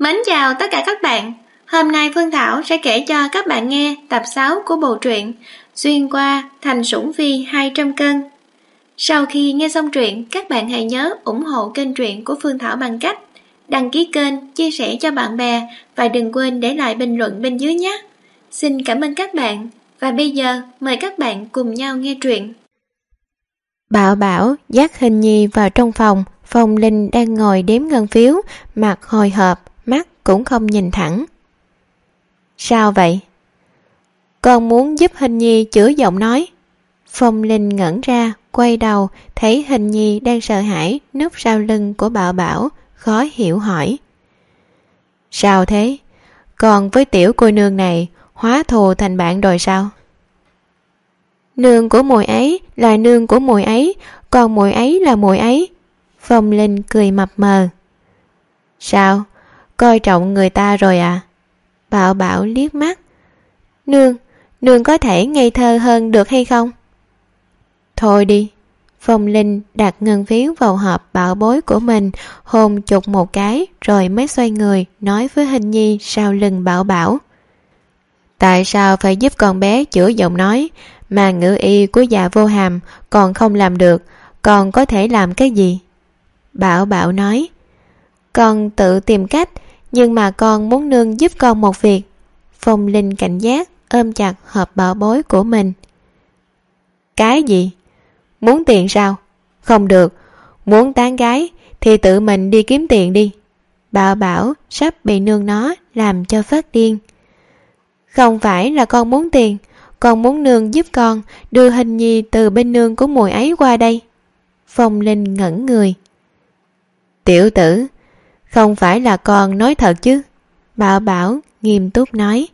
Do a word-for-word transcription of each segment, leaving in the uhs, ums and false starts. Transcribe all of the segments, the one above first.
Mến chào tất cả các bạn. Hôm nay Phương Thảo sẽ kể cho các bạn nghe tập sáu của bộ truyện Xuyên qua thành sủng phi hai trăm cân. Sau khi nghe xong truyện, các bạn hãy nhớ ủng hộ kênh truyện của Phương Thảo bằng cách đăng ký kênh, chia sẻ cho bạn bè và đừng quên để lại bình luận bên dưới nhé. Xin cảm ơn các bạn. Và bây giờ mời các bạn cùng nhau nghe truyện. Bảo Bảo dắt Hình Nhi vào trong phòng. Phong Linh đang ngồi đếm ngân phiếu, mặt hồi hộp, mắt cũng không nhìn thẳng. Sao vậy? Con muốn giúp Hình Nhi chữa giọng nói. Phong Linh ngẩn ra, quay đầu, thấy Hình Nhi đang sợ hãi núp sau lưng của Bảo Bảo, khó hiểu hỏi. Sao thế? Con với tiểu cô nương này hóa thù thành bạn rồi sao? Nương của muội ấy là nương của muội ấy, còn muội ấy là muội ấy. Phong Linh cười mập mờ. Sao? Coi trọng người ta rồi à? Bảo Bảo liếc mắt. Nương, nương có thể ngây thơ hơn được hay không? Thôi đi. Phong Linh đặt ngân phiếu vào hộp bảo bối của mình, hôn chụp một cái rồi mới xoay người nói với Hình Nhi sau lưng Bảo Bảo. Tại sao phải giúp con bé chữa giọng nói, mà ngữ y của Dạ Vô Hàm còn không làm được, còn có thể làm cái gì? Bảo Bảo nói. Con tự tìm cách, nhưng mà con muốn nương giúp con một việc. Phong Linh cảnh giác ôm chặt hộp bảo bối của mình. Cái gì? Muốn tiền sao? Không được. Muốn tán gái thì tự mình đi kiếm tiền đi. Bảo Bảo sắp bị nương nó làm cho phát điên. Không phải là con muốn tiền, con muốn nương giúp con đưa Hình Nhi từ bên nương của muội ấy qua đây. Phong Linh ngẩn người. Tiểu tử, không phải là con nói thật chứ? Bảo Bảo nghiêm túc nói.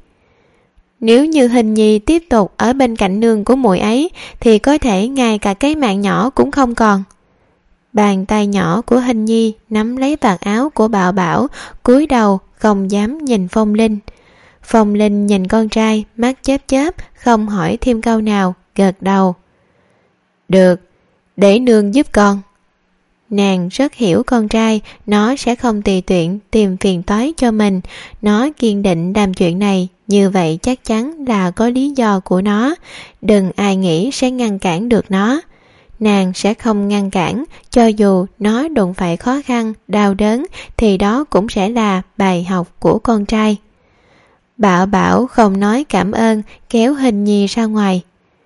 Nếu như Hình Nhi tiếp tục ở bên cạnh nương của muội ấy thì có thể ngay cả cái mạng nhỏ cũng không còn. Bàn tay nhỏ của Hình Nhi nắm lấy vạt áo của Bảo Bảo, cúi đầu không dám nhìn Phong Linh. Phong Linh nhìn con trai, mắt chớp chớp, không hỏi thêm câu nào, gật đầu. Được, để nương giúp con. Nàng rất hiểu con trai, nó sẽ không tùy tiện tìm phiền toái cho mình. Nó kiên định làm chuyện này, như vậy chắc chắn là có lý do của nó. Đừng ai nghĩ sẽ ngăn cản được nó. Nàng sẽ không ngăn cản, cho dù nó đụng phải khó khăn, đau đớn, thì đó cũng sẽ là bài học của con trai. Bảo Bảo không nói cảm ơn, kéo Hình Nhi ra ngoài.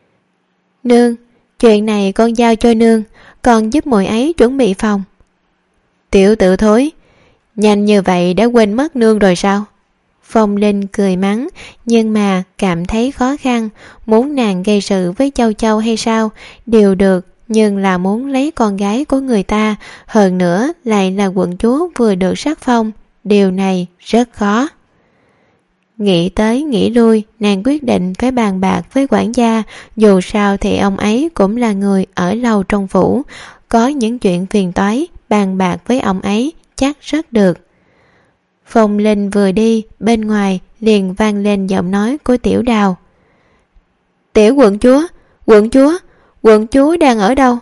Nương, chuyện này con giao cho nương, con giúp muội ấy chuẩn bị phòng. Tiểu tử thối, nhanh như vậy đã quên mất nương rồi sao? Phong Linh cười mắng, nhưng mà cảm thấy khó khăn, muốn nàng gây sự với Châu Châu hay sao, đều được, nhưng là muốn lấy con gái của người ta, hơn nữa lại là quận chúa vừa được sắc phong, điều này rất khó. Nghĩ tới nghĩ lui, nàng quyết định phải bàn bạc với quản gia, dù sao thì ông ấy cũng là người ở lâu trong phủ, có những chuyện phiền toái, bàn bạc với ông ấy chắc rất được. Phong Linh vừa đi, bên ngoài liền vang lên giọng nói của Tiểu Đào. Tiểu quận chúa, quận chúa, quận chúa đang ở đâu?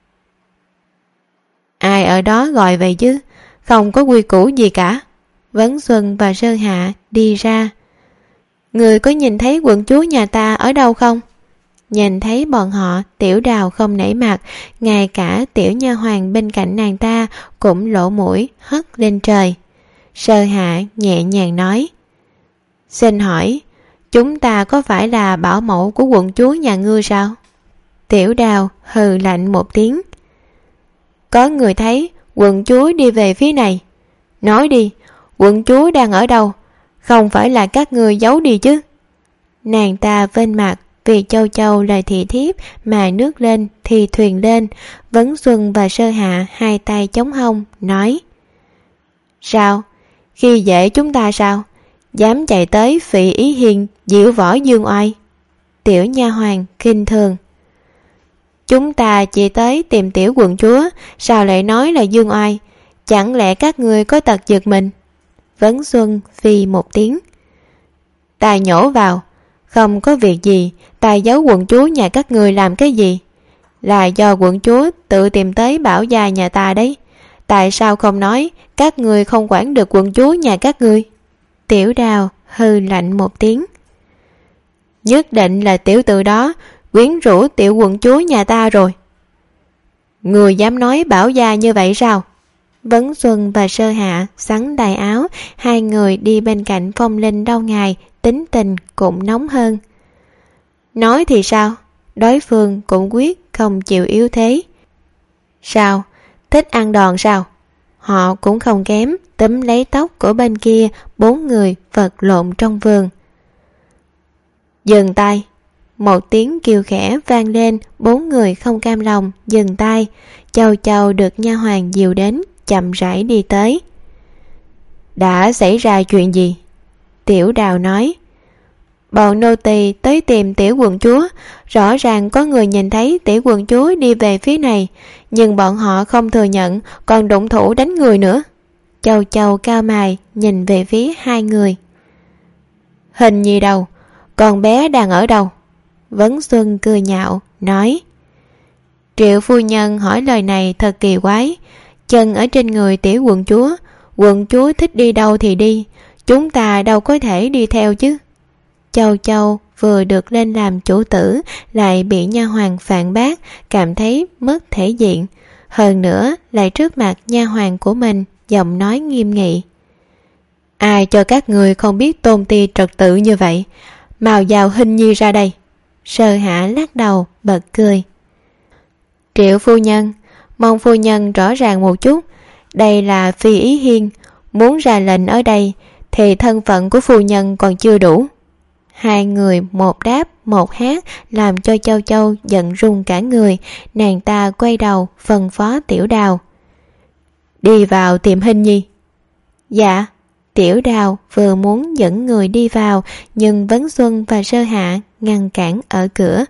Ai ở đó gọi vậy chứ, không có quy củ gì cả. Vấn Xuân và Sơn Hạ đi ra. Người có nhìn thấy quận chúa nhà ta ở đâu không? Nhìn thấy bọn họ, Tiểu Đào không nể mặt, ngay cả tiểu nha hoàn bên cạnh nàng ta cũng lỗ mũi hất lên trời. Sơn Hạ nhẹ nhàng nói. Xin hỏi, chúng ta có phải là bảo mẫu của quận chúa nhà ngươi sao? Tiểu Đào hừ lạnh một tiếng. Có người thấy quận chúa đi về phía này. Nói đi, quận chúa đang ở đâu? Không phải là các ngươi giấu đi chứ? Nàng ta vênh mặt, vì Châu Châu là thị thiếp mà nước lên thì thuyền lên. Vấn Xuân và Sơ Hạ hai tay chống hông nói. Sao? Khi dễ chúng ta sao? Dám chạy tới Phỉ Ý Hiền diễu võ dương oai? Tiểu nha hoàn khinh thường. Chúng ta chỉ tới tìm tiểu quận chúa, sao lại nói là dương oai? Chẳng lẽ các ngươi có tật giật mình? Vấn Xuân vì một tiếng. Ta nhổ vào. Không có việc gì, ta giấu quận chúa nhà các người làm cái gì? Là do quận chúa tự tìm tới bảo gia nhà ta đấy. Tại sao không nói các người không quản được quận chúa nhà các người? Tiểu Đào hừ lạnh một tiếng. Nhất định là tiểu tử đó quyến rũ tiểu quận chúa nhà ta rồi. Người dám nói Bảo gia như vậy sao? Vấn Xuân và Sơ Hạ sắn tay áo, hai người đi bên cạnh Phong Linh đâu ngày, tính tình cũng nóng hơn. Nói thì sao? Đối phương cũng quyết không chịu yếu thế. Sao? Thích ăn đòn sao? Họ cũng không kém, túm lấy tóc của bên kia, bốn người vật lộn trong vườn. Dừng tay. Một tiếng kêu khẽ vang lên, bốn người không cam lòng dừng tay. Châu Châu được nha hoàn dìu đến, chậm rãi đi tới. Đã xảy ra chuyện gì? Tiểu Đào nói. Bọn nô tỳ tới tìm tiểu quận chúa, rõ ràng có người nhìn thấy tiểu quận chúa đi về phía này, nhưng bọn họ không thừa nhận, còn động thủ đánh người nữa. Châu Châu cao mày nhìn về phía hai người. Hình Nhi đâu? Con bé đang ở đâu? Vấn Xuân cười nhạo nói. Triệu phu nhân hỏi lời này thật kỳ quái. Chân ở trên người tiểu quận chúa, quận chúa thích đi đâu thì đi, chúng ta đâu có thể đi theo chứ. Châu Châu vừa được lên làm chủ tử lại bị nha hoàn phản bác, cảm thấy mất thể diện, hơn nữa lại trước mặt nha hoàn của mình, giọng nói nghiêm nghị. Ai cho các người không biết tôn ti trật tự như vậy? Mau giao Hình Nhi ra đây. Sơ Hạ lắc đầu bật cười. Triệu phu nhân, mong phu nhân rõ ràng một chút, đây là phi ý hiên, muốn ra lệnh ở đây thì thân phận của phu nhân còn chưa đủ. Hai người một đáp một hát làm cho Châu Châu giận run cả người, nàng ta quay đầu phân phó Tiểu Đào. Đi vào tìm Hình Nhi. Dạ. Tiểu Đào vừa muốn dẫn người đi vào, nhưng Vấn Xuân và Sơ Hạ ngăn cản ở cửa.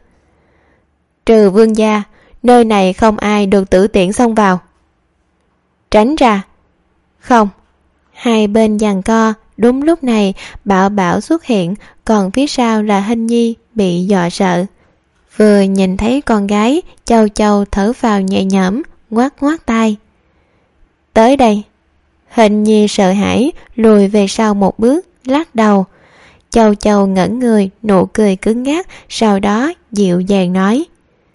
Trừ vương gia, nơi này không ai được tự tiện xông vào. Tránh ra. Không. Hai bên giằng co. Đúng lúc này Bảo Bảo xuất hiện, còn phía sau là Hình Nhi bị dọa sợ. Vừa nhìn thấy con gái, Châu Châu thở vào nhẹ nhõm, ngoắt ngoắt tay. Tới đây. Hình Nhi sợ hãi lùi về sau một bước, lắc đầu. Châu Châu ngẩn người, nụ cười cứng ngắc, sau đó dịu dàng nói.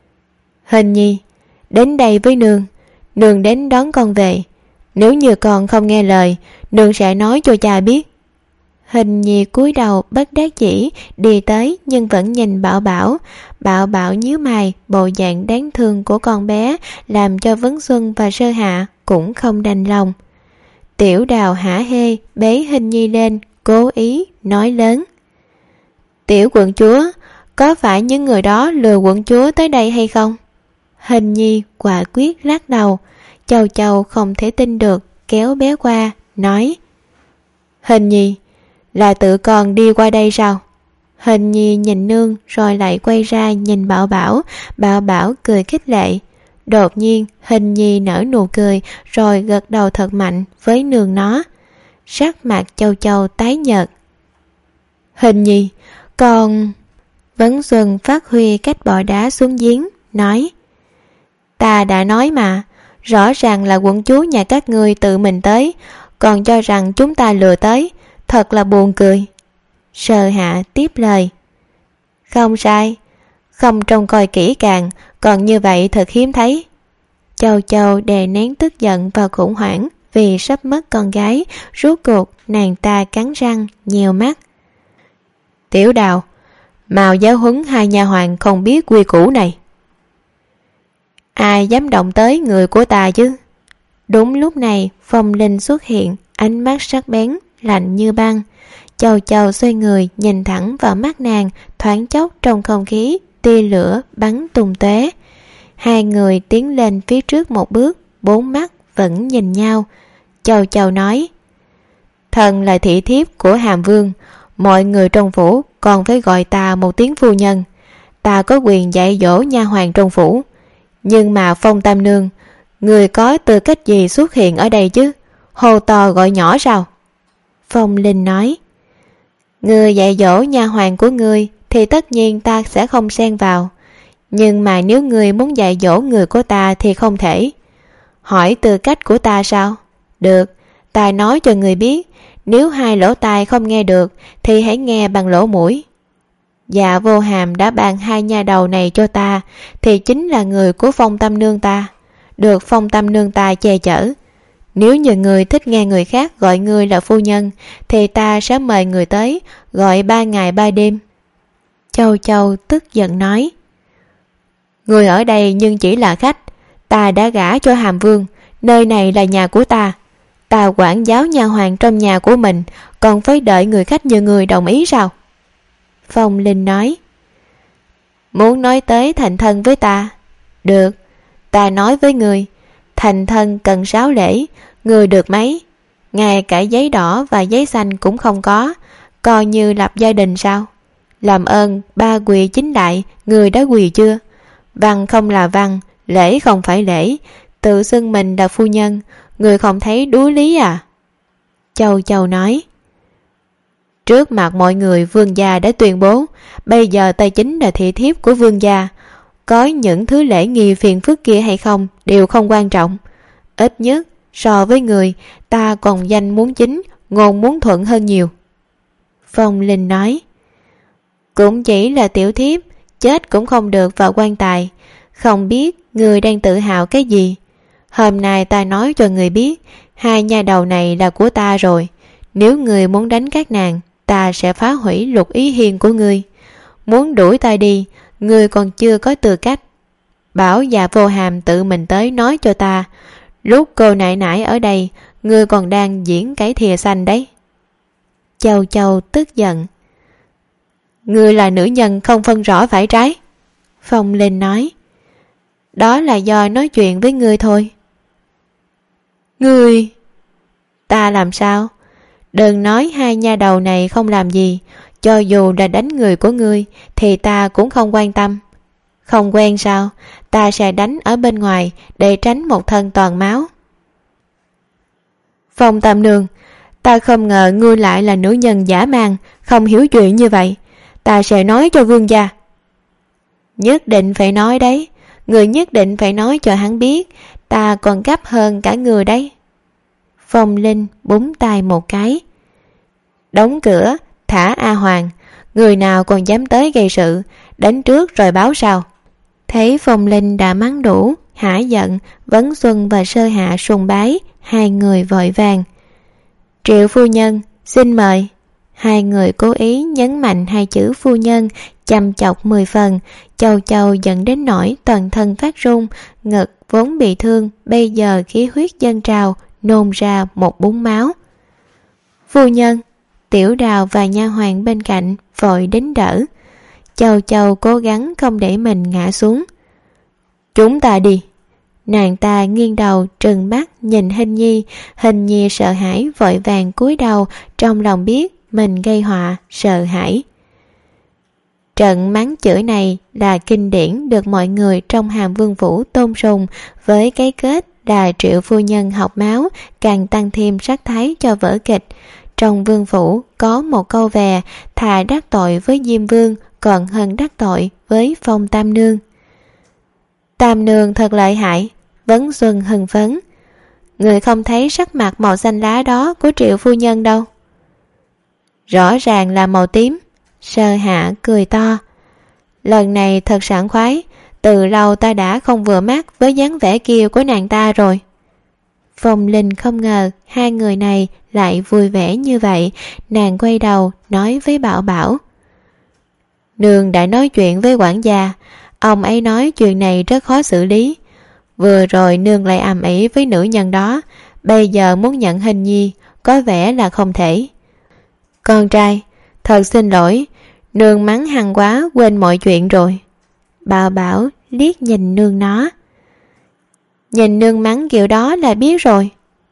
Hình Nhi, đến đây với nương, nương đến đón con về. Nếu như con không nghe lời, nương sẽ nói cho cha biết. Hình Nhi cúi đầu bất đắc dĩ đi tới, nhưng vẫn nhìn Bảo Bảo. Bảo Bảo nhíu mày, bộ dạng đáng thương của con bé làm cho Vấn Xuân và Sơ Hạ cũng không đành lòng. Tiểu Đào hả hê bế Hình Nhi lên, cố ý nói lớn. Tiểu quận chúa, có phải những người đó lừa quận chúa tới đây hay không? Hình Nhi quả quyết lắc đầu. Châu Châu không thể tin được, kéo bé qua, nói. Hình Nhi, là tự con đi qua đây sao? Hình Nhi nhìn nương rồi lại quay ra nhìn Bảo Bảo. Bảo Bảo cười khích lệ. Đột nhiên Hình Nhi nở nụ cười rồi gật đầu thật mạnh với nương nó. Sắc mặt Châu Châu tái nhợt. Hình Nhi, con... Vấn Xuân phát huy cách bỏ đá xuống giếng, nói. Ta đã nói mà, rõ ràng là quận chúa nhà các ngươi tự mình tới, còn cho rằng chúng ta lừa tới, thật là buồn cười. Sơ Hạ tiếp lời. Không sai, không trông coi kỹ càng, còn như vậy thật hiếm thấy. Châu Châu đè nén tức giận và khủng hoảng vì sắp mất con gái, rốt cuộc nàng ta cắn răng nheo mắt. Tiểu Đào, mau giáo huấn hai nha hoàn không biết quy củ này. Ai dám động tới người của ta chứ? Đúng lúc này Phong Linh xuất hiện, ánh mắt sắc bén lạnh như băng. Châu Châu xoay người nhìn thẳng vào mắt nàng, thoáng chốc trong không khí tia lửa bắn tung tóe. Hai người tiến lên phía trước một bước, bốn mắt vẫn nhìn nhau. Châu Châu nói. Thần là thị thiếp của Hàm Vương, mọi người trong phủ còn phải gọi ta một tiếng phu nhân. Ta có quyền dạy dỗ nha hoàn trong phủ. Nhưng mà Phong Tam Nương, người có tư cách gì xuất hiện ở đây chứ? Hô to gọi nhỏ sao? Phong Linh nói. Người dạy dỗ nha hoàn của ngươi thì tất nhiên ta sẽ không xen vào. Nhưng mà nếu người muốn dạy dỗ người của ta thì không thể. Hỏi tư cách của ta sao? Được, ta nói cho người biết, nếu hai lỗ tai không nghe được thì hãy nghe bằng lỗ mũi. Dạ Vô Hàm đã ban hai nha đầu này cho ta thì chính là người của Phong Tâm Nương ta, được Phong Tâm Nương ta che chở. Nếu như người thích nghe người khác gọi ngươi là phu nhân thì ta sẽ mời người tới gọi ba ngày ba đêm. Châu Châu tức giận nói, người ở đây nhưng chỉ là khách, ta đã gả cho Hàm Vương, nơi này là nhà của ta. Ta quản giáo nha hoàn trong nhà của mình, còn phải đợi người khách như người đồng ý sao? Phong Linh nói, muốn nói tới thành thân với ta? Được, ta nói với người, thành thân cần sáu lễ, người được mấy? Ngay cả giấy đỏ và giấy xanh cũng không có, coi như lập gia đình sao? Làm ơn ba quỳ chính đại, người đã quỳ chưa? Văn không là văn, lễ không phải lễ, tự xưng mình là phu nhân, người không thấy đuối lý à? Châu Châu nói, trước mặt mọi người vương gia đã tuyên bố, bây giờ ta chính là thị thiếp của vương gia. Có những thứ lễ nghi phiền phức kia hay không đều không quan trọng. Ít nhất so với người, ta còn danh muốn chính, ngôn muốn thuận hơn nhiều. Phong Linh nói, cũng chỉ là tiểu thiếp, chết cũng không được vào quan tài. Không biết người đang tự hào cái gì? Hôm nay ta nói cho người biết, hai nha đầu này là của ta rồi. Nếu người muốn đánh các nàng, ta sẽ phá hủy Lục Ý Hiên của ngươi. Muốn đuổi ta đi, ngươi còn chưa có tư cách. Bảo Dạ Vô Hàm tự mình tới nói cho ta, lúc cô nại nại ở đây, ngươi còn đang diễn cái thìa xanh đấy. Châu Châu tức giận, ngươi là nữ nhân không phân rõ phải trái. Phong Linh nói, đó là do nói chuyện với ngươi thôi. Ngươi... Ta làm sao? Đừng nói hai nha đầu này không làm gì, cho dù là đánh người của ngươi thì ta cũng không quan tâm. Không quen sao? Ta sẽ đánh ở bên ngoài để tránh một thân toàn máu. Phong Tam Nương, ta không ngờ ngươi lại là nữ nhân dã man, không hiểu chuyện như vậy. Ta sẽ nói cho vương gia. Nhất định phải nói đấy, người nhất định phải nói cho hắn biết, ta còn gấp hơn cả người đấy. Phong Linh búng tay một cái. Đóng cửa, thả A Hoàng, người nào còn dám tới gây sự, đánh trước rồi báo sau. Thấy Phong Linh đã mắng đủ, hả giận, Vấn Xuân và Sơ Hạ sùng bái, hai người vội vàng. Triệu phu nhân, xin mời. Hai người cố ý nhấn mạnh hai chữ phu nhân, chăm chọc mười phần. Châu Châu dẫn đến nỗi toàn thân phát run, ngực vốn bị thương, bây giờ khí huyết dâng trào, nôn ra một búng máu. Phu nhân, Tiểu Đào và nha hoàn bên cạnh vội đến đỡ. Châu Châu cố gắng không để mình ngã xuống. Chúng ta đi. Nàng ta nghiêng đầu trừng mắt nhìn Hình Nhi. Hình Nhi sợ hãi vội vàng cúi đầu, trong lòng biết mình gây họa, sợ hãi. Trận mắng chửi này là kinh điển được mọi người trong Hàm Vương Phủ tôn sùng, với cái kết là Triệu phu nhân học máu, càng tăng thêm sắc thái cho vở kịch. Trong vương phủ có một câu vè, thà đắc tội với Diêm Vương còn hơn đắc tội với Phong Tam Nương. Tam Nương thật lợi hại, Vấn Xuân hưng phấn. Người không thấy sắc mặt màu xanh lá đó của Triệu phu nhân đâu? Rõ ràng là màu tím. Sơ Hạ cười to. Lần này thật sảng khoái, từ lâu ta đã không vừa mắt với dáng vẻ kia của nàng ta rồi. Phong Linh không ngờ hai người này lại vui vẻ như vậy, nàng quay đầu nói với Bảo Bảo. Nương đã nói chuyện với quản gia, ông ấy nói chuyện này rất khó xử lý. Vừa rồi nương lại ầm ĩ với nữ nhân đó, bây giờ muốn nhận Hình Nhi, có vẻ là không thể. Con trai, thật xin lỗi, nương mắng hăng quá quên mọi chuyện rồi. Bảo Bảo liếc nhìn nương nó. Nhìn nương mắng kiểu đó là biết rồi.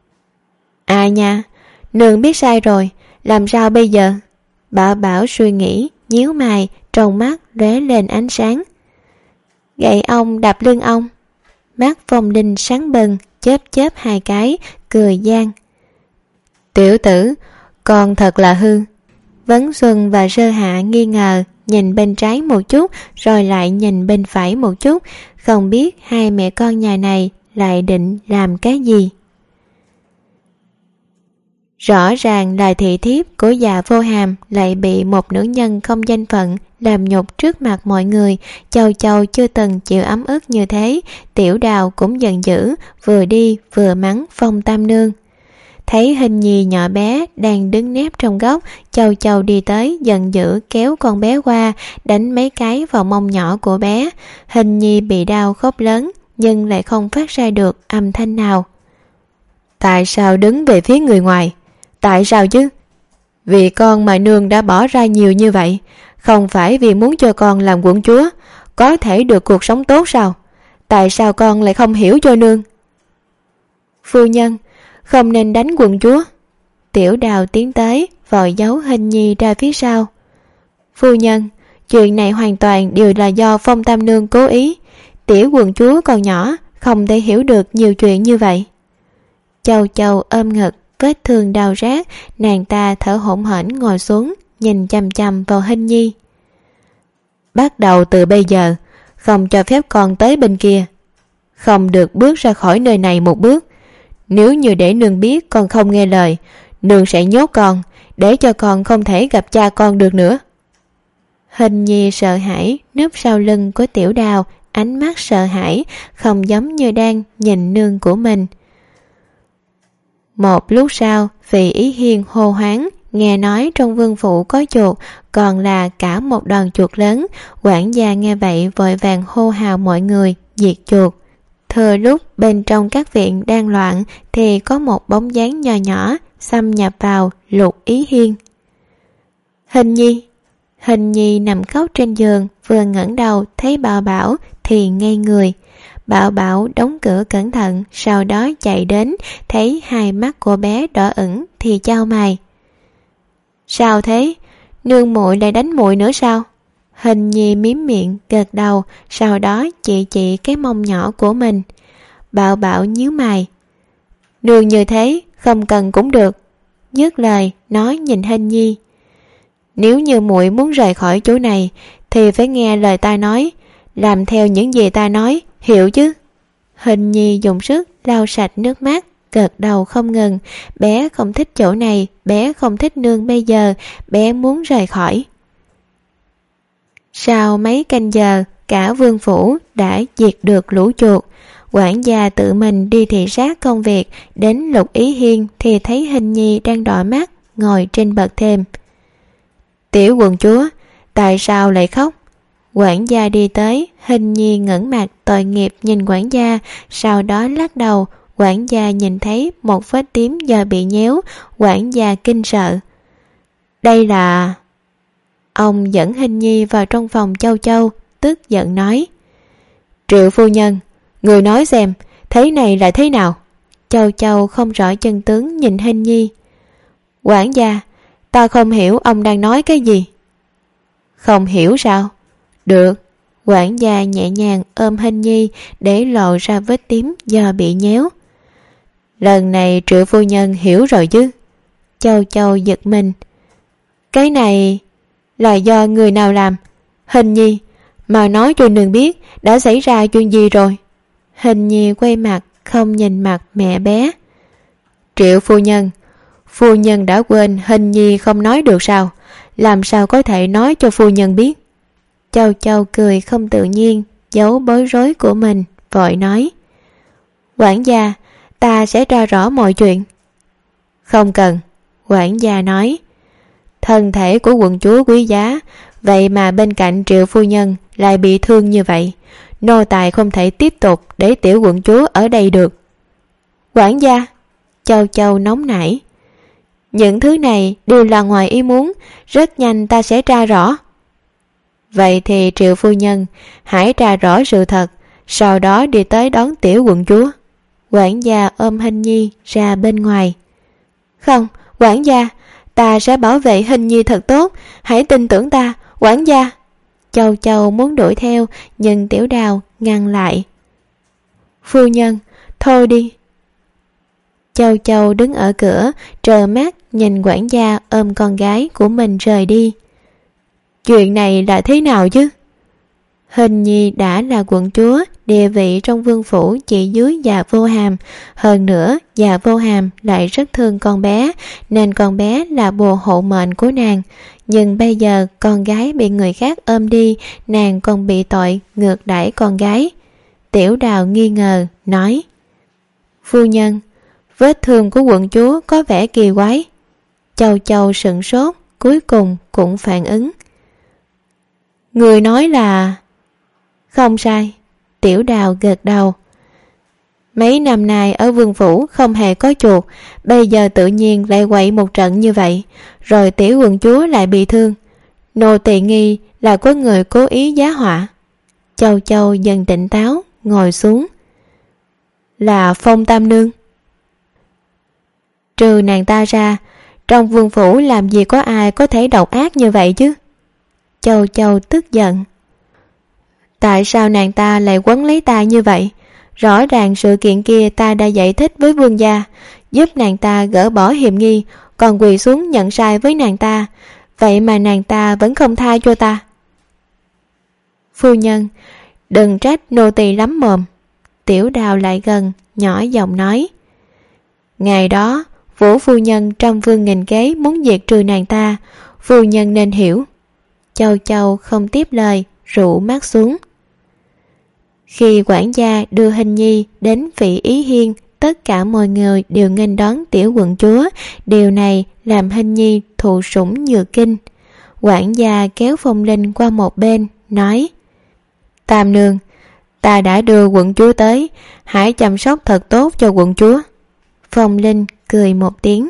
À nha, nương biết sai rồi, làm sao bây giờ? Bảo Bảo suy nghĩ, nhíu mày, trong mắt lóe lên ánh sáng. Gậy ông đập lưng ông. Mắt Phong Linh sáng bừng, chớp chớp hai cái, cười gian. Tiểu tử, con thật là hư. Vấn Xuân và Sơ Hạ nghi ngờ, nhìn bên trái một chút, rồi lại nhìn bên phải một chút, không biết hai mẹ con nhà này lại định làm cái gì? Rõ ràng là thị thiếp của già Vô Hàm lại bị một nữ nhân không danh phận làm nhục trước mặt mọi người. Châu Châu chưa từng chịu ấm ức như thế. Tiểu Đào cũng giận dữ, vừa đi vừa mắng Phong Tam Nương. Thấy Hình Nhi nhỏ bé đang đứng nép trong góc, Châu Châu đi tới giận dữ kéo con bé qua, đánh mấy cái vào mông nhỏ của bé. Hình Nhi bị đau khóc lớn nhưng lại không phát ra được âm thanh nào. Tại sao đứng về phía người ngoài? Tại sao chứ? Vì con mà nương đã bỏ ra nhiều như vậy, không phải vì muốn cho con làm quận chúa, có thể được cuộc sống tốt sao? Tại sao con lại không hiểu cho nương? Phu nhân, không nên đánh quận chúa. Tiểu Đào tiến tới vội giấu Hình Nhi ra phía sau. Phu nhân, chuyện này hoàn toàn đều là do Phong Tam Nương cố ý. Tiểu quận chúa còn nhỏ, không thể hiểu được nhiều chuyện như vậy. Châu Châu ôm ngực, vết thương đau rát, nàng ta thở hổn hển ngồi xuống, nhìn chằm chằm vào Hình Nhi. Bắt đầu từ bây giờ, không cho phép con tới bên kia, không được bước ra khỏi nơi này một bước. Nếu như để nương biết con không nghe lời, nương sẽ nhốt con, để cho con không thể gặp cha con được nữa. Hình Nhi sợ hãi núp sau lưng của Tiểu Đào, ánh mắt sợ hãi, không giống như đang nhìn nương của mình. Một lúc sau, Phì Ý Hiên hô hoáng, nghe nói trong vương phủ có chuột, còn là cả một đoàn chuột lớn. Quản gia nghe vậy vội vàng hô hào mọi người diệt chuột. Thừa lúc bên trong các viện đang loạn thì có một bóng dáng nhỏ nhỏ xâm nhập vào Lục Ý Hiên. Hình Nhi. Hình Nhi nằm khóc trên giường, vừa ngẩng đầu thấy Bảo Bảo thì ngây người. Bảo Bảo đóng cửa cẩn thận, sau đó chạy đến, thấy hai mắt của bé đỏ ửng thì chau mày. Sao thế? Nương muội lại đánh muội nữa sao? Hình Nhi mím miệng gật đầu, sau đó chỉ chỉ cái mông nhỏ của mình. Bảo Bảo nhíu mày. Nương như thế không cần cũng được. Dứt lời nói nhìn Hình Nhi. Nếu như muội muốn rời khỏi chỗ này thì phải nghe lời ta nói, làm theo những gì ta nói, hiểu chứ? Hình Nhi dùng sức lau sạch nước mắt, gật đầu không ngừng. Bé không thích chỗ này, bé không thích nương bây giờ, bé muốn rời khỏi. Sau mấy canh giờ, cả vương phủ đã diệt được lũ chuột. Quản gia tự mình đi thị sát công việc, đến Lục Ý Hiên thì thấy Hình Nhi đang đỏ mắt, ngồi trên bậc thềm. Tiểu quận chúa, tại sao lại khóc? Quản gia đi tới, Hình Nhi ngẩng mặt tội nghiệp nhìn quản gia, sau đó lắc đầu. Quản gia nhìn thấy một vết tím do bị nhéo, quản gia kinh sợ. Đây là... Ông dẫn Hình Nhi vào trong phòng Châu Châu, tức giận nói. Triệu phu nhân, người nói xem, thế này là thế nào? Châu Châu không rõ chân tướng nhìn Hình Nhi. Quản gia, ta không hiểu ông đang nói cái gì. Không hiểu sao? Được. Quản gia nhẹ nhàng ôm Hình Nhi để lộ ra vết tím do bị nhéo. Lần này Triệu phu nhân hiểu rồi chứ? Châu Châu giật mình. Cái này là do người nào làm? Hình Nhi, mà nói cho nương biết đã xảy ra chuyện gì rồi. Hình Nhi quay mặt không nhìn mặt mẹ bé. Triệu phu nhân, phu nhân đã quên Hình Nhi không nói được sao? Làm sao có thể nói cho phu nhân biết? Châu Châu cười không tự nhiên, giấu bối rối của mình, vội nói. Quản gia, ta sẽ tra rõ mọi chuyện. Không cần, quản gia nói. Thân thể của quận chúa quý giá, vậy mà bên cạnh Triệu phu nhân lại bị thương như vậy. Nô tài không thể tiếp tục để tiểu quận chúa ở đây được. Quản gia, Châu Châu nóng nảy. Những thứ này đều là ngoài ý muốn, rất nhanh ta sẽ tra rõ. Vậy thì Triệu phu nhân, hãy tra rõ sự thật, sau đó đi tới đón tiểu quận chúa. Quản gia ôm Hình Nhi ra bên ngoài. Không, quản gia, ta sẽ bảo vệ Hình Nhi thật tốt, hãy tin tưởng ta, quản gia. Châu Châu muốn đuổi theo, nhưng Tiểu Đào ngăn lại. Phu nhân, thôi đi. Châu Châu đứng ở cửa, trơ mắt nhìn quản gia ôm con gái của mình rời đi. Chuyện này là thế nào chứ? Hình Nhi đã là quận chúa, địa vị trong vương phủ chỉ dưới Dạ Vô Hàm. Hơn nữa Dạ Vô Hàm lại rất thương con bé, nên con bé là bồ hộ mệnh của nàng. Nhưng bây giờ con gái bị người khác ôm đi, nàng còn bị tội ngược đãi con gái. Tiểu Đào nghi ngờ nói: Phu nhân, vết thương của quận chúa có vẻ kỳ quái. Châu Châu sửng sốt, cuối cùng cũng phản ứng: Người nói là... Không sai. Tiểu Đào gật đầu. Mấy năm nay ở vương phủ không hề có chuột, bây giờ tự nhiên lại quậy một trận như vậy, rồi tiểu quận chúa lại bị thương. Nô tỳ nghi là có người cố ý giá họa. Châu Châu dần tỉnh táo, ngồi xuống. Là Phong Tam Nương. Trừ nàng ta ra, trong vương phủ làm gì có ai có thể độc ác như vậy chứ? Châu Châu tức giận. Tại sao nàng ta lại quấn lấy ta như vậy? Rõ ràng sự kiện kia ta đã giải thích với vương gia, giúp nàng ta gỡ bỏ hiểm nghi, còn quỳ xuống nhận sai với nàng ta. Vậy mà nàng ta vẫn không tha cho ta. Phu nhân, đừng trách nô tỳ lắm mồm. Tiểu Đào lại gần, nhỏ giọng nói: Ngày đó Vũ phu nhân trăm phương nghìn kế muốn diệt trừ nàng ta, phu nhân nên hiểu. Châu Châu không tiếp lời, rũ mắt xuống. Khi quản gia đưa Hình Nhi đến Phỉ Ý Hiên, tất cả mọi người đều nghênh đón tiểu quận chúa. Điều này làm Hình Nhi thụ sủng nhược kinh. Quản gia kéo Phong Linh qua một bên, nói: Tam nương, ta đã đưa quận chúa tới, hãy chăm sóc thật tốt cho quận chúa. Phong Linh cười một tiếng.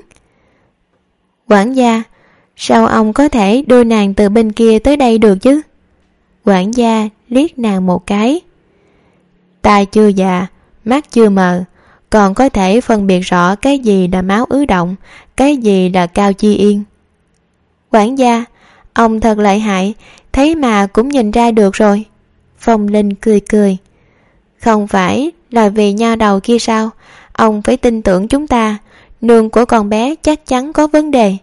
Quản gia, sao ông có thể đưa nàng từ bên kia tới đây được chứ? Quản gia liếc nàng một cái. Ta chưa già, mắt chưa mờ, còn có thể phân biệt rõ cái gì là máu ứ động, cái gì là Cao Chi Yên. Quản gia, ông thật lợi hại, thế mà cũng nhìn ra được rồi. Phong Linh cười cười. Không phải là vì nha đầu kia sao? Ông phải tin tưởng chúng ta, nương của con bé chắc chắn có vấn đề.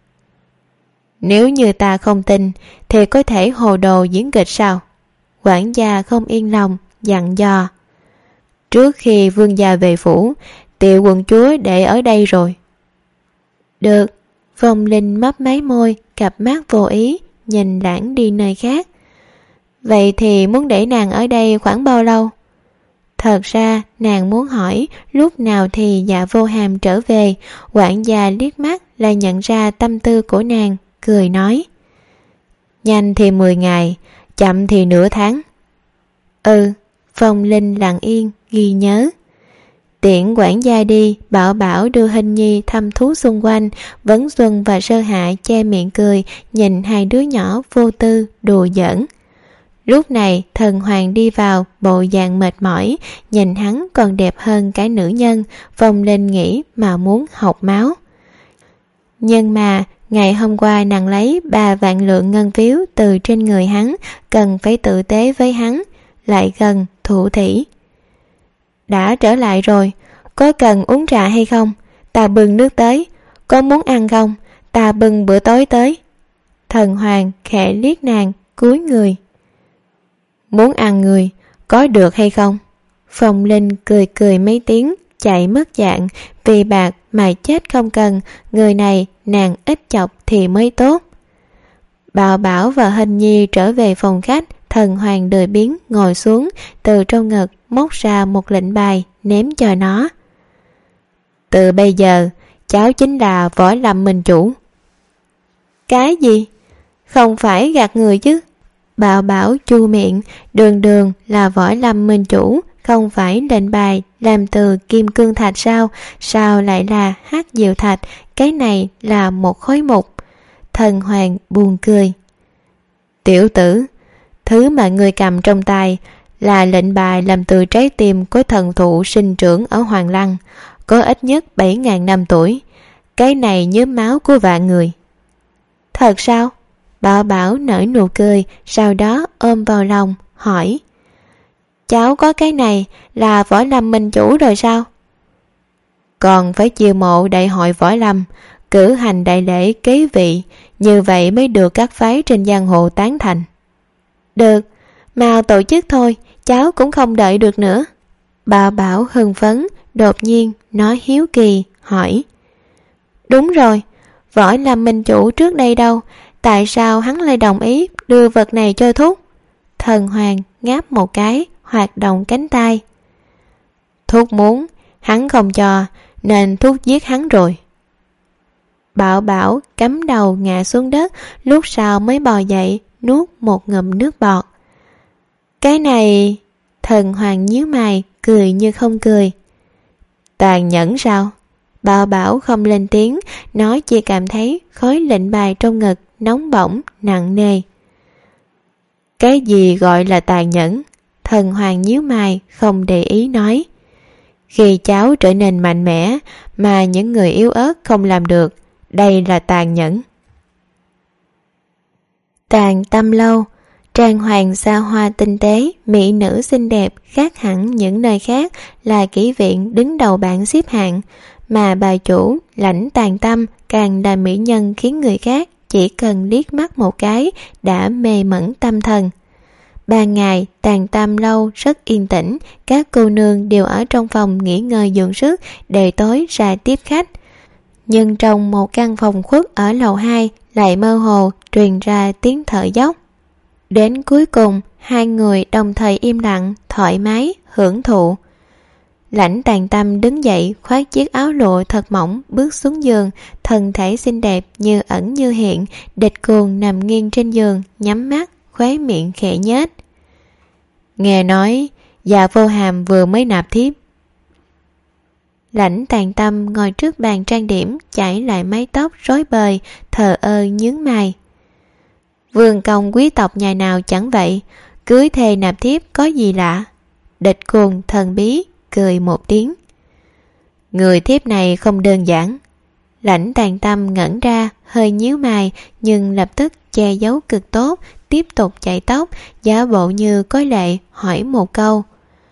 Nếu như ta không tin thì có thể hồ đồ diễn kịch sao? Quản gia không yên lòng, dặn dò. Trước khi vương gia về phủ, tiểu quận chúa để ở đây rồi. Được. Phong Linh mấp máy môi, cặp mắt vô ý nhìn lãng đi nơi khác. Vậy thì muốn để nàng ở đây khoảng bao lâu? Thật ra nàng muốn hỏi lúc nào thì Dạ Vô Hàm trở về. Quản gia liếc mắt là nhận ra tâm tư của nàng, cười nói: Nhanh thì mười ngày, chậm thì nửa tháng. Ừ. Phong Linh lặng yên ghi nhớ. Tiễn quản gia đi, Bảo Bảo đưa Hình Nhi thăm thú xung quanh. Vấn Xuân và Sơ Hạ che miệng cười, nhìn hai đứa nhỏ vô tư đùa giỡn. Lúc này Thần Hoàng đi vào, bộ dạng mệt mỏi, nhìn hắn còn đẹp hơn cái nữ nhân. Phong Linh nghĩ mà muốn học máu. Nhưng mà ngày hôm qua nàng lấy ba vạn lượng ngân phiếu từ trên người hắn, cần phải tử tế với hắn. Lại gần thủ thỉ. Đã trở lại rồi, có cần uống trà hay không? Ta bưng nước tới. Có muốn ăn không? Ta bưng bữa tối tới. Thần Hoàng khẽ liếc nàng, cúi người. Muốn ăn người, có được hay không? Phong Linh cười cười mấy tiếng, chạy mất dạng. Vì bạc mà chết không cần, người này nàng ít chọc thì mới tốt. Bảo Bảo và Hình Nhi trở về phòng khách. Thần Hoàng lười biếng ngồi xuống, từ trong ngực móc ra một lệnh bài ném cho nó. Từ bây giờ cháu chính là Võ Lâm Minh Chủ. Cái gì? Không phải gạt người chứ? Bảo Bảo chu miệng. Đường đường là Võ Lâm Minh Chủ, không phải lệnh bài làm từ kim cương thạch sao? Sao lại là hắc diệu thạch? Cái này là một khối mục. Thần Hoàng buồn cười. Tiểu tử, thứ mà ngươi cầm trong tay là lệnh bài làm từ trái tim của thần thụ sinh trưởng ở Hoàng Lăng, có ít nhất bảy ngàn năm tuổi. Cái này nhớm máu của vạn người. Thật sao? Bảo Bảo nở nụ cười, sau đó ôm vào lòng, hỏi. Cháu có cái này là Võ Lâm Minh Chủ rồi sao? Còn phải chiêu mộ đại hội Võ Lâm, cử hành đại lễ kế vị, như vậy mới được các phái trên giang hồ tán thành. Được, mau tổ chức thôi, cháu cũng không đợi được nữa. Bà Bảo hưng phấn, đột nhiên nói hiếu kỳ, hỏi. Đúng rồi, Võ làm minh chủ trước đây đâu, tại sao hắn lại đồng ý đưa vật này cho Thúc? Thần Hoàng ngáp một cái, hoạt động cánh tay. Thúc muốn, hắn không cho, nên Thúc giết hắn rồi. Bảo Bảo cắm đầu ngã xuống đất, lúc sau mới bò dậy, nuốt một ngụm nước bọt. Cái này... Thần Hoàng nhíu mày, cười như không cười. Tàn nhẫn sao? Bảo Bảo không lên tiếng, nó chỉ cảm thấy khối lệnh bài trong ngực nóng bỏng, nặng nề. Cái gì gọi là tàn nhẫn? Thần Hoàng nhíu mày, không để ý nói. Khi cháu trở nên mạnh mẽ, mà những người yếu ớt không làm được, đây là tàn nhẫn. Tàn Tâm Lâu, trang hoàng xa hoa tinh tế, mỹ nữ xinh đẹp khác hẳn những nơi khác, là kỹ viện đứng đầu bảng xếp hạng, mà bà chủ Lãnh Tàn Tâm càng là mỹ nhân khiến người khác chỉ cần liếc mắt một cái đã mê mẩn tâm thần. Ban ngày Tàn Tâm Lâu rất yên tĩnh, các cô nương đều ở trong phòng nghỉ ngơi dưỡng sức để tối ra tiếp khách. Nhưng trong một căn phòng khuất ở lầu hai lại mơ hồ truyền ra tiếng thở dốc. Đến cuối cùng, hai người đồng thời im lặng, thoải mái, hưởng thụ. Lãnh Tàn Tâm đứng dậy, khoác chiếc áo lụa thật mỏng, bước xuống giường, thân thể xinh đẹp như ẩn như hiện. Địch Cuồng nằm nghiêng trên giường, nhắm mắt, khóe miệng khẽ nhếch. Nghe nói, Dạ Vô Hàm vừa mới nạp thiếp. Lãnh Tàn Tâm ngồi trước bàn trang điểm, chải lại mái tóc rối bời, thờ ơ nhướng mày. Vương công quý tộc nhà nào chẳng vậy, cưới thề nạp thiếp có gì lạ? Địch Cuồng thần bí cười một tiếng. Người thiếp này không đơn giản. Lãnh Tàn Tâm ngẩn ra, hơi nhíu mày, nhưng lập tức che giấu cực tốt, tiếp tục chải tóc, giả bộ như có lệ, hỏi một câu.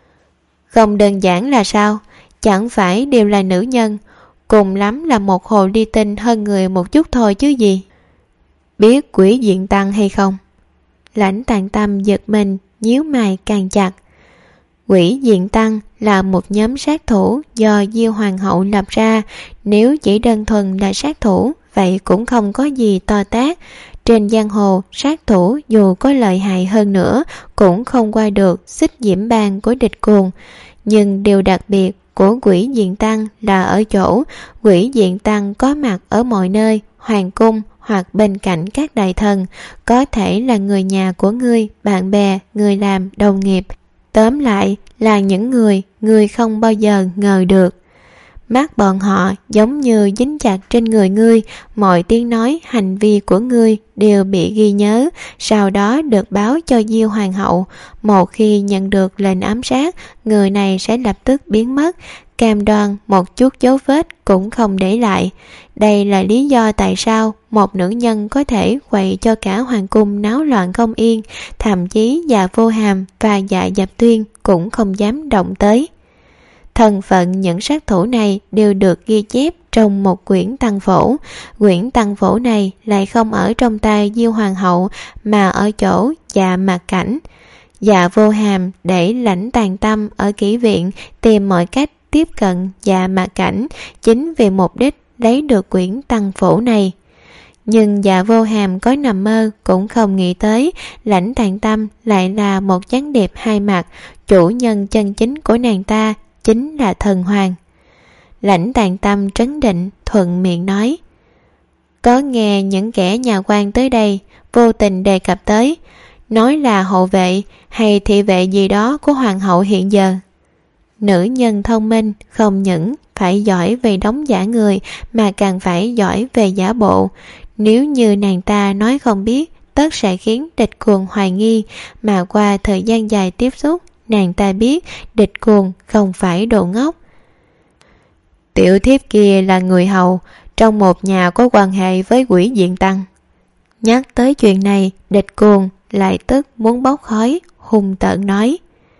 Không đơn giản là sao? Chẳng phải đều là nữ nhân, cùng lắm là một hồ ly tinh hơn người một chút thôi chứ gì. Biết Quỷ Diện Tăng hay không? Lãnh Tàn Tâm giật mình, nhíu mày càng chặt. Quỷ Diện Tăng là một nhóm sát thủ do Diêu Hoàng hậu lập ra. Nếu chỉ đơn thuần là sát thủ, vậy cũng không có gì to tát. Trên giang hồ, sát thủ dù có lợi hại hơn nữa cũng không qua được Xích Diễm Bang của Địch Cuồng. Nhưng điều đặc biệt của Quỷ Diện Tăng là ở chỗ Quỷ Diện Tăng có mặt ở mọi nơi, hoàng cung hoặc bên cạnh các đại thần, có thể là người nhà của ngươi, bạn bè, người làm, đồng nghiệp. Tóm lại là những người ngươi không bao giờ ngờ được. Mắt bọn họ giống như dính chặt trên người ngươi, mọi tiếng nói, hành vi của ngươi đều bị ghi nhớ, sau đó được báo cho Diêu Hoàng hậu. Một khi nhận được lệnh ám sát, người này sẽ lập tức biến mất, cam đoan một chút dấu vết cũng không để lại. Đây là lý do tại sao một nữ nhân có thể quậy cho cả hoàng cung náo loạn không yên, thậm chí Dạ Vô Hàm và Dạ Dập Tuyên cũng không dám động tới. Thân phận những sát thủ này đều được ghi chép trong một quyển tăng phổ. Quyển tăng phổ này lại không ở trong tay Diêu Hoàng hậu mà ở chỗ Dạ Mạc Cảnh. Dạ Vô Hàm để Lãnh Tàn Tâm ở kỹ viện tìm mọi cách tiếp cận Dạ Mạc Cảnh, chính vì mục đích lấy được quyển tăng phổ này. Nhưng Dạ Vô Hàm có nằm mơ cũng không nghĩ tới Lãnh Tàn Tâm lại là một dáng đẹp hai mặt, chủ nhân chân chính của nàng ta chính là thần hoàng. Lãnh Tàn Tâm trấn định, thuận miệng nói. Có nghe những kẻ nhà quan tới đây vô tình đề cập tới, nói là hậu vệ hay thị vệ gì đó của hoàng hậu hiện giờ. Nữ nhân thông minh không những phải giỏi về đóng giả người mà càng phải giỏi về giả bộ. Nếu như nàng ta nói không biết, tất sẽ khiến Địch Cuồng hoài nghi, mà qua thời gian dài tiếp xúc, nàng ta biết Địch Cuồng không phải đồ ngốc. Tiểu thiếp kia là người hầu trong một nhà có quan hệ với Quỷ Diện Tăng. Nhắc tới chuyện này, Địch Cuồng lại tức muốn bốc khói, hung tợn nói.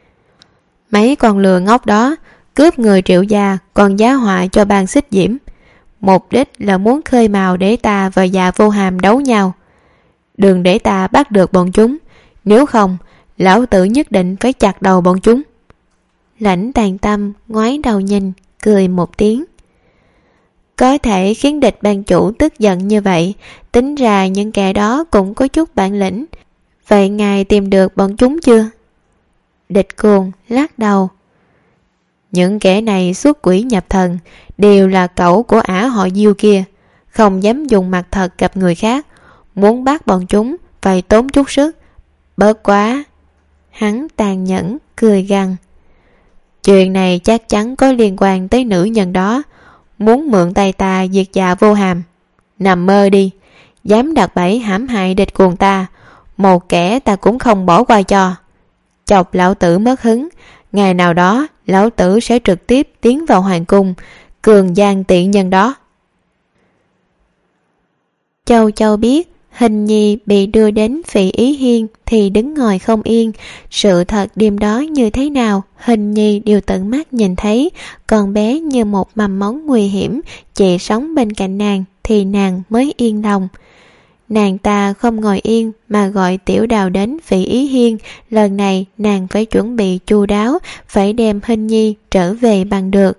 Mấy con lừa ngốc đó cướp người Triệu gia còn giá họa cho bang Xích Diễm, mục đích là muốn khơi mào để ta và Dạ Vô Hàm đấu nhau. Đừng để ta bắt được bọn chúng, nếu không lão tử nhất định phải chặt đầu bọn chúng. Lãnh Tàn Tâm ngoái đầu nhìn, cười một tiếng. Có thể khiến địch ban chủ tức giận như vậy, tính ra những kẻ đó cũng có chút bản lĩnh. Vậy ngài tìm được bọn chúng chưa? Địch Cuồng lắc đầu. Những kẻ này xuất quỷ nhập thần, đều là cẩu của ả họ Diêu kia, không dám dùng mặt thật gặp người khác. Muốn bắt bọn chúng phải tốn chút sức. Bớt quá. Hắn tàn nhẫn cười gằn. Chuyện này chắc chắn có liên quan tới nữ nhân đó, muốn mượn tay ta diệt dạ Vô Hàm. Nằm mơ đi, dám đặt bẫy hãm hại Địch Cuồng ta, một kẻ ta cũng không bỏ qua cho. Chọc lão tử mất hứng, ngày nào đó lão tử sẽ trực tiếp tiến vào hoàng cung, cường gian tiện nhân đó. Châu Châu biết Hình Nhi bị đưa đến Phỉ Ý Hiên thì đứng ngồi không yên. Sự thật đêm đó như thế nào Hình Nhi đều tận mắt nhìn thấy. Con bé như một mầm móng nguy hiểm, chị sống bên cạnh nàng thì nàng mới yên lòng. Nàng ta không ngồi yên mà gọi Tiểu Đào đến Phỉ Ý Hiên. Lần này nàng phải chuẩn bị chu đáo, phải đem Hình Nhi trở về bằng được.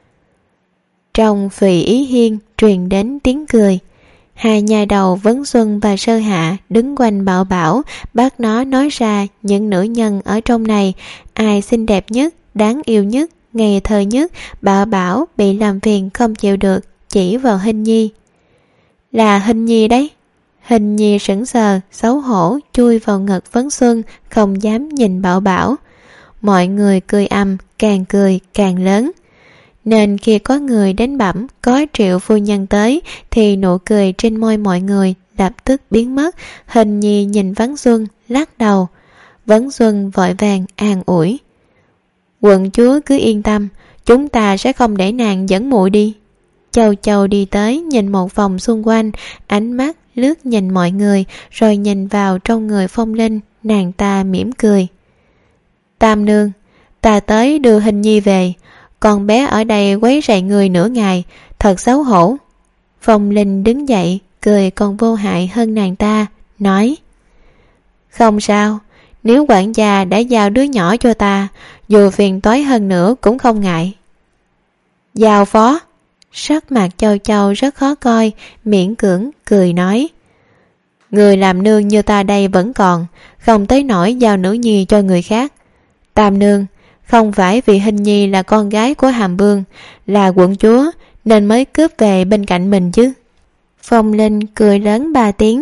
Trong Phỉ Ý Hiên truyền đến tiếng cười. Hai nhà đầu Vấn Xuân và Sơ Hạ đứng quanh Bảo Bảo, bắt nó nói ra những nữ nhân ở trong này, ai xinh đẹp nhất, đáng yêu nhất, ngây thơ nhất. Bảo Bảo bị làm phiền không chịu được, chỉ vào Hình Nhi. Là Hình Nhi đấy. Hình Nhi sững sờ, xấu hổ, chui vào ngực Vấn Xuân, không dám nhìn Bảo Bảo. Mọi người cười ầm, càng cười càng lớn. Nên khi có người đến bẩm có Triệu phu nhân tới thì nụ cười trên môi mọi người lập tức biến mất. Hình Nhi nhìn Vấn Xuân lắc đầu. Vấn Xuân vội vàng an ủi. Quận chúa cứ yên tâm, chúng ta sẽ không để nàng dẫn muội đi. Châu Châu đi tới nhìn một vòng xung quanh, ánh mắt lướt nhìn mọi người rồi nhìn vào trong người Phong Linh. Nàng ta mỉm cười. Tam nương, ta tới đưa Hình Nhi về, con bé ở đây quấy rầy người nửa ngày, thật xấu hổ. Phong Linh đứng dậy, cười còn vô hại hơn nàng ta, nói. Không sao, nếu quản gia đã giao đứa nhỏ cho ta, dù phiền toái hơn nữa cũng không ngại. Giao phó. Sắc mặt Châu Châu rất khó coi, miễn cưỡng cười nói. Người làm nương như ta đây vẫn còn, không tới nỗi giao nữ nhi cho người khác. Tam nương, không phải vì Hình Nhi là con gái của Hàm Vương, là quận chúa nên mới cướp về bên cạnh mình chứ. Phong Linh cười lớn ba tiếng.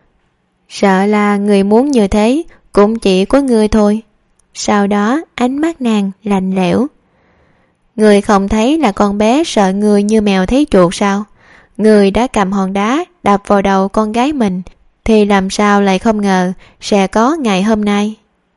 Sợ là người muốn như thế cũng chỉ có người thôi. Sau đó ánh mắt nàng lạnh lẽo. Người không thấy là con bé sợ người như mèo thấy chuột sao? Người đã cầm hòn đá đập vào đầu con gái mình, thì làm sao lại không ngờ sẽ có ngày hôm nay.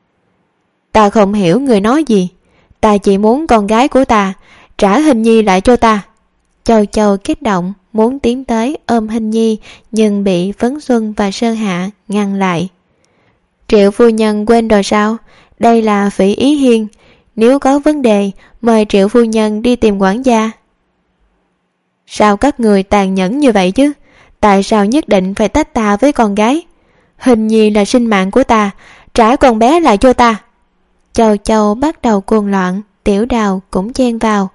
Ta không hiểu người nói gì. Ta chỉ muốn con gái của ta trả Hình Nhi lại cho ta. Châu Châu kích động muốn tiến tới ôm Hình Nhi, nhưng bị Vấn Xuân và Sơ Hạ ngăn lại. Triệu phu nhân quên rồi sao? Đây là Phỉ Ý Hiên, nếu có vấn đề mời Triệu phu nhân đi tìm quản gia. Sao các người tàn nhẫn như vậy chứ? Tại sao nhất định phải tách ta với con gái? Hình Nhi là sinh mạng của ta, trả con bé lại cho ta. Châu Châu bắt đầu cuồng loạn, Tiểu Đào cũng chen vào.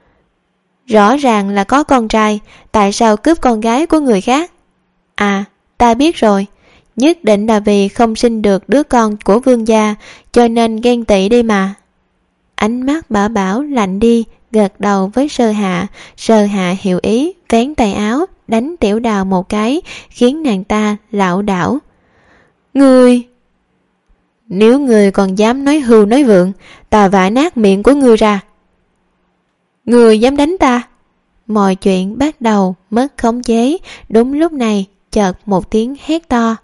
Rõ ràng là có con trai, tại sao cướp con gái của người khác? À, ta biết rồi, nhất định là vì không sinh được đứa con của vương gia, cho nên ghen tị đi mà. Ánh mắt Bảo Bảo lạnh đi, gật đầu với Sơ Hạ. Sơ Hạ hiểu ý, vén tay áo, đánh Tiểu Đào một cái, khiến nàng ta lảo đảo. Ngươi... Nếu ngươi còn dám nói hưu nói vượng, ta vả nát miệng của ngươi ra. Ngươi dám đánh ta? Mọi chuyện bắt đầu mất khống chế. Đúng lúc này chợt một tiếng hét to.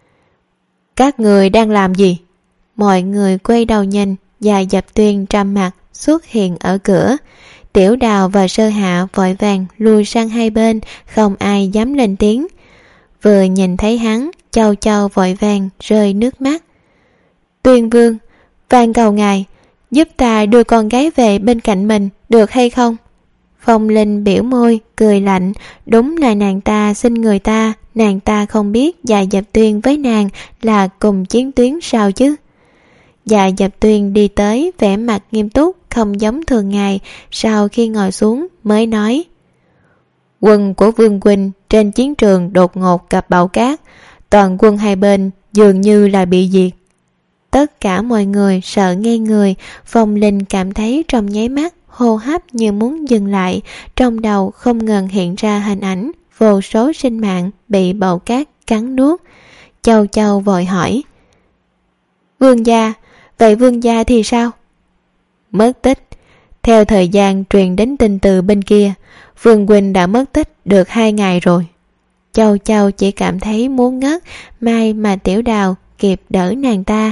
Các người đang làm gì? Mọi người quay đầu nhìn, và Dập Tuyên trầm mặt xuất hiện ở cửa. Tiểu Đào và Sơ Hạ vội vàng lùi sang hai bên, không ai dám lên tiếng. Vừa nhìn thấy hắn, Châu Châu vội vàng rơi nước mắt. Tuyên vương, van cầu ngài giúp ta đưa con gái về bên cạnh mình được hay không? Phong Linh biểu môi cười lạnh. Đúng là nàng ta xin người ta, nàng ta không biết Dạ Dập Tuyên với nàng là cùng chiến tuyến sao chứ. Dạ Dập Tuyên đi tới, vẻ mặt nghiêm túc không giống thường ngày. Sau khi ngồi xuống mới nói: Quân của Vương huynh trên chiến trường đột ngột gặp bão cát, toàn quân hai bên dường như là bị diệt. Tất cả mọi người sợ ngây người. Phong Linh cảm thấy trong nháy mắt hô hấp như muốn dừng lại, trong đầu không ngừng hiện ra hình ảnh vô số sinh mạng bị bão cát cắn nuốt. Châu Châu vội hỏi: Vương gia, vậy vương gia thì sao? Mất tích. Theo thời gian truyền đến tin từ bên kia, Vương huynh đã mất tích được hai ngày rồi. Châu Châu chỉ cảm thấy muốn ngất, may mà Tiểu Đào kịp đỡ nàng ta.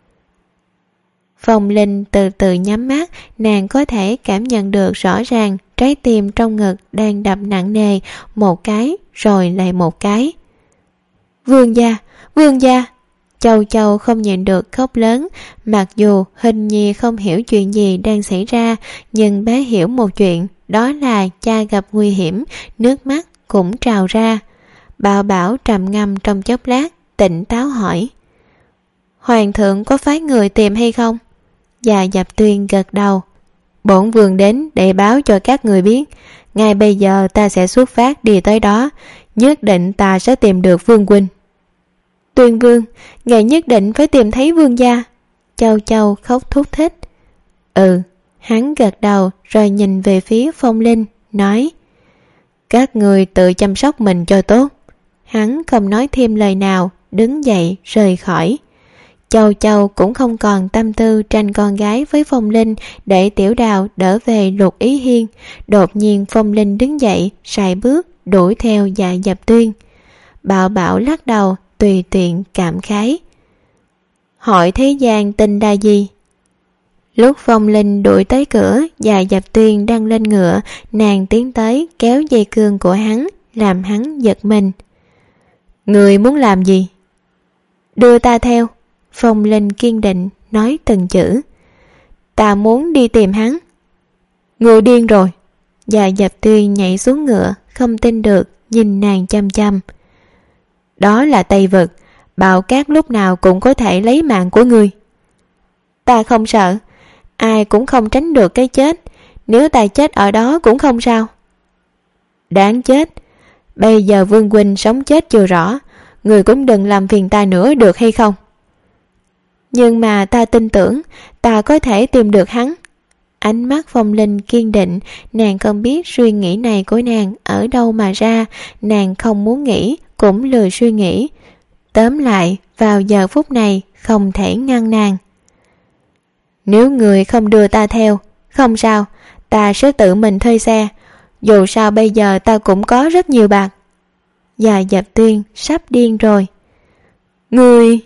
Phong Linh từ từ nhắm mắt, nàng có thể cảm nhận được rõ ràng trái tim trong ngực đang đập nặng nề, một cái rồi lại một cái. Vương gia, vương gia! Châu Châu không nhịn được khóc lớn. Mặc dù Hình Nhi không hiểu chuyện gì đang xảy ra, nhưng bé hiểu một chuyện, đó là cha gặp nguy hiểm, nước mắt cũng trào ra. Bảo Bảo trầm ngâm trong chốc lát, tỉnh táo hỏi: Hoàng thượng có phái người tìm hay không? Dạ Dập Tuyên gật đầu: Bổn vương đến để báo cho các người biết, ngay bây giờ ta sẽ xuất phát đi tới đó, nhất định ta sẽ tìm được Vương huynh. Tuyên vương, ngài nhất định phải tìm thấy vương gia. Châu Châu khóc thút thích. Ừ, hắn gật đầu rồi nhìn về phía Phong Linh, nói: Các người tự chăm sóc mình cho tốt. Hắn không nói thêm lời nào, đứng dậy rời khỏi. Châu Châu cũng không còn tâm tư tranh con gái với Phong Linh, để Tiểu Đào đỡ về Lục Ý Hiên. Đột nhiên Phong Linh đứng dậy, sải bước đuổi theo Dạ Dập Tuyên. Bảo Bảo lắc đầu, tùy tiện cảm khái: Hỏi thế gian tình đa gì? Lúc Phong Linh đuổi tới cửa, Dạ Dập Tuyên đang lên ngựa, nàng tiến tới kéo dây cương của hắn, làm hắn giật mình. Người muốn làm gì? Đưa ta theo. Phong Linh kiên định nói từng chữ. Ta muốn đi tìm hắn. Người điên rồi. Dạ Dập Tuyên nhảy xuống ngựa, không tin được nhìn nàng chăm chăm. Đó là Tây Vực, bão cát lúc nào cũng có thể lấy mạng của người. Ta không sợ, ai cũng không tránh được cái chết, nếu ta chết ở đó cũng không sao. Đáng chết. Bây giờ Vương huynh sống chết chưa rõ, người cũng đừng làm phiền ta nữa được hay không? Nhưng mà ta tin tưởng ta có thể tìm được hắn. Ánh mắt Phong Linh kiên định, nàng không biết suy nghĩ này của nàng ở đâu mà ra, nàng không muốn nghĩ, cũng lười suy nghĩ. Tóm lại, vào giờ phút này không thể ngăn nàng. Nếu người không đưa ta theo, không sao, ta sẽ tự mình thuê xe. Dù sao bây giờ ta cũng có rất nhiều bạc. Dạ Dập Tuyên sắp điên rồi. Người...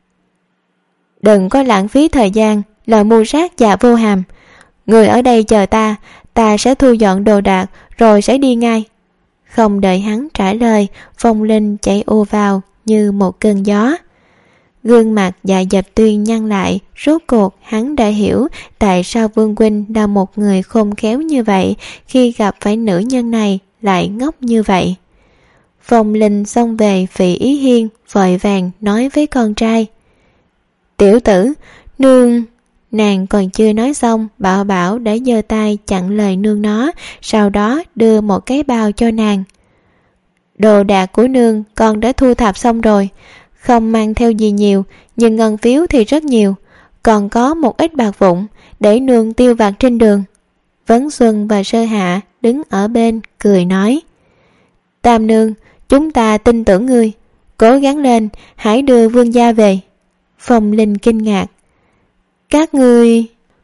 Đừng có lãng phí thời gian, lời mưu sát Dạ Vô Hàm. Người ở đây chờ ta, ta sẽ thu dọn đồ đạc rồi sẽ đi ngay. Không đợi hắn trả lời, Phong Linh chạy ô vào như một cơn gió. Gương mặt Dạ Dập Tuyên nhăn lại, rốt cuộc hắn đã hiểu tại sao Vương huynh là một người khôn khéo như vậy, khi gặp phải nữ nhân này lại ngốc như vậy. Phong Linh xông về Phỉ Ý Hiên, vội vàng nói với con trai: Tiểu tử, nương... Nàng còn chưa nói xong, Bảo Bảo đã giơ tay chặn lời nương nó, sau đó đưa một cái bao cho nàng. Đồ đạc của nương con đã thu thập xong rồi, không mang theo gì nhiều, nhưng ngân phiếu thì rất nhiều, còn có một ít bạc vụn để nương tiêu vặt trên đường. Vấn Xuân và Sơ Hạ đứng ở bên cười nói: Tam nương, chúng ta tin tưởng ngươi, cố gắng lên, hãy đưa vương gia về. Phong Linh kinh ngạc: Các ngươi...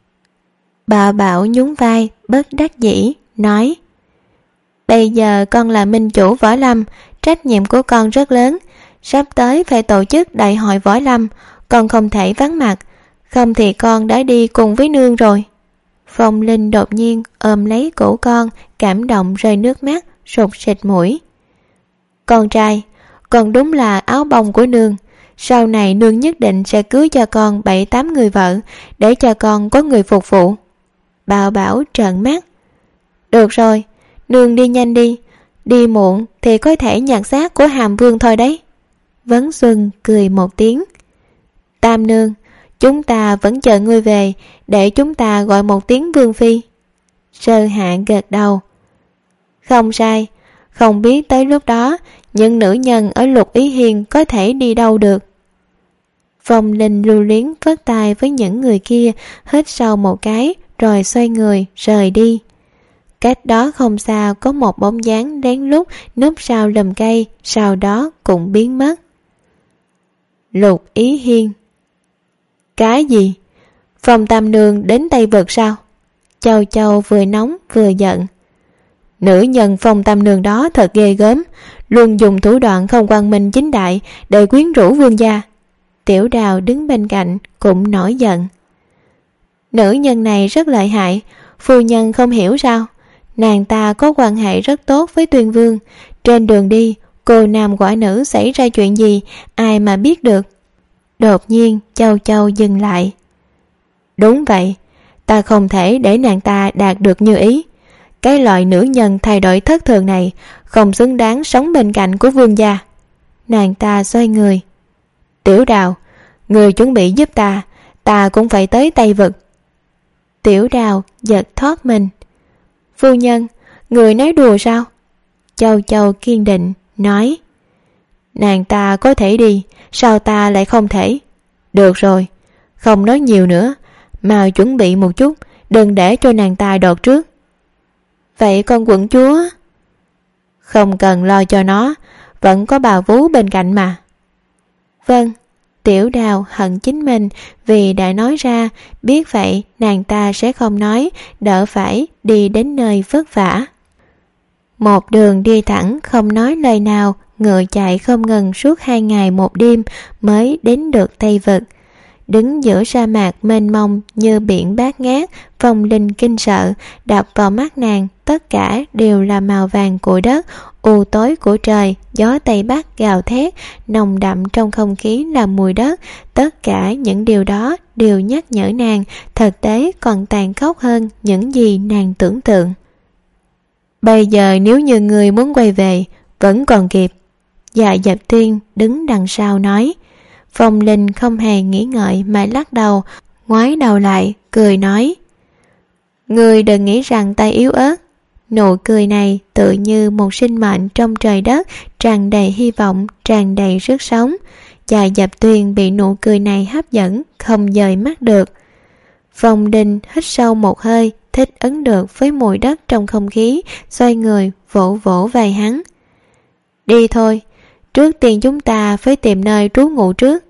Bảo Bảo nhún vai bất đắc dĩ nói: Bây giờ con là minh chủ võ lâm, trách nhiệm của con rất lớn, sắp tới phải tổ chức đại hội võ lâm, con không thể vắng mặt, không thì con đã đi cùng với nương rồi. Phong Linh đột nhiên ôm lấy cổ con, cảm động rơi nước mắt, sụt sịt mũi. Con trai, con đúng là áo bông của nương, sau này nương nhất định sẽ cưới cho con bảy tám người vợ, để cho con có người phục vụ. Bảo Bảo trợn mắt: Được rồi, nương đi nhanh đi, đi muộn thì có thể nhặt xác của Hàm Vương thôi đấy. Vấn Xuân cười một tiếng: Tam nương, chúng ta vẫn chờ ngươi về, để chúng ta gọi một tiếng vương phi. Sơ Hạ gật đầu. Không sai, không biết tới lúc đó những nữ nhân ở Lục Ý Hiên có thể đi đâu được. Phong Linh lưu luyến phất tay với những người kia, hít sâu một cái rồi xoay người rời đi. Cách đó không xa có một bóng dáng lén lút núp sau lùm cây, sau đó cũng biến mất. Lục Ý Hiên. Cái gì? Phong Tam Nương đến Tây Vực sao? Châu Châu vừa nóng vừa giận. Nữ nhân Phong Tam Nương đó thật ghê gớm, luôn dùng thủ đoạn không quang minh chính đại để quyến rũ vương gia. Tiểu Đào đứng bên cạnh cũng nổi giận. Nữ nhân này rất lợi hại, phu nhân không hiểu sao? Nàng ta có quan hệ rất tốt với Tuyên Vương. Trên đường đi, cô nam quả nữ xảy ra chuyện gì, ai mà biết được. Đột nhiên Châu Châu dừng lại. Đúng vậy, ta không thể để nàng ta đạt được như ý. Cái loại nữ nhân thay đổi thất thường này không xứng đáng sống bên cạnh của vương gia. Nàng ta xoay người. Tiểu Đào, người chuẩn bị giúp ta, ta cũng phải tới Tây Vực. Tiểu Đào giật thoát mình. Phu nhân, người nói đùa sao? Châu Châu kiên định nói. Nàng ta có thể đi, sao ta lại không thể? Được rồi, không nói nhiều nữa, mau chuẩn bị một chút, đừng để cho nàng ta đột trước. Vậy con quận chúa? Không cần lo cho nó, vẫn có bà vú bên cạnh mà. Vâng. Tiểu Đào hận chính mình vì đã nói ra, biết vậy nàng ta sẽ không nói, đỡ phải đi đến nơi vất vả. Một đường đi thẳng không nói lời nào, ngựa chạy không ngừng suốt hai ngày một đêm mới đến được Tây Vực. Đứng giữa sa mạc mênh mông như biển bát ngát, Phong Linh kinh sợ, đập vào mắt nàng tất cả đều là màu vàng của đất, u tối của trời, gió Tây Bắc gào thét, nồng đậm trong không khí là mùi đất. Tất cả những điều đó đều nhắc nhở nàng, thực tế còn tàn khốc hơn những gì nàng tưởng tượng. Bây giờ nếu như người muốn quay về, vẫn còn kịp. Dạ Dập Tuyên đứng đằng sau nói. Phong Linh không hề nghĩ ngợi mà lắc đầu, ngoái đầu lại, cười nói. Người đừng nghĩ rằng ta yếu ớt. Nụ cười này tự như một sinh mệnh trong trời đất, tràn đầy hy vọng, tràn đầy sức sống. Dạ Dập Tuyên bị nụ cười này hấp dẫn, không dời mắt được. Phong Linh hít sâu một hơi, thích ứng được với mùi đất trong không khí, xoay người, vỗ vỗ vai hắn. Đi thôi, trước tiên chúng ta phải tìm nơi trú ngụ trước.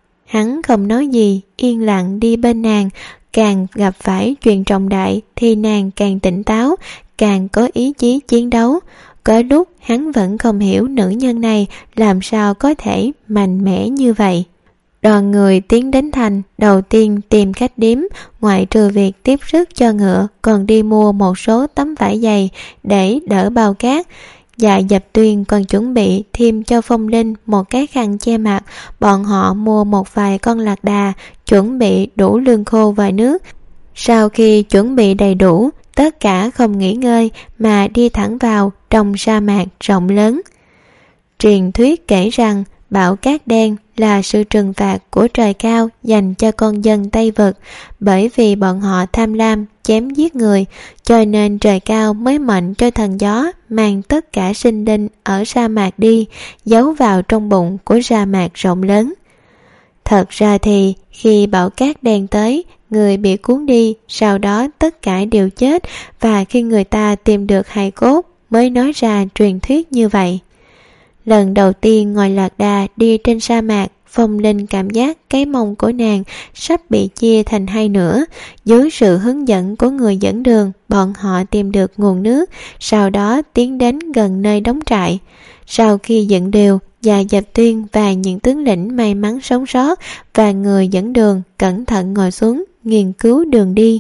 Hắn không nói gì, yên lặng đi bên nàng. Càng gặp phải chuyện trọng đại thì nàng càng tỉnh táo, càng có ý chí chiến đấu. Có lúc hắn vẫn không hiểu nữ nhân này làm sao có thể mạnh mẽ như vậy. Đoàn người tiến đến thành, đầu tiên tìm khách điếm, ngoại trừ việc tiếp sức cho ngựa, còn đi mua một số tấm vải dày để đỡ bao cát. Dạ Dập Tuyên còn chuẩn bị thêm cho Phong Linh một cái khăn che mặt. Bọn họ mua một vài con lạc đà, chuẩn bị đủ lương khô và nước. Sau khi chuẩn bị đầy đủ, tất cả không nghỉ ngơi mà đi thẳng vào trong sa mạc rộng lớn. Truyền thuyết kể rằng bão cát đen là sự trừng phạt của trời cao dành cho con dân Tây Vực, bởi vì bọn họ tham lam chém giết người, cho nên trời cao mới mệnh cho thần gió mang tất cả sinh linh ở sa mạc đi, giấu vào trong bụng của sa mạc rộng lớn. Thật ra thì khi bão cát đen tới, người bị cuốn đi, sau đó tất cả đều chết, và khi người ta tìm được hài cốt mới nói ra truyền thuyết như vậy. Lần đầu tiên ngồi lạc đà đi trên sa mạc, Phong Linh cảm giác cái mông của nàng sắp bị chia thành hai nửa. Dưới sự hướng dẫn của người dẫn đường, bọn họ tìm được nguồn nước, sau đó tiến đến gần nơi đóng trại. Sau khi dựng đều, Dạ Dập Tuyên và những tướng lĩnh may mắn sống sót và người dẫn đường cẩn thận ngồi xuống nghiên cứu đường đi.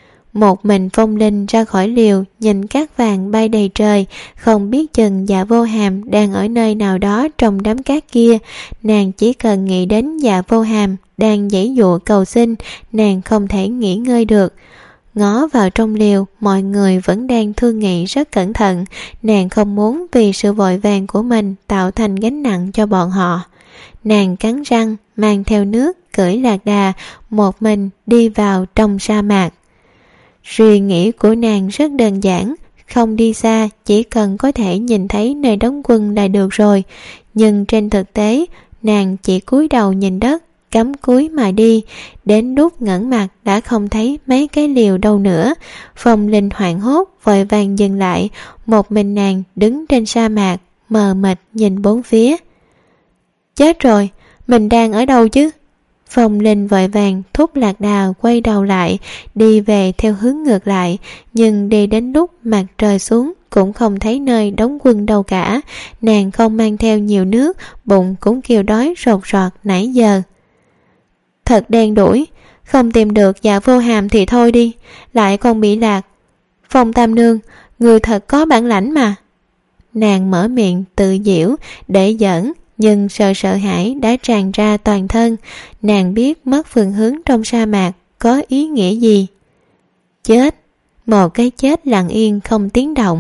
Một mình Phong Linh ra khỏi liều, nhìn cát vàng bay đầy trời, không biết chừng Dạ Vô Hàm đang ở nơi nào đó trong đám cát kia. Nàng chỉ cần nghĩ đến Dạ Vô Hàm đang giãy giụa cầu xin, nàng không thể nghỉ ngơi được. Ngó vào trong liều, mọi người vẫn đang thương nghị rất cẩn thận. Nàng không muốn vì sự vội vàng của mình tạo thành gánh nặng cho bọn họ. Nàng cắn răng mang theo nước cưỡi lạc đà, một mình đi vào trong sa mạc. Suy nghĩ của nàng rất đơn giản, không đi xa, chỉ cần có thể nhìn thấy nơi đóng quân là được rồi. Nhưng trên thực tế, nàng chỉ cúi đầu nhìn đất, cắm cúi mà đi. Đến lúc ngẩng mặt đã không thấy mấy cái liều đâu nữa. Phong Linh hoảng hốt vội vàng dừng lại, một mình nàng đứng trên sa mạc, mờ mịt nhìn bốn phía. Chết rồi, mình đang ở đâu chứ? Phong Linh vội vàng thúc lạc đà quay đầu lại, đi về theo hướng ngược lại, nhưng đi đến lúc mặt trời xuống cũng không thấy nơi đóng quân đâu cả. Nàng không mang theo nhiều nước, bụng cũng kêu đói rột rọt nãy giờ. Thật đen đủi, không tìm được Dạ Vô Hàm thì thôi đi, lại còn bị lạc. Phong Tam Nương, người thật có bản lãnh mà. Nàng mở miệng tự giễu để giỡn, nhưng sợ sợ hãi đã tràn ra toàn thân. Nàng biết mất phương hướng trong sa mạc có ý nghĩa gì. Chết, một cái chết lặng yên không tiếng động.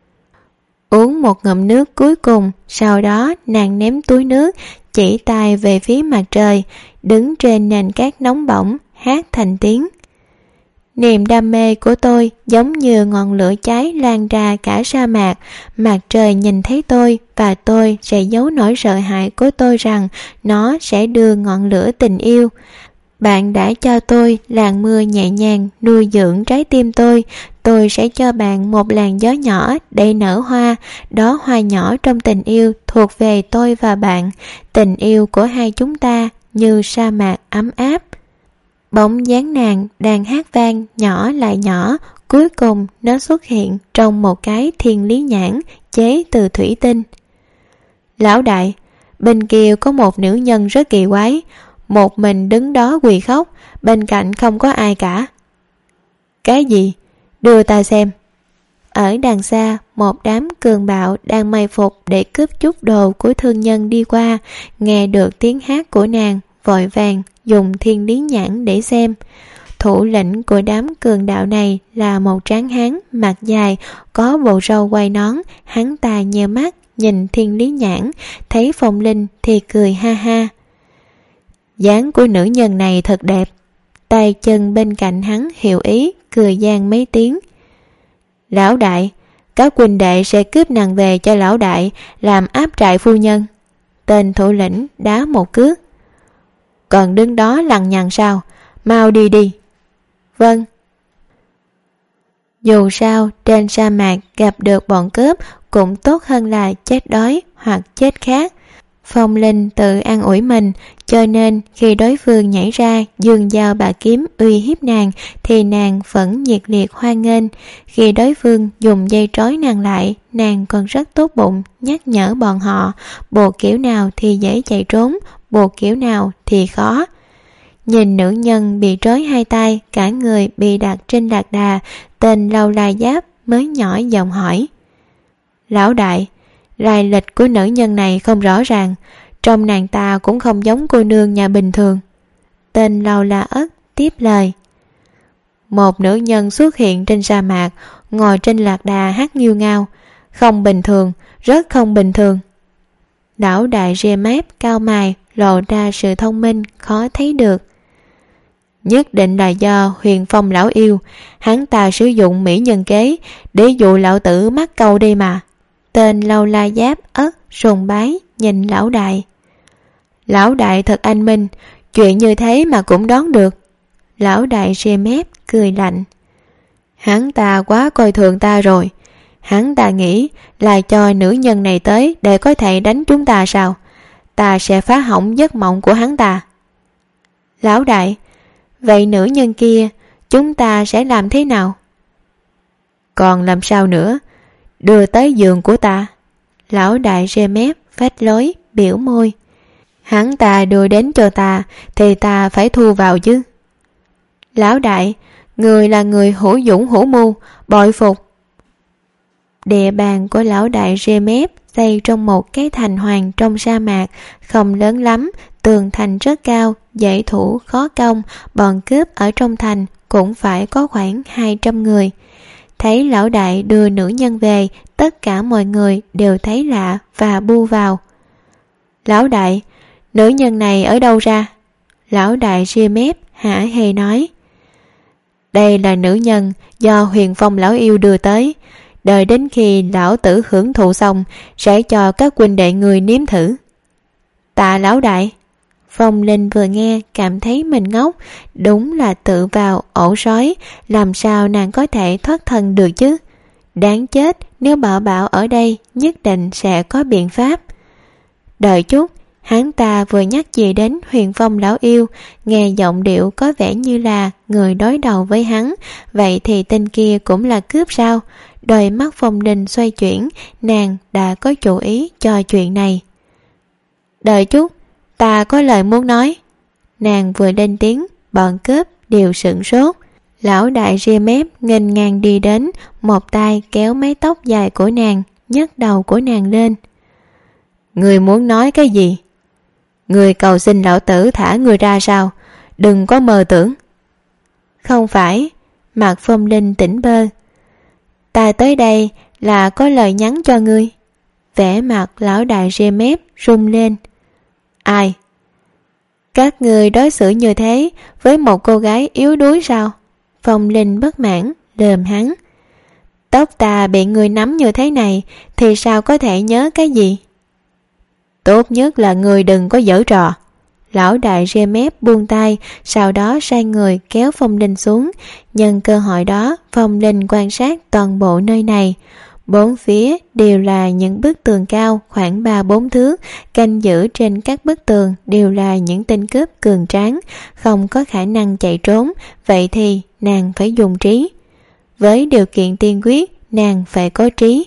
Uống một ngụm nước cuối cùng, sau đó nàng ném túi nước, chỉ tay về phía mặt trời, đứng trên nền cát nóng bỏng, hát thành tiếng. Niềm đam mê của tôi giống như ngọn lửa cháy lan ra cả sa mạc. Mặt trời nhìn thấy tôi và tôi sẽ giấu nỗi sợ hãi của tôi rằng nó sẽ đưa ngọn lửa tình yêu. Bạn đã cho tôi làn mưa nhẹ nhàng nuôi dưỡng trái tim tôi. Tôi sẽ cho bạn một làn gió nhỏ để nở hoa. Đó hoa nhỏ trong tình yêu thuộc về tôi và bạn. Tình yêu của hai chúng ta như sa mạc ấm áp. Bóng dáng nàng đang hát vang nhỏ lại nhỏ, cuối cùng nó xuất hiện trong một cái thiên lý nhãn chế từ thủy tinh. Lão đại, bên kia có một nữ nhân rất kỳ quái, một mình đứng đó quỳ khóc, bên cạnh không có ai cả. Cái gì? Đưa ta xem. Ở đằng xa, một đám cường bạo đang may phục để cướp chút đồ của thương nhân đi qua, nghe được tiếng hát của nàng, vội vàng dùng thiên lý nhãn để xem. Thủ lĩnh của đám cường đạo này là một tráng hán mặt dài, có bộ râu quai nón. Hắn ta nheo mắt nhìn thiên lý nhãn, thấy Phong Linh thì cười ha ha. Dáng của nữ nhân này thật đẹp. Tay chân bên cạnh hắn hiểu ý, cười gian mấy tiếng. Lão đại, các huynh đệ sẽ cướp nàng về cho lão đại làm áp trại phu nhân. Tên thủ lĩnh đá một cước. Còn đứng đó lằng nhằng sao? Mau đi đi. Vâng. Dù sao trên sa mạc gặp được bọn cướp cũng tốt hơn là chết đói hoặc chết khát. Phong Linh tự an ủi mình, cho nên khi đối phương nhảy ra giương dao bả kiếm uy hiếp nàng thì nàng vẫn nhiệt liệt hoan nghênh. Khi đối phương dùng dây trói nàng lại, nàng còn rất tốt bụng nhắc nhở bọn họ bộ kiểu nào thì dễ chạy trốn, bộ kiểu nào thì khó. Nhìn nữ nhân bị trói hai tay, cả người bị đặt trên lạc đà, tên Lâu La Giáp mới nhỏ giọng hỏi. Lão đại, lai lịch của nữ nhân này không rõ ràng, trong nàng ta cũng không giống cô nương nhà bình thường. Tên Lâu La Ất tiếp lời. Một nữ nhân xuất hiện trên sa mạc, ngồi trên lạc đà hát nghêu ngao. Không bình thường, rất không bình thường. Lão đại ria mép cao mày, lộ ra sự thông minh khó thấy được. Nhất định là do Huyền Phong lão yêu, hắn ta sử dụng mỹ nhân kế để dụ lão tử mắc câu đi mà. Tên Lâu La Giáp Ất sùng bái nhìn lão đại. Lão đại thật anh minh, chuyện như thế mà cũng đoán được. Lão đại ria mép cười lạnh. Hắn ta quá coi thường ta rồi. Hắn ta nghĩ là cho nữ nhân này tới để có thể đánh chúng ta sao? Ta sẽ phá hỏng giấc mộng của hắn ta. Lão đại, vậy nữ nhân kia chúng ta sẽ làm thế nào? Còn làm sao nữa? Đưa tới giường của ta. Lão đại ria mép phách lối biểu môi. Hắn ta đưa đến cho ta thì ta phải thu vào chứ. Lão đại, người là người hữu dũng hữu mưu, bội phục. Địa bàn của lão đại ria mép xây trong một cái thành hoàng trong sa mạc, không lớn lắm, tường thành rất cao, dễ thủ khó công, bọn cướp ở trong thành cũng phải có khoảng hai trăm người. Thấy lão đại đưa nữ nhân về, tất cả mọi người đều thấy lạ và bu vào. Lão đại, Nữ nhân này ở đâu ra? Lão đại ria mép hả hê nói. Đây là nữ nhân do Huyền Phong lão yêu đưa tới, đợi đến khi lão tử hưởng thụ xong sẽ cho các huynh đệ người nếm thử. Tạ lão đại. Phong Linh vừa nghe cảm thấy mình ngốc, đúng là tự vào ổ sói, làm sao nàng có thể thoát thân được chứ? Đáng chết, nếu Bảo Bảo ở đây nhất định sẽ có biện pháp. Đợi chút, hắn ta vừa nhắc gì đến Huyền Phong lão yêu, nghe giọng điệu có vẻ như là người đối đầu với hắn, vậy thì tên kia cũng là cướp sao? Đôi mắt Phong Linh xoay chuyển, nàng đã có chủ ý cho chuyện này. Đợi chút, ta có lời muốn nói. Nàng vừa lên tiếng, bọn cướp đều sửng sốt. Lão đại ria mép nghênh ngang đi đến, một tay kéo mái tóc dài của nàng, nhấc đầu của nàng lên. Người muốn nói cái gì? Người cầu xin lão tử thả người ra sao? Đừng có mơ tưởng. Không phải. Mặt Phong Linh tỉnh bơ. Ta tới đây là có lời nhắn cho ngươi. Vẻ mặt lão đại ria mép rung lên. Ai? Các người đối xử như thế với một cô gái yếu đuối sao? Phong Linh bất mãn đờm hắn. Tóc ta bị người nắm như thế này thì sao có thể nhớ cái gì? Tốt nhất là người đừng có giở trò. Lão đại ria mép buông tay, sau đó sai người kéo Phong Linh xuống. Nhân cơ hội đó, Phong Linh quan sát toàn bộ nơi này. Bốn phía đều là những bức tường cao khoảng ba bốn thước, canh giữ trên các bức tường đều là những tên cướp cường tráng, không có khả năng chạy trốn, vậy thì nàng phải dùng trí. Với điều kiện tiên quyết, nàng phải có trí.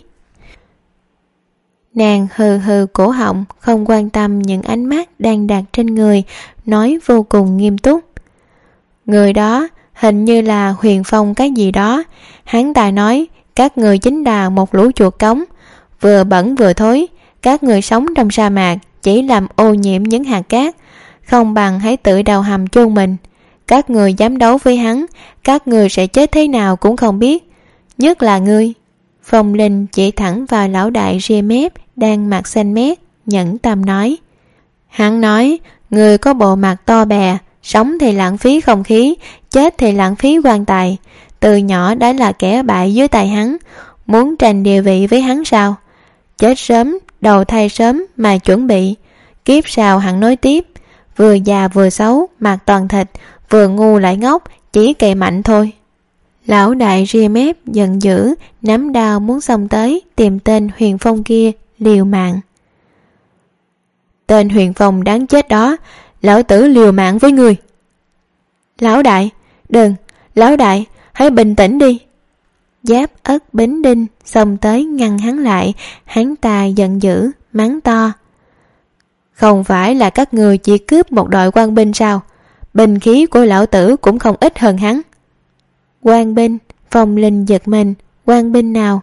Nàng hừ hừ cổ họng, không quan tâm những ánh mắt đang đặt trên người, nói vô cùng nghiêm túc. Người đó hình như là Huyền Phong cái gì đó. Hắn ta nói các người chính là một lũ chuột cống, vừa bẩn vừa thối. Các người sống trong sa mạc chỉ làm ô nhiễm những hạt cát, không bằng hãy tự đào hầm chôn mình. Các người dám đấu với hắn, các người sẽ chết thế nào cũng không biết. Nhất là ngươi. Phong Linh chỉ thẳng vào lão đại ria mép đang mặt xanh mét, nhẫn tâm nói. Hắn nói, người có bộ mặt to bè, sống thì lãng phí không khí, chết thì lãng phí quan tài. Từ nhỏ đã là kẻ bại dưới tay hắn, muốn tranh địa vị với hắn sao? Chết sớm, đầu thai sớm mà chuẩn bị. Kiếp sau hắn nói tiếp, vừa già vừa xấu, mặt toàn thịt, vừa ngu lại ngốc, chỉ cậy mạnh thôi. Lão đại ria mép giận dữ, nắm đao muốn xông tới tìm tên Huyền Phong kia liều mạng. Tên Huyền Phong đáng chết đó, lão tử liều mạng với người. Lão đại, đừng, lão đại, hãy bình tĩnh đi. Giáp Ất Bính Đinh xông tới ngăn hắn lại, hắn ta giận dữ, mắng to. Không phải là các người chỉ cướp một đội quan binh sao? Binh khí của lão tử cũng không ít hơn hắn. Quan binh? Phong Linh giật mình. Quan binh nào?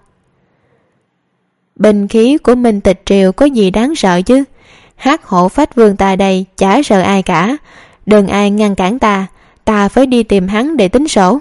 Binh khí của Minh Tịch Triều có gì đáng sợ chứ? Hắc hộ phách vương ta đây chả sợ ai cả. Đừng ai ngăn cản ta, ta phải đi tìm hắn để tính sổ.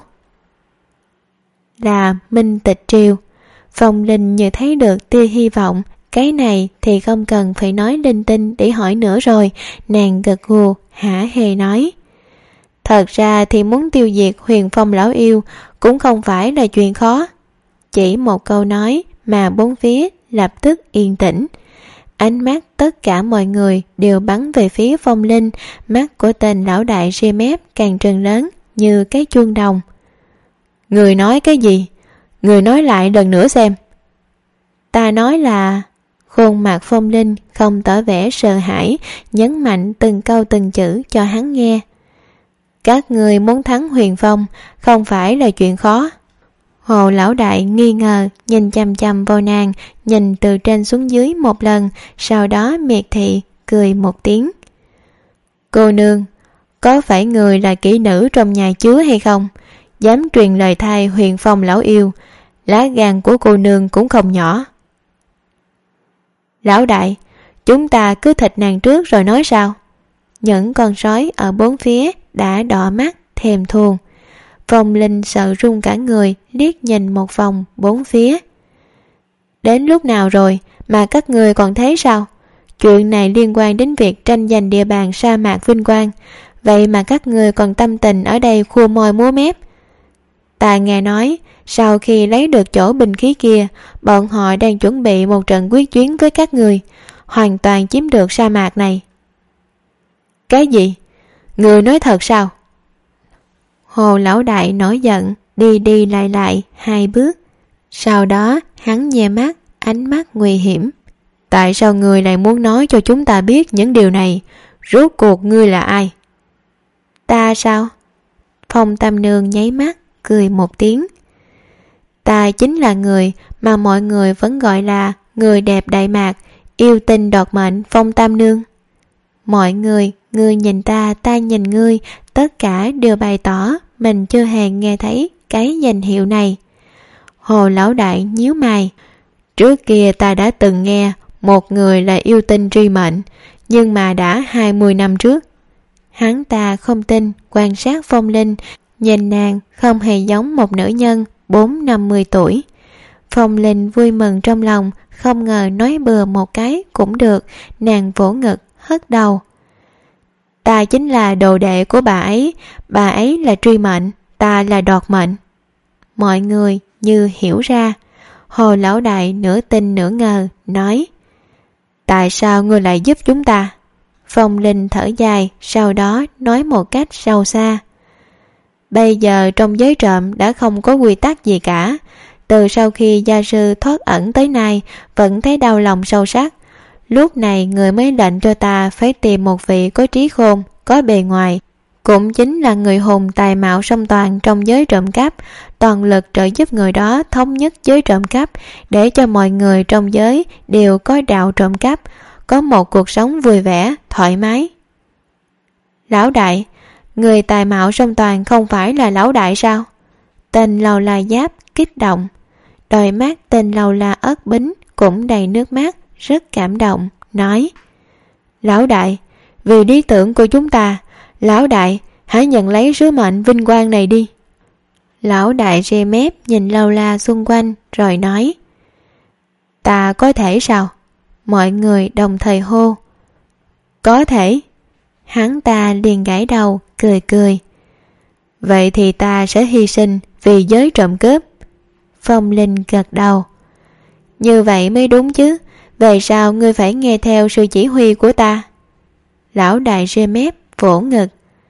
Là Minh Tịch Triều. Phong Linh như thấy được tia hy vọng. Cái này thì không cần phải nói linh tinh để hỏi nữa rồi. Nàng gật gù hả hề nói. Thật ra thì muốn tiêu diệt Huyền Phong lão yêu cũng không phải là chuyện khó. Chỉ một câu nói mà bốn phía lập tức yên tĩnh. Ánh mắt tất cả mọi người đều bắn về phía Phong Linh. Mắt của tên lão đại ria mép càng trừng lớn như cái chuông đồng. Người nói cái gì? Người nói lại lần nữa xem. Ta nói là... Khuôn mặt Phong Linh không tỏ vẻ sợ hãi, nhấn mạnh từng câu từng chữ cho hắn nghe. Các người muốn thắng Huyền Phong không phải là chuyện khó. Hồ lão đại nghi ngờ nhìn chăm chăm vào nàng, nhìn từ trên xuống dưới một lần, sau đó miệt thị cười một tiếng. Cô nương, có phải người là kỹ nữ trong nhà chứa hay không? Dám truyền lời thai Huyền Phong lão yêu, lá gan của cô nương cũng không nhỏ. Lão đại, chúng ta cứ thịt nàng trước rồi nói sao? Những con sói ở bốn phía đã đỏ mắt thèm thuồng. Phong Linh sợ run cả người, liếc nhìn một vòng bốn phía. Đến lúc nào rồi mà các người còn thấy sao? Chuyện này liên quan đến việc tranh giành địa bàn sa mạc vinh quang, vậy mà các ngươi còn tâm tình ở đây khua môi múa mép. Ta nghe nói sau khi lấy được chỗ binh khí kia, bọn họ đang chuẩn bị một trận quyết chiến với các người, hoàn toàn chiếm được sa mạc này. Cái gì? Người nói thật sao? Hồ lão đại nổi giận, đi đi lại lại hai bước. Sau đó hắn nhe mắt, ánh mắt nguy hiểm. Tại sao ngươi lại muốn nói cho chúng ta biết những điều này? Rốt cuộc ngươi là ai? Ta sao? Phong Tam Nương nháy mắt, cười một tiếng. Ta chính là người mà mọi người vẫn gọi là người đẹp Đại Mạc, yêu tinh đoạt mệnh Phong Tam Nương. Mọi người, ngươi nhìn ta, ta nhìn ngươi, tất cả đều bày tỏ mình chưa hề nghe thấy cái danh hiệu này. Hồ lão đại nhíu mày. Trước kia ta đã từng nghe một người là yêu tinh truy mệnh, nhưng mà đã hai mươi năm trước. Hắn ta không tin, quan sát Phong Linh, nhìn nàng không hề giống một nữ nhân bốn năm mươi tuổi. Phong Linh vui mừng trong lòng, không ngờ nói bừa một cái cũng được, nàng vỗ ngực, hất đầu. Ta chính là đồ đệ của bà ấy, bà ấy là truy mệnh, ta là đoạt mệnh. Mọi người như hiểu ra. Hồ lão đại nửa tin nửa ngờ, nói: Tại sao ngươi lại giúp chúng ta? Phong Linh thở dài, sau đó nói một cách sâu xa: Bây giờ trong giới trộm đã không có quy tắc gì cả. Từ sau khi gia sư thoát ẩn tới nay, vẫn thấy đau lòng sâu sắc. Lúc này người mới lệnh cho ta phải tìm một vị có trí khôn, có bề ngoài, cũng chính là người hùng tài mạo song toàn trong giới trộm cắp, toàn lực trợ giúp người đó thống nhất giới trộm cắp, để cho mọi người trong giới đều có đạo trộm cắp, có một cuộc sống vui vẻ, thoải mái. Lão đại, người tài mạo song toàn không phải là lão đại sao? Tên Lầu La Giáp kích động. Đôi mắt tên Lầu La Ất Bính cũng đầy nước mắt, rất cảm động, nói: Lão đại, vì lý tưởng của chúng ta, lão đại hãy nhận lấy sứ mệnh vinh quang này đi. Lão đại rê mép nhìn Lâu La xung quanh rồi nói: Ta có thể sao? Mọi người đồng thời hô: Có thể. Hắn ta liền gãi đầu, cười cười. Vậy thì ta sẽ hy sinh vì giới trộm cướp. Phong Linh gật đầu. Như vậy mới đúng chứ, về sao ngươi phải nghe theo sự chỉ huy của ta? Lão đại rê mép vỗ ngực.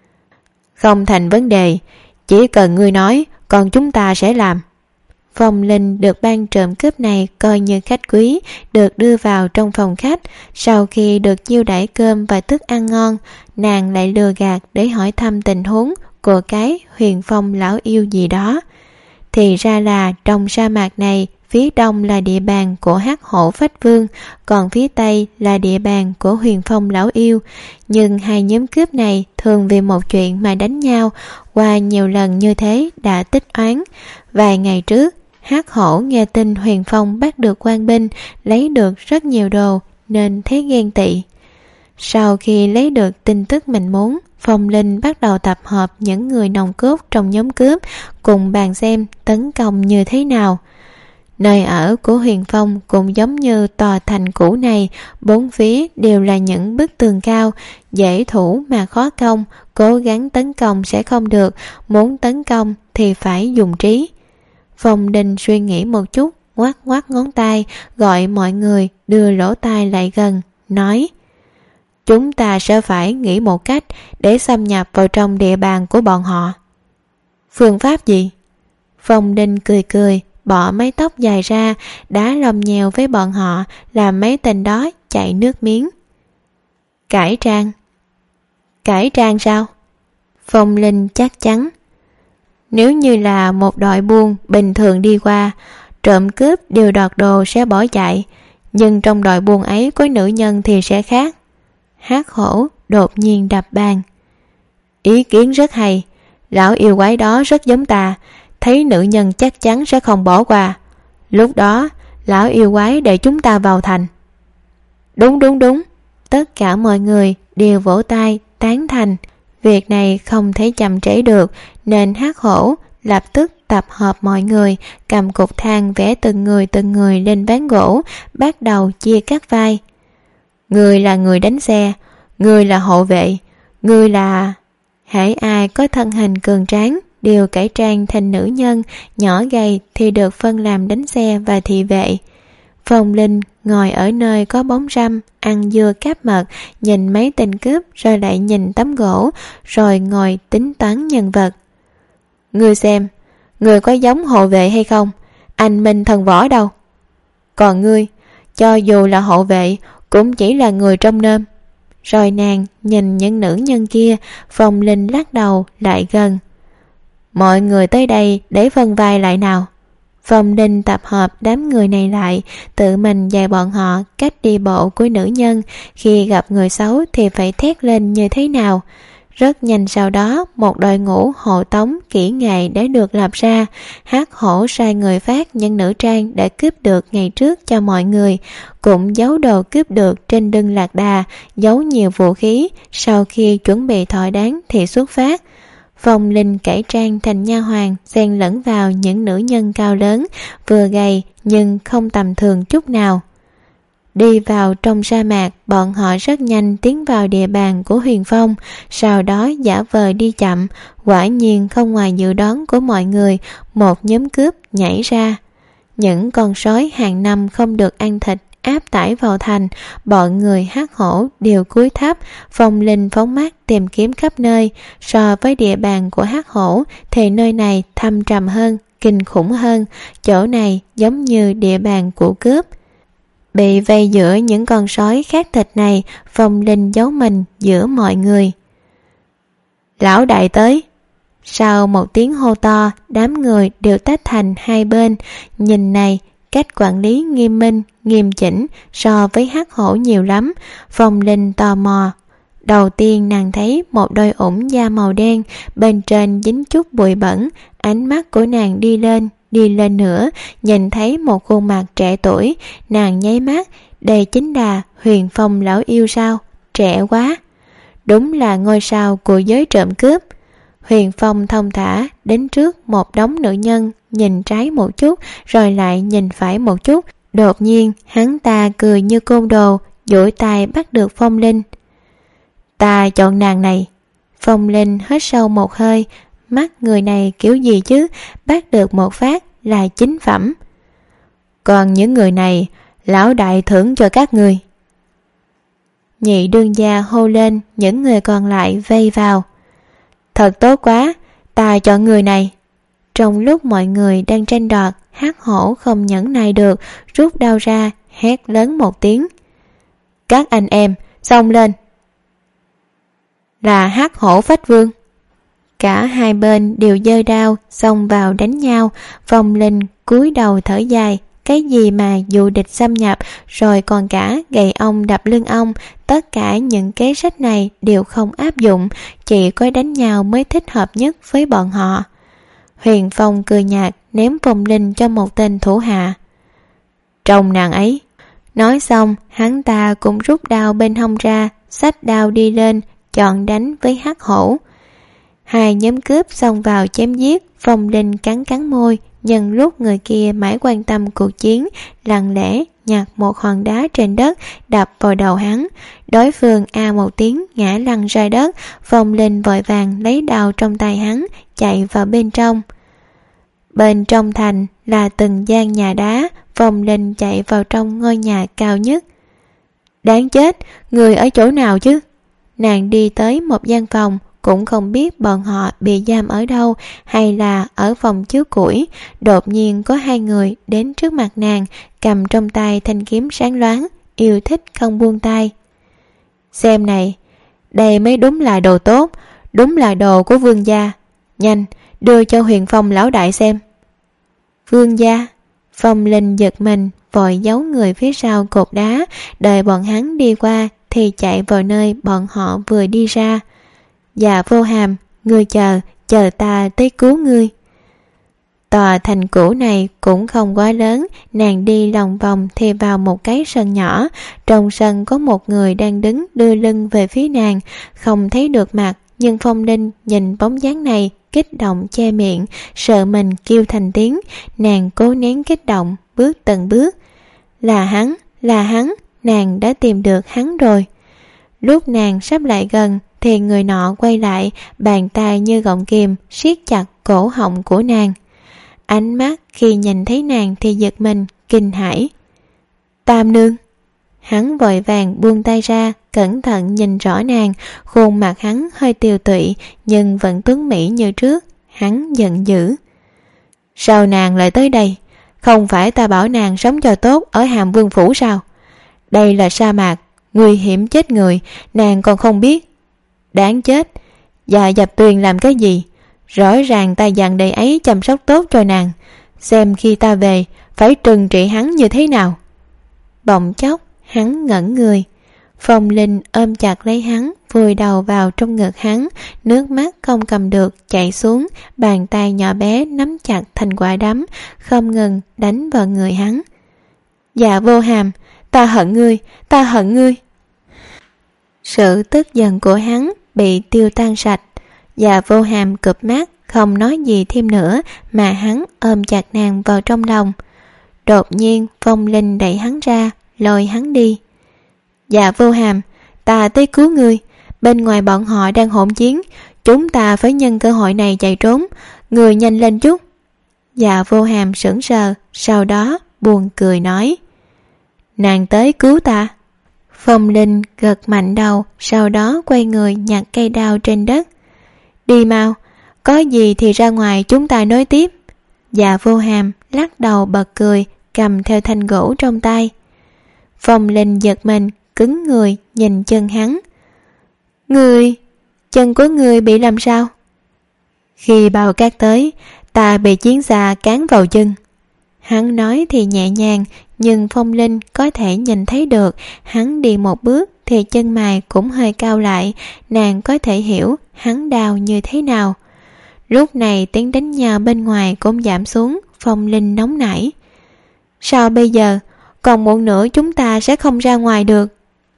Không thành vấn đề, chỉ cần ngươi nói, còn chúng ta sẽ làm. Phong Linh được ban trộm cướp này coi như khách quý, được đưa vào trong phòng khách. Sau khi được chiêu đãi cơm và thức ăn ngon, nàng lại lừa gạt để hỏi thăm tình huống của cái Huyền Phong lão yêu gì đó. Thì ra là trong sa mạc này, phía đông là địa bàn của Hắc Hổ Phách Vương, còn phía tây là địa bàn của Huyền Phong lão yêu. Nhưng hai nhóm cướp này thường vì một chuyện mà đánh nhau, qua nhiều lần như thế đã tích oán. Vài ngày trước, Hắc Hổ nghe tin Huyền Phong bắt được quan binh, lấy được rất nhiều đồ nên thấy ghen tị. Sau khi lấy được tin tức mình muốn, Phong Linh bắt đầu tập hợp những người nòng cốt trong nhóm cướp, cùng bàn xem tấn công như thế nào. Nơi ở của Huyền Phong cũng giống như tòa thành cũ này, bốn phía đều là những bức tường cao, dễ thủ mà khó công, cố gắng tấn công sẽ không được, muốn tấn công thì phải dùng trí. Phong Linh suy nghĩ một chút, ngoắc ngoắc ngón tay, gọi mọi người đưa lỗ tai lại gần, nói: Chúng ta sẽ phải nghĩ một cách để xâm nhập vào trong địa bàn của bọn họ. Phương pháp gì? Phong Linh cười cười, bỏ mái tóc dài ra, đá lông nhèo với bọn họ, làm mấy tên đó chạy nước miếng. Cải trang. Cải trang sao? Phong Linh chắc chắn. Nếu như là một đội buôn bình thường đi qua, trộm cướp đều đoạt đồ sẽ bỏ chạy, nhưng trong đội buôn ấy có nữ nhân thì sẽ khác. Hắc Hổ đột nhiên đập bàn. Ý kiến rất hay, lão yêu quái đó rất giống ta, thấy nữ nhân chắc chắn sẽ không bỏ qua. Lúc đó lão yêu quái để chúng ta vào thành. Đúng đúng đúng. Tất cả mọi người đều vỗ tay tán thành. Việc này không thể chậm trễ được, nên Hắc Hổ lập tức tập hợp mọi người, cầm cục than vẽ từng người từng người lên ván gỗ, bắt đầu chia các vai. Ngươi là người đánh xe, ngươi là hộ vệ, ngươi là... Hễ ai có thân hình cường tráng đều cải trang thành nữ nhân, nhỏ gầy thì được phân làm đánh xe và thị vệ. Phong Linh ngồi ở nơi có bóng râm, ăn dưa cáp mật, nhìn mấy tên cướp rồi lại nhìn tấm gỗ, rồi ngồi tính toán nhân vật. Ngươi xem, ngươi có giống hộ vệ hay không? Anh Minh thần võ đâu? Còn ngươi, cho dù là hộ vệ, cũng chỉ là người trong nôm. Rồi nàng nhìn những nữ nhân kia, Phong Linh lắc đầu lại gần. Mọi người tới đây để phân vai lại nào. Phong Linh tập hợp đám người này lại, tự mình dạy bọn họ cách đi bộ của nữ nhân, khi gặp người xấu thì phải thét lên như thế nào. Rất nhanh sau đó, một đội ngũ hộ tống kỹ nghệ đã được lập ra. Hắc Hổ sai người phát những nữ trang đã cướp được ngày trước cho mọi người, cũng giấu đồ cướp được trên lưng lạc đà, giấu nhiều vũ khí, sau khi chuẩn bị thỏa đáng thì xuất phát. Phong Linh cải trang thành nha hoàn, xen lẫn vào những nữ nhân cao lớn, vừa gầy nhưng không tầm thường chút nào. Đi vào trong sa mạc, bọn họ rất nhanh tiến vào địa bàn của Huyền Phong, sau đó giả vờ đi chậm. Quả nhiên không ngoài dự đoán của mọi người, một nhóm cướp nhảy ra. Những con sói hàng năm không được ăn thịt áp tải vào thành, bọn người Hắc Hổ đều cúi thấp. Phong Linh phóng mắt tìm kiếm khắp nơi. So với địa bàn của Hắc Hổ thì nơi này thâm trầm hơn, kinh khủng hơn. Chỗ này giống như địa bàn của cướp. Bị vây giữa những con sói khát thịt này, Phong Linh giấu mình giữa mọi người. Lão đại tới. Sau một tiếng hô to, đám người đều tách thành hai bên. Nhìn này, cách quản lý nghiêm minh, nghiêm chỉnh so với Hắc Hổ nhiều lắm. Phong Linh tò mò. Đầu tiên nàng thấy một đôi ủng da màu đen, bên trên dính chút bụi bẩn. Ánh mắt của nàng đi lên, đi lên nữa, nhìn thấy một khuôn mặt trẻ tuổi. Nàng nháy mắt, đây chính là Huyền Phong lão yêu sao? Trẻ quá. Đúng là ngôi sao của giới trộm cướp. Huyền Phong thông thả đến trước một đống nữ nhân, nhìn trái một chút rồi lại nhìn phải một chút. Đột nhiên hắn ta cười như côn đồ, duỗi tay bắt được Phong Linh. Ta chọn nàng này. Phong Linh hít sâu một hơi. Mắt người này kiểu gì chứ, bắt được một phát là chính phẩm. Còn những người này, lão đại thưởng cho các người. Nhị đương gia hô lên, những người còn lại vây vào. Thật tốt quá, ta chọn người này. Trong lúc mọi người đang tranh đoạt, Hắc Hổ không nhẫn nại được, rút đao ra, hét lớn một tiếng. Các anh em, xông lên. Là Hắc Hổ Phách Vương. Cả hai bên đều giơ đao xông vào đánh nhau. Phong Linh cúi đầu thở dài. Cái gì mà dụ địch xâm nhập, rồi còn cả gậy ông đập lưng ông, tất cả những kế sách này đều không áp dụng, chỉ có đánh nhau mới thích hợp nhất với bọn họ. Huyền Phong cười nhạt ném Phong Linh cho một tên thủ hạ. Trông nàng ấy. Nói xong, hắn ta cũng rút đao bên hông ra, xách đao đi lên, chọn đánh với Hắc Hổ. Hai nhóm cướp xông vào chém giết. Phong Linh cắn cắn môi, nhân lúc người kia mãi quan tâm cuộc chiến, lặng lẽ nhặt một hòn đá trên đất đập vào đầu hắn. Đối phương a một tiếng ngã lăn ra đất. Phong Linh vội vàng lấy đao trong tay hắn, chạy vào bên trong. Bên trong thành là từng gian nhà đá. Phong Linh chạy vào trong ngôi nhà cao nhất. Đáng chết, người ở chỗ nào chứ? Nàng đi tới một gian phòng, cũng không biết bọn họ bị giam ở đâu hay là ở phòng chứa củi. Đột nhiên có hai người đến trước mặt nàng, cầm trong tay thanh kiếm sáng loáng, yêu thích không buông tay. Xem này, đây mới đúng là đồ tốt, đúng là đồ của vương gia. Nhanh, đưa cho Huyền Phong lão đại xem. Vương gia? Phong Linh giật mình, vội giấu người phía sau cột đá, đợi bọn hắn đi qua thì chạy vào nơi bọn họ vừa đi ra. Dạ Vô Hàm, ngươi chờ, chờ ta tới cứu ngươi. Tòa thành cũ này cũng không quá lớn, nàng đi lòng vòng thì vào một cái sân nhỏ. Trong sân có một người đang đứng đưa lưng về phía nàng, không thấy được mặt, nhưng Phong Linh nhìn bóng dáng này, kích động che miệng, sợ mình kêu thành tiếng. Nàng cố nén kích động, bước từng bước. Là hắn, là hắn, nàng đã tìm được hắn rồi. Lúc nàng sắp lại gần thì người nọ quay lại, bàn tay như gọng kìm siết chặt cổ họng của nàng. Ánh mắt khi nhìn thấy nàng thì giật mình, kinh hãi. Tam nương. Hắn vội vàng buông tay ra, cẩn thận nhìn rõ nàng. Khuôn mặt hắn hơi tiều tụy nhưng vẫn tuấn mỹ như trước. Hắn giận dữ. Sao nàng lại tới đây? Không phải ta bảo nàng sống cho tốt ở Hàm Vương phủ sao? Đây là sa mạc, nguy hiểm chết người, nàng còn không biết. Đáng chết. Dạ dập Tuyền làm cái gì? Rõ ràng ta dặn đầy ấy chăm sóc tốt cho nàng. Xem khi ta về phải trừng trị hắn như thế nào. Bỗng chốc hắn ngẩn người. Phong Linh ôm chặt lấy hắn, vùi đầu vào trong ngực hắn, nước mắt không cầm được chảy xuống, bàn tay nhỏ bé nắm chặt thành quả đấm, không ngừng đánh vào người hắn. Dạ Vô Hàm, ta hận ngươi, ta hận ngươi. Sự tức giận của hắn bị tiêu tan sạch. Dạ Vô Hàm cụp mắt, không nói gì thêm nữa mà hắn ôm chặt nàng vào trong lòng. Đột nhiên Phong Linh đẩy hắn ra, lôi hắn đi. Dạ Vô Hàm, ta tới cứu ngươi. Bên ngoài bọn họ đang hỗn chiến, chúng ta phải nhân cơ hội này chạy trốn. Người nhanh lên chút. Dạ Vô Hàm sững sờ, sau đó buồn cười nói. Nàng tới cứu ta. Phong Linh gật mạnh đầu, sau đó quay người nhặt cây đao trên đất. Đi mau, có gì thì ra ngoài chúng ta nói tiếp. Dạ Vô Hàm lắc đầu bật cười, cầm theo thanh gỗ trong tay. Phong Linh giật mình, cứng người nhìn chân hắn. Người, chân của người bị làm sao? Khi bao cát tới, ta bị chiến xa cán vào chân. Hắn nói thì nhẹ nhàng, nhưng Phong Linh có thể nhìn thấy được hắn đi một bước thì chân mày cũng hơi cao lại, nàng có thể hiểu hắn đau như thế nào. Lúc này tiếng đánh nhau bên ngoài cũng giảm xuống, Phong Linh nóng nảy. Sao bây giờ? Còn muộn nữa chúng ta sẽ không ra ngoài được.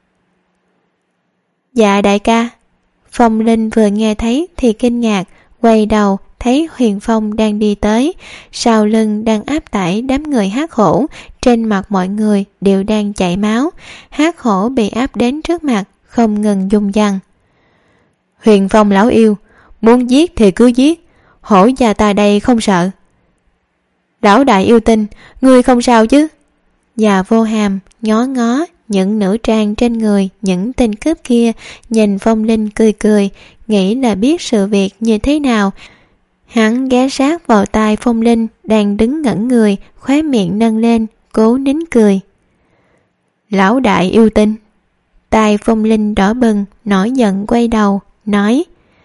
Dạ đại ca. Phong Linh vừa nghe thấy thì kinh ngạc, quay đầu thấy Huyền Phong đang đi tới, sau lưng đang áp tải đám người Hắc Hổ, trên mặt mọi người đều đang chảy máu. Hắc Hổ bị áp đến trước mặt, không ngừng dùng dằn. Huyền Phong lão yêu, muốn giết thì cứ giết, hổ gia ta đây không sợ. Lão đại yêu tinh, ngươi không sao chứ? Dạ Vô Hàm ngó ngó những nữ trang trên người những tên cướp kia, nhìn Phong Linh cười cười, nghĩ là biết sự việc như thế nào. Hắn ghé sát vào tai Phong Linh đang đứng ngẩn người, khóe miệng nâng lên, cố nín cười. Lão đại yêu tinh. Tai Phong Linh đỏ bừng, nổi giận quay đầu, nói.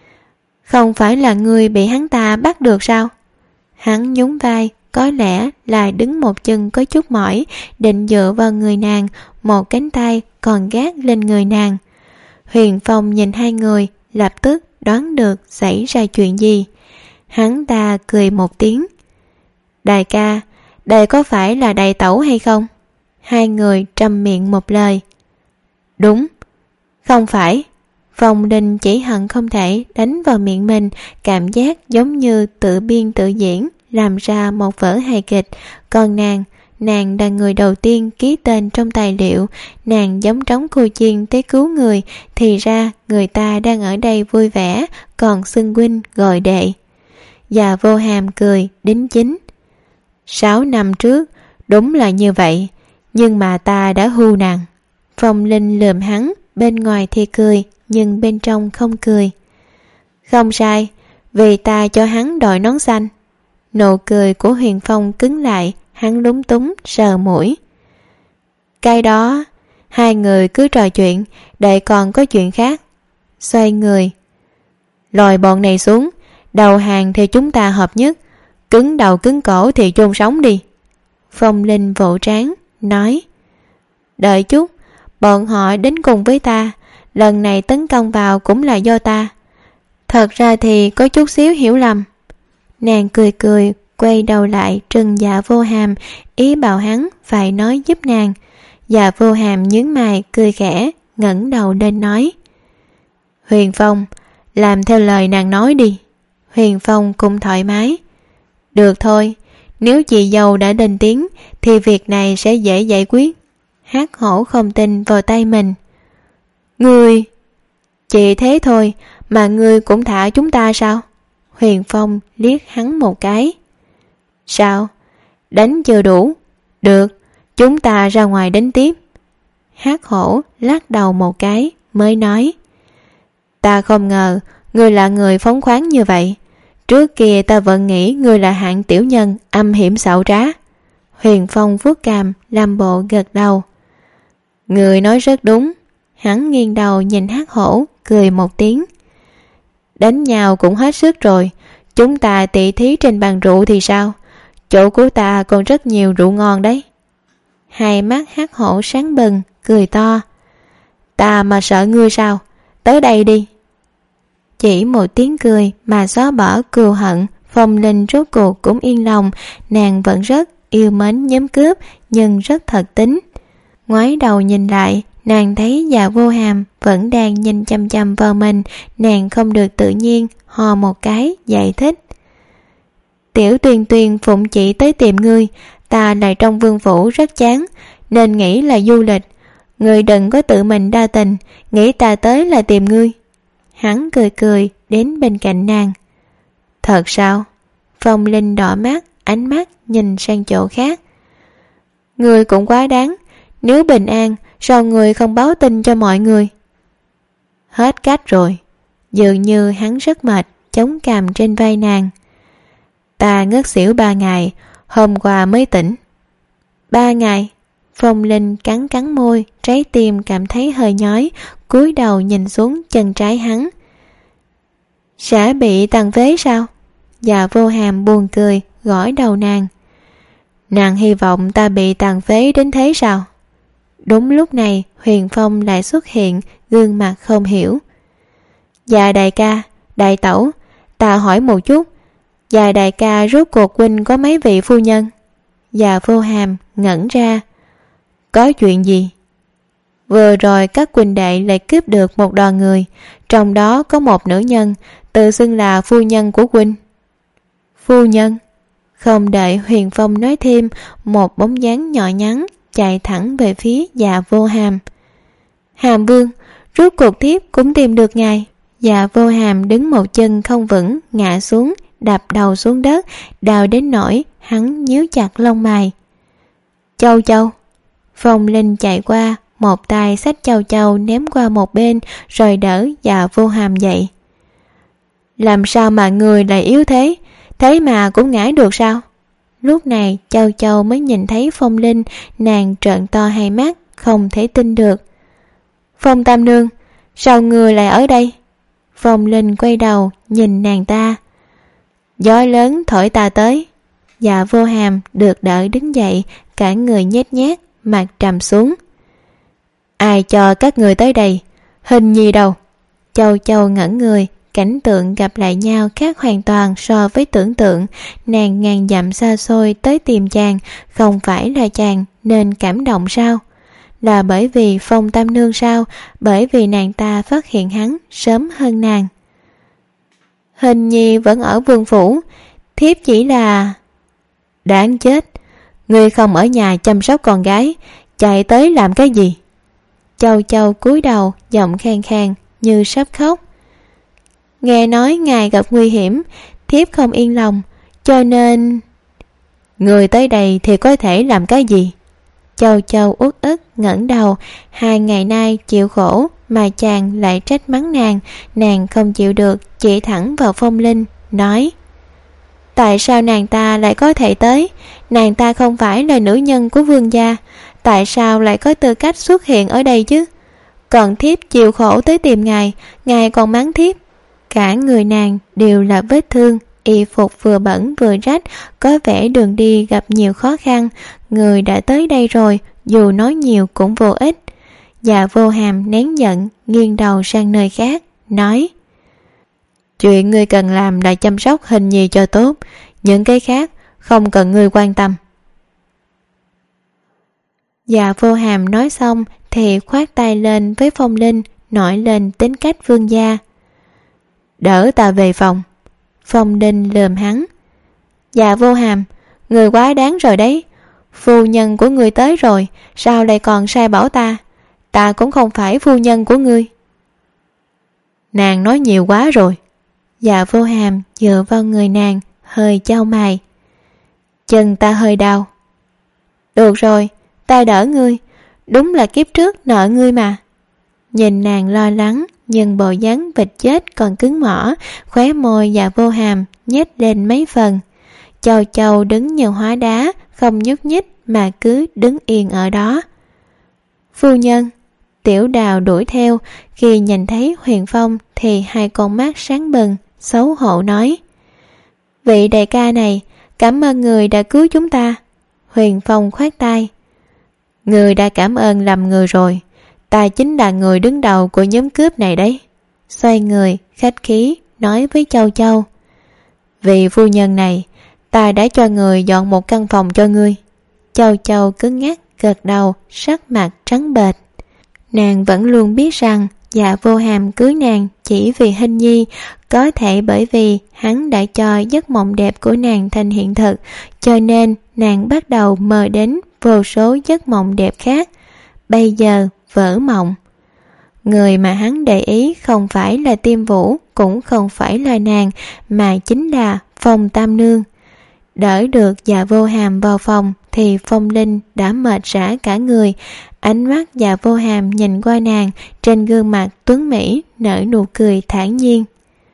Không phải là ngươi bị hắn ta bắt được sao? Hắn nhún vai, có lẽ là đứng một chân có chút mỏi, định dựa vào người nàng, một cánh tay còn gác lên người nàng. Huyền Phong nhìn hai người, lập tức đoán được xảy ra chuyện gì. Hắn ta cười một tiếng. Đại ca, đây có phải là đại tẩu hay không? Hai người trầm miệng một lời. Đúng. Không phải. Phong Linh chỉ hận không thể đánh vào miệng mình, cảm giác giống như tự biên tự diễn, làm ra một vở hài kịch. Còn nàng, nàng là người đầu tiên ký tên trong tài liệu, nàng giống trống cô chiên tới cứu người, thì ra người ta đang ở đây vui vẻ, còn xưng huynh gọi đệ. Và Vô Hàm cười đính chính. Sáu năm trước, đúng là như vậy, nhưng mà ta đã hưu nàng. Phong Linh lườm hắn, bên ngoài thì cười, nhưng bên trong không cười. Không sai, vì ta cho hắn đội nón xanh. Nụ cười của Huyền Phong cứng lại, hắn lúng túng sờ mũi. Cái đó, hai người cứ trò chuyện, để còn có chuyện khác. Xoay người. Lòi bọn này xuống, đầu hàng thì chúng ta hợp nhất, cứng đầu cứng cổ thì chôn sống đi. Phong Linh vỗ trán, nói. Đợi chút, bọn họ đến cùng với ta, lần này tấn công vào cũng là do ta. Thật ra thì có chút xíu hiểu lầm. Nàng cười cười, quay đầu lại trừng Dạ Vô Hàm, ý bảo hắn phải nói giúp nàng. Dạ Vô Hàm nhướng mày cười khẽ, ngẩng đầu lên nói. Huyền Phong, làm theo lời nàng nói đi. Huyền Phong cũng thoải mái. Được thôi, nếu chị dâu đã lên tiếng thì việc này sẽ dễ giải quyết. Hắc hổ không tin vào tay mình. Ngươi... Chỉ thế thôi mà ngươi cũng thả chúng ta sao? Huyền Phong liếc hắn một cái. Sao? Đánh chưa đủ? Được, chúng ta ra ngoài đánh tiếp. Hắc hổ lắc đầu một cái mới nói. Ta không ngờ ngươi là người phóng khoáng như vậy. Trước kia ta vẫn nghĩ ngươi là hạng tiểu nhân âm hiểm xảo trá. Huyền Phong vuốt cằm làm bộ gật đầu. Ngươi nói rất đúng. Hắn nghiêng đầu nhìn Hắc hổ cười một tiếng. Đánh nhau cũng hết sức rồi, chúng ta tỉ thí trên bàn rượu thì sao? Chỗ của ta còn rất nhiều rượu ngon đấy. Hai mắt Hắc hổ sáng bừng cười to. Ta mà sợ ngươi sao? Tới đây đi. Chỉ một tiếng cười mà xóa bỏ cừu hận. Phong Linh rốt cuộc cũng yên lòng. Nàng vẫn rất yêu mến nhóm cướp, nhưng rất thật tính. Ngoái đầu nhìn lại, nàng thấy Dạ Vô Hàm vẫn đang nhìn chăm chăm vào mình. Nàng không được tự nhiên hò một cái giải thích. Tiểu Tuyền Tuyền phụng chỉ tới tìm ngươi. Ta lại trong vương phủ rất chán, nên nghĩ là du lịch. Ngươi đừng có tự mình đa tình, nghĩ ta tới là tìm ngươi. Hắn cười cười đến bên cạnh nàng. Thật sao? Phong Linh đỏ mắt, ánh mắt nhìn sang chỗ khác. Ngươi cũng quá đáng. Nếu bình an, sao ngươi không báo tin cho mọi người? Hết cách rồi. Dường như hắn rất mệt, chống cằm trên vai nàng. Ta ngất xỉu ba ngày, hôm qua mới tỉnh. Ba ngày? Phong Linh cắn cắn môi, trái tim cảm thấy hơi nhói, cúi đầu nhìn xuống chân trái hắn. Sẽ bị tàn phế sao? Dạ Vô Hàm buồn cười, gõ đầu nàng. Nàng hy vọng ta bị tàn phế đến thế sao? Đúng lúc này, Huyền Phong lại xuất hiện, gương mặt không hiểu. Dạ đại ca, đại tẩu, ta hỏi một chút. Dạ đại ca rốt cuộc huynh có mấy vị phu nhân? Dạ Vô Hàm ngẩn ra. Có chuyện gì? Vừa rồi các huynh đệ lại cướp được một đoàn người, trong đó có một nữ nhân tự xưng là phu nhân của huynh. Phu nhân? Không đợi Huyền Phong nói thêm, một bóng dáng nhỏ nhắn chạy thẳng về phía Dạ Vô Hàm. Hàm Vương, rốt cuộc thiếp cũng tìm được ngài. Dạ Vô Hàm đứng một chân không vững, ngã xuống, đập đầu xuống đất, đau đến nỗi hắn nhíu chặt lông mày. Châu Châu. Phong Linh chạy qua, một tay xách Châu Châu ném qua một bên, rồi đỡ Dạ Vô Hàm dậy. Làm sao mà người lại yếu thế? Thế mà cũng ngã được sao? Lúc này Châu Châu mới nhìn thấy Phong Linh, nàng trợn to hai mắt, không thể tin được. Phong Tam Nương, sao người lại ở đây? Phong Linh quay đầu nhìn nàng ta. Gió lớn thổi ta tới. Dạ Vô Hàm được đỡ đứng dậy, cả người nhếch nhác, mặt trầm xuống. Ai cho các người tới đây? Hình Nhi đâu? Châu Châu ngẩn người. Cảnh tượng gặp lại nhau khác hoàn toàn so với tưởng tượng. Nàng ngàn dặm xa xôi tới tìm chàng, không phải là chàng nên cảm động sao? Là bởi vì Phong Tam Nương sao? Bởi vì nàng ta phát hiện hắn sớm hơn nàng. Hình Nhi vẫn ở vương phủ, thiếp chỉ là... Đáng chết, ngươi không ở nhà chăm sóc con gái, chạy tới làm cái gì? Châu Châu cúi đầu, giọng khan khan như sắp khóc. Nghe nói ngài gặp nguy hiểm, thiếp không yên lòng, cho nên... Người tới đây thì có thể làm cái gì? Châu Châu uất ức ngẩng đầu. Hai ngày nay chịu khổ mà chàng lại trách mắng nàng. Nàng không chịu được, chỉ thẳng vào Phong Linh, nói: Tại sao nàng ta lại có thể tới? Nàng ta không phải là nữ nhân của vương gia, tại sao lại có tư cách xuất hiện ở đây chứ? Còn thiếp chịu khổ tới tìm ngài, ngài còn mắng thiếp. Cả người nàng đều là vết thương, y phục vừa bẩn vừa rách, có vẻ đường đi gặp nhiều khó khăn. Người đã tới đây rồi, dù nói nhiều cũng vô ích. Dạ Vô Hàm nén giận, nghiêng đầu sang nơi khác, nói: Chuyện ngươi cần làm là chăm sóc Hình Nhi cho tốt, những cái khác không cần ngươi quan tâm. Dạ Vô Hàm nói xong thì khoát tay lên với Phong Linh, nổi lên tính cách vương gia. Đỡ ta về phòng. Phong Linh lườm hắn. Dạ Vô Hàm, người quá đáng rồi đấy. Phu nhân của ngươi tới rồi, sao lại còn sai bảo ta? Ta cũng không phải phu nhân của ngươi. Nàng nói nhiều quá rồi. Dạ Vô Hàm dựa vào người nàng, hơi chau mày. Chân ta hơi đau. Được rồi, ta đỡ ngươi. Đúng là kiếp trước nợ ngươi mà. Nhìn nàng lo lắng, nhưng bộ dáng vịt chết còn cứng mỏ, khóe môi Dạ Vô Hàm nhếch lên mấy phần. Châu Châu đứng như hóa đá, không nhúc nhích mà cứ đứng yên ở đó. Phu nhân. Tiểu Đào đuổi theo, khi nhìn thấy Huyền Phong thì hai con mắt sáng bừng, xấu hổ nói: Vị đại ca này, cảm ơn người đã cứu chúng ta. Huyền Phong khoát tay: Người đã cảm ơn lầm người rồi, ta chính là người đứng đầu của nhóm cướp này đấy. Xoay người, khách khí, nói với Châu Châu: Vị phu nhân này, ta đã cho người dọn một căn phòng cho ngươi. Châu Châu cứng ngắc gật đầu, sắc mặt trắng bệch. Nàng vẫn luôn biết rằng Dạ Vô Hàm cưới nàng chỉ vì Hinh Nhi, có thể bởi vì hắn đã cho giấc mộng đẹp của nàng thành hiện thực, cho nên nàng bắt đầu mơ đến vô số giấc mộng đẹp khác. Bây giờ vỡ mộng. Người mà hắn để ý không phải là Tiêm Vũ, cũng không phải là nàng, mà chính là Phong Tam Nương. Đỡ được Dạ Vô Hàm vào phòng thì Phong Linh đã mệt rã cả người. Ánh mắt Dạ Vô Hàm nhìn qua nàng, trên gương mặt tuấn mỹ nở nụ cười thản nhiên.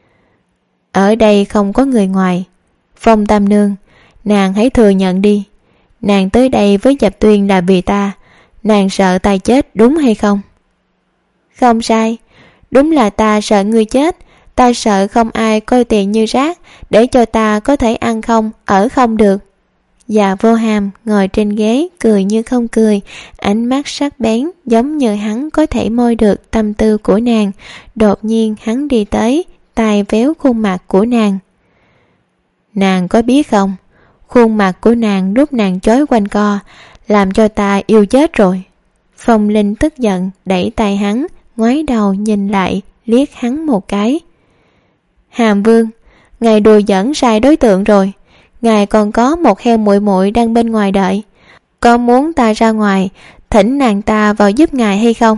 Ở đây không có người ngoài. Phong Tam Nương, nàng hãy thừa nhận đi. Nàng tới đây với Dập Tuyên là vì ta. Nàng sợ ta chết đúng hay không? Không sai. Đúng là ta sợ ngươi chết. Ta sợ không ai coi tiền như rác, để cho ta có thể ăn không, ở không được. Dạ Vô Hàm ngồi trên ghế cười như không cười, ánh mắt sắc bén giống như hắn có thể môi được tâm tư của nàng. Đột nhiên hắn đi tới, tay véo khuôn mặt của nàng. Nàng có biết không, khuôn mặt của nàng lúc nàng chói quanh co, làm cho ta yêu chết rồi. Phong Linh tức giận đẩy tay hắn, ngoái đầu nhìn lại, liếc hắn một cái. Hàm Vương, ngài đùa giỡn sai đối tượng rồi. Ngài còn có một heo muội muội đang bên ngoài đợi. Có muốn ta ra ngoài thỉnh nàng ta vào giúp ngài hay không?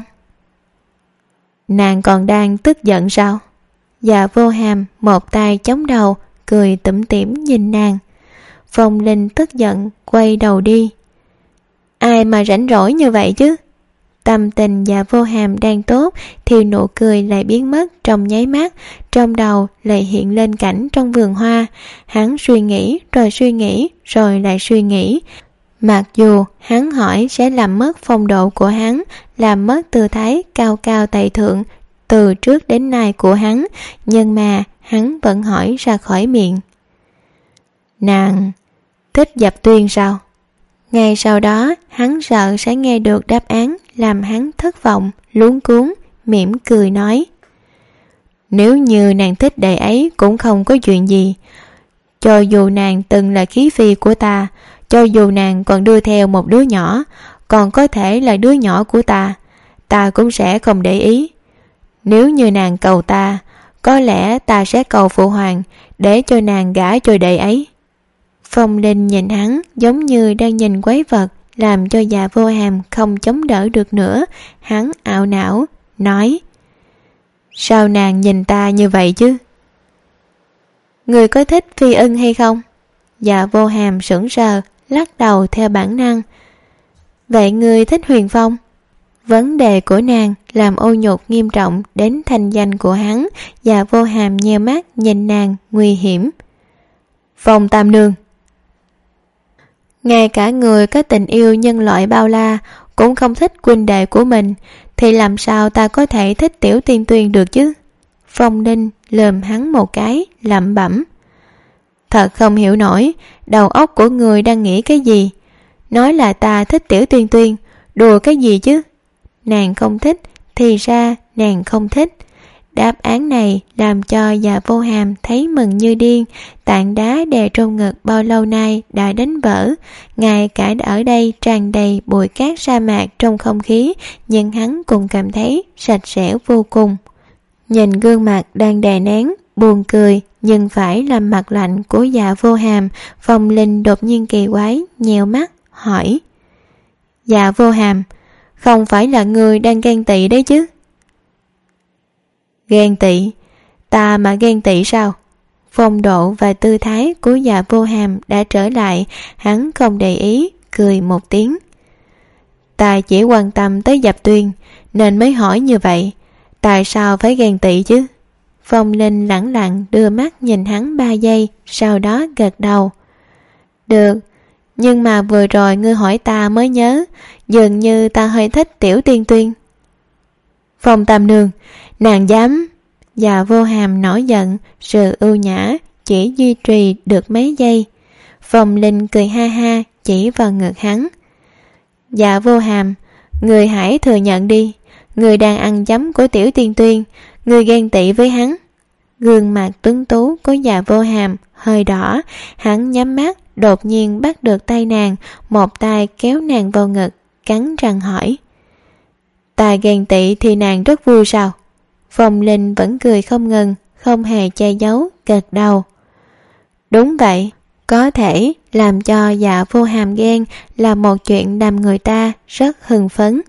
Nàng còn đang tức giận sao? Dạ Vô Hàm một tay chống đầu, cười tủm tỉm nhìn nàng. Phong Linh tức giận quay đầu đi. Ai mà rảnh rỗi như vậy chứ? Tâm tình Dạ Vô Hàm đang tốt thì nụ cười lại biến mất trong nháy mắt, trong đầu lại hiện lên cảnh trong vườn hoa. Hắn suy nghĩ rồi suy nghĩ rồi lại suy nghĩ. Mặc dù hắn hỏi sẽ làm mất phong độ của hắn, làm mất tư thái cao cao tại thượng từ trước đến nay của hắn, nhưng mà hắn vẫn hỏi ra khỏi miệng. Nàng thích Dập Tuyên sao? Ngay sau đó hắn sợ sẽ nghe được đáp án làm hắn thất vọng, luống cuống, mỉm cười nói: Nếu như nàng thích đệ ấy cũng không có chuyện gì. Cho dù nàng từng là khí phi của ta, cho dù nàng còn đưa theo một đứa nhỏ, còn có thể là đứa nhỏ của ta, ta cũng sẽ không để ý. Nếu như nàng cầu ta, có lẽ ta sẽ cầu phụ hoàng để cho nàng gả cho đệ ấy. Phong Linh nhìn hắn giống như đang nhìn quái vật, làm cho Dạ Vô Hàm không chống đỡ được nữa. Hắn ảo não nói: Sao nàng nhìn ta như vậy chứ? Người có thích Phi Ưng hay không? Dạ Vô Hàm sững sờ, lắc đầu theo bản năng. Vậy người thích Huyền Phong? Vấn đề của nàng làm ô nhục nghiêm trọng đến thanh danh của hắn. Dạ Vô Hàm nheo mắt nhìn nàng nguy hiểm. Phong Tam Nương, ngay cả người có tình yêu nhân loại bao la cũng không thích huynh đệ của mình, thì làm sao ta có thể thích Tiểu Tiên Tuyên được chứ? Phong Linh lườm hắn một cái, lẩm bẩm: Thật không hiểu nổi, đầu óc của người đang nghĩ cái gì? Nói là ta thích Tiểu Tiên Tuyên, đùa cái gì chứ? Nàng không thích, thì ra nàng không thích. Đáp án này làm cho Dạ Vô Hàm thấy mừng như điên. Tảng đá đè trong ngực bao lâu nay đã đánh vỡ. Ngay cả ở đây tràn đầy bụi cát sa mạc trong không khí, nhưng hắn cũng cảm thấy sạch sẽ vô cùng. Nhìn gương mặt đang đè nén, buồn cười nhưng phải làm mặt lạnh của Dạ Vô Hàm, Phong Linh đột nhiên kỳ quái nheo mắt hỏi: Dạ Vô Hàm, không phải là ngươi đang ghen tị đấy chứ? Ghen tị? Ta mà ghen tị sao? Phong độ và tư thái của Dạ Vô Hàm đã trở lại, hắn không để ý, cười một tiếng. Ta chỉ quan tâm tới Dập Tuyên nên mới hỏi như vậy. Tại sao phải ghen tị chứ? Phong Linh lẳng lặng đưa mắt nhìn hắn ba giây, sau đó gật đầu. Được, nhưng mà vừa rồi ngươi hỏi ta mới nhớ, dường như ta hơi thích Tiểu Tiên Tuyên. Phong Tam Nương, nàng dám... Dạ Vô Hàm nổi giận, sự ưu nhã chỉ duy trì được mấy giây. Phong Linh cười ha ha, chỉ vào ngực hắn. Dạ Vô Hàm, người hãy thừa nhận đi, người đang ăn giấm của Tiểu Tiên Tuyên, người ghen tị với hắn. Gương mặt tuấn tú của Dạ Vô Hàm hơi đỏ, hắn nhắm mắt, đột nhiên bắt được tay nàng, một tay kéo nàng vào ngực, cắn răng hỏi: Ta ghen tị thì nàng rất vui sao? Phong Linh vẫn cười không ngừng, không hề che giấu, gật đầu. Đúng vậy, có thể làm cho Dạ Vô Hàm ghen là một chuyện làm người ta rất hưng phấn.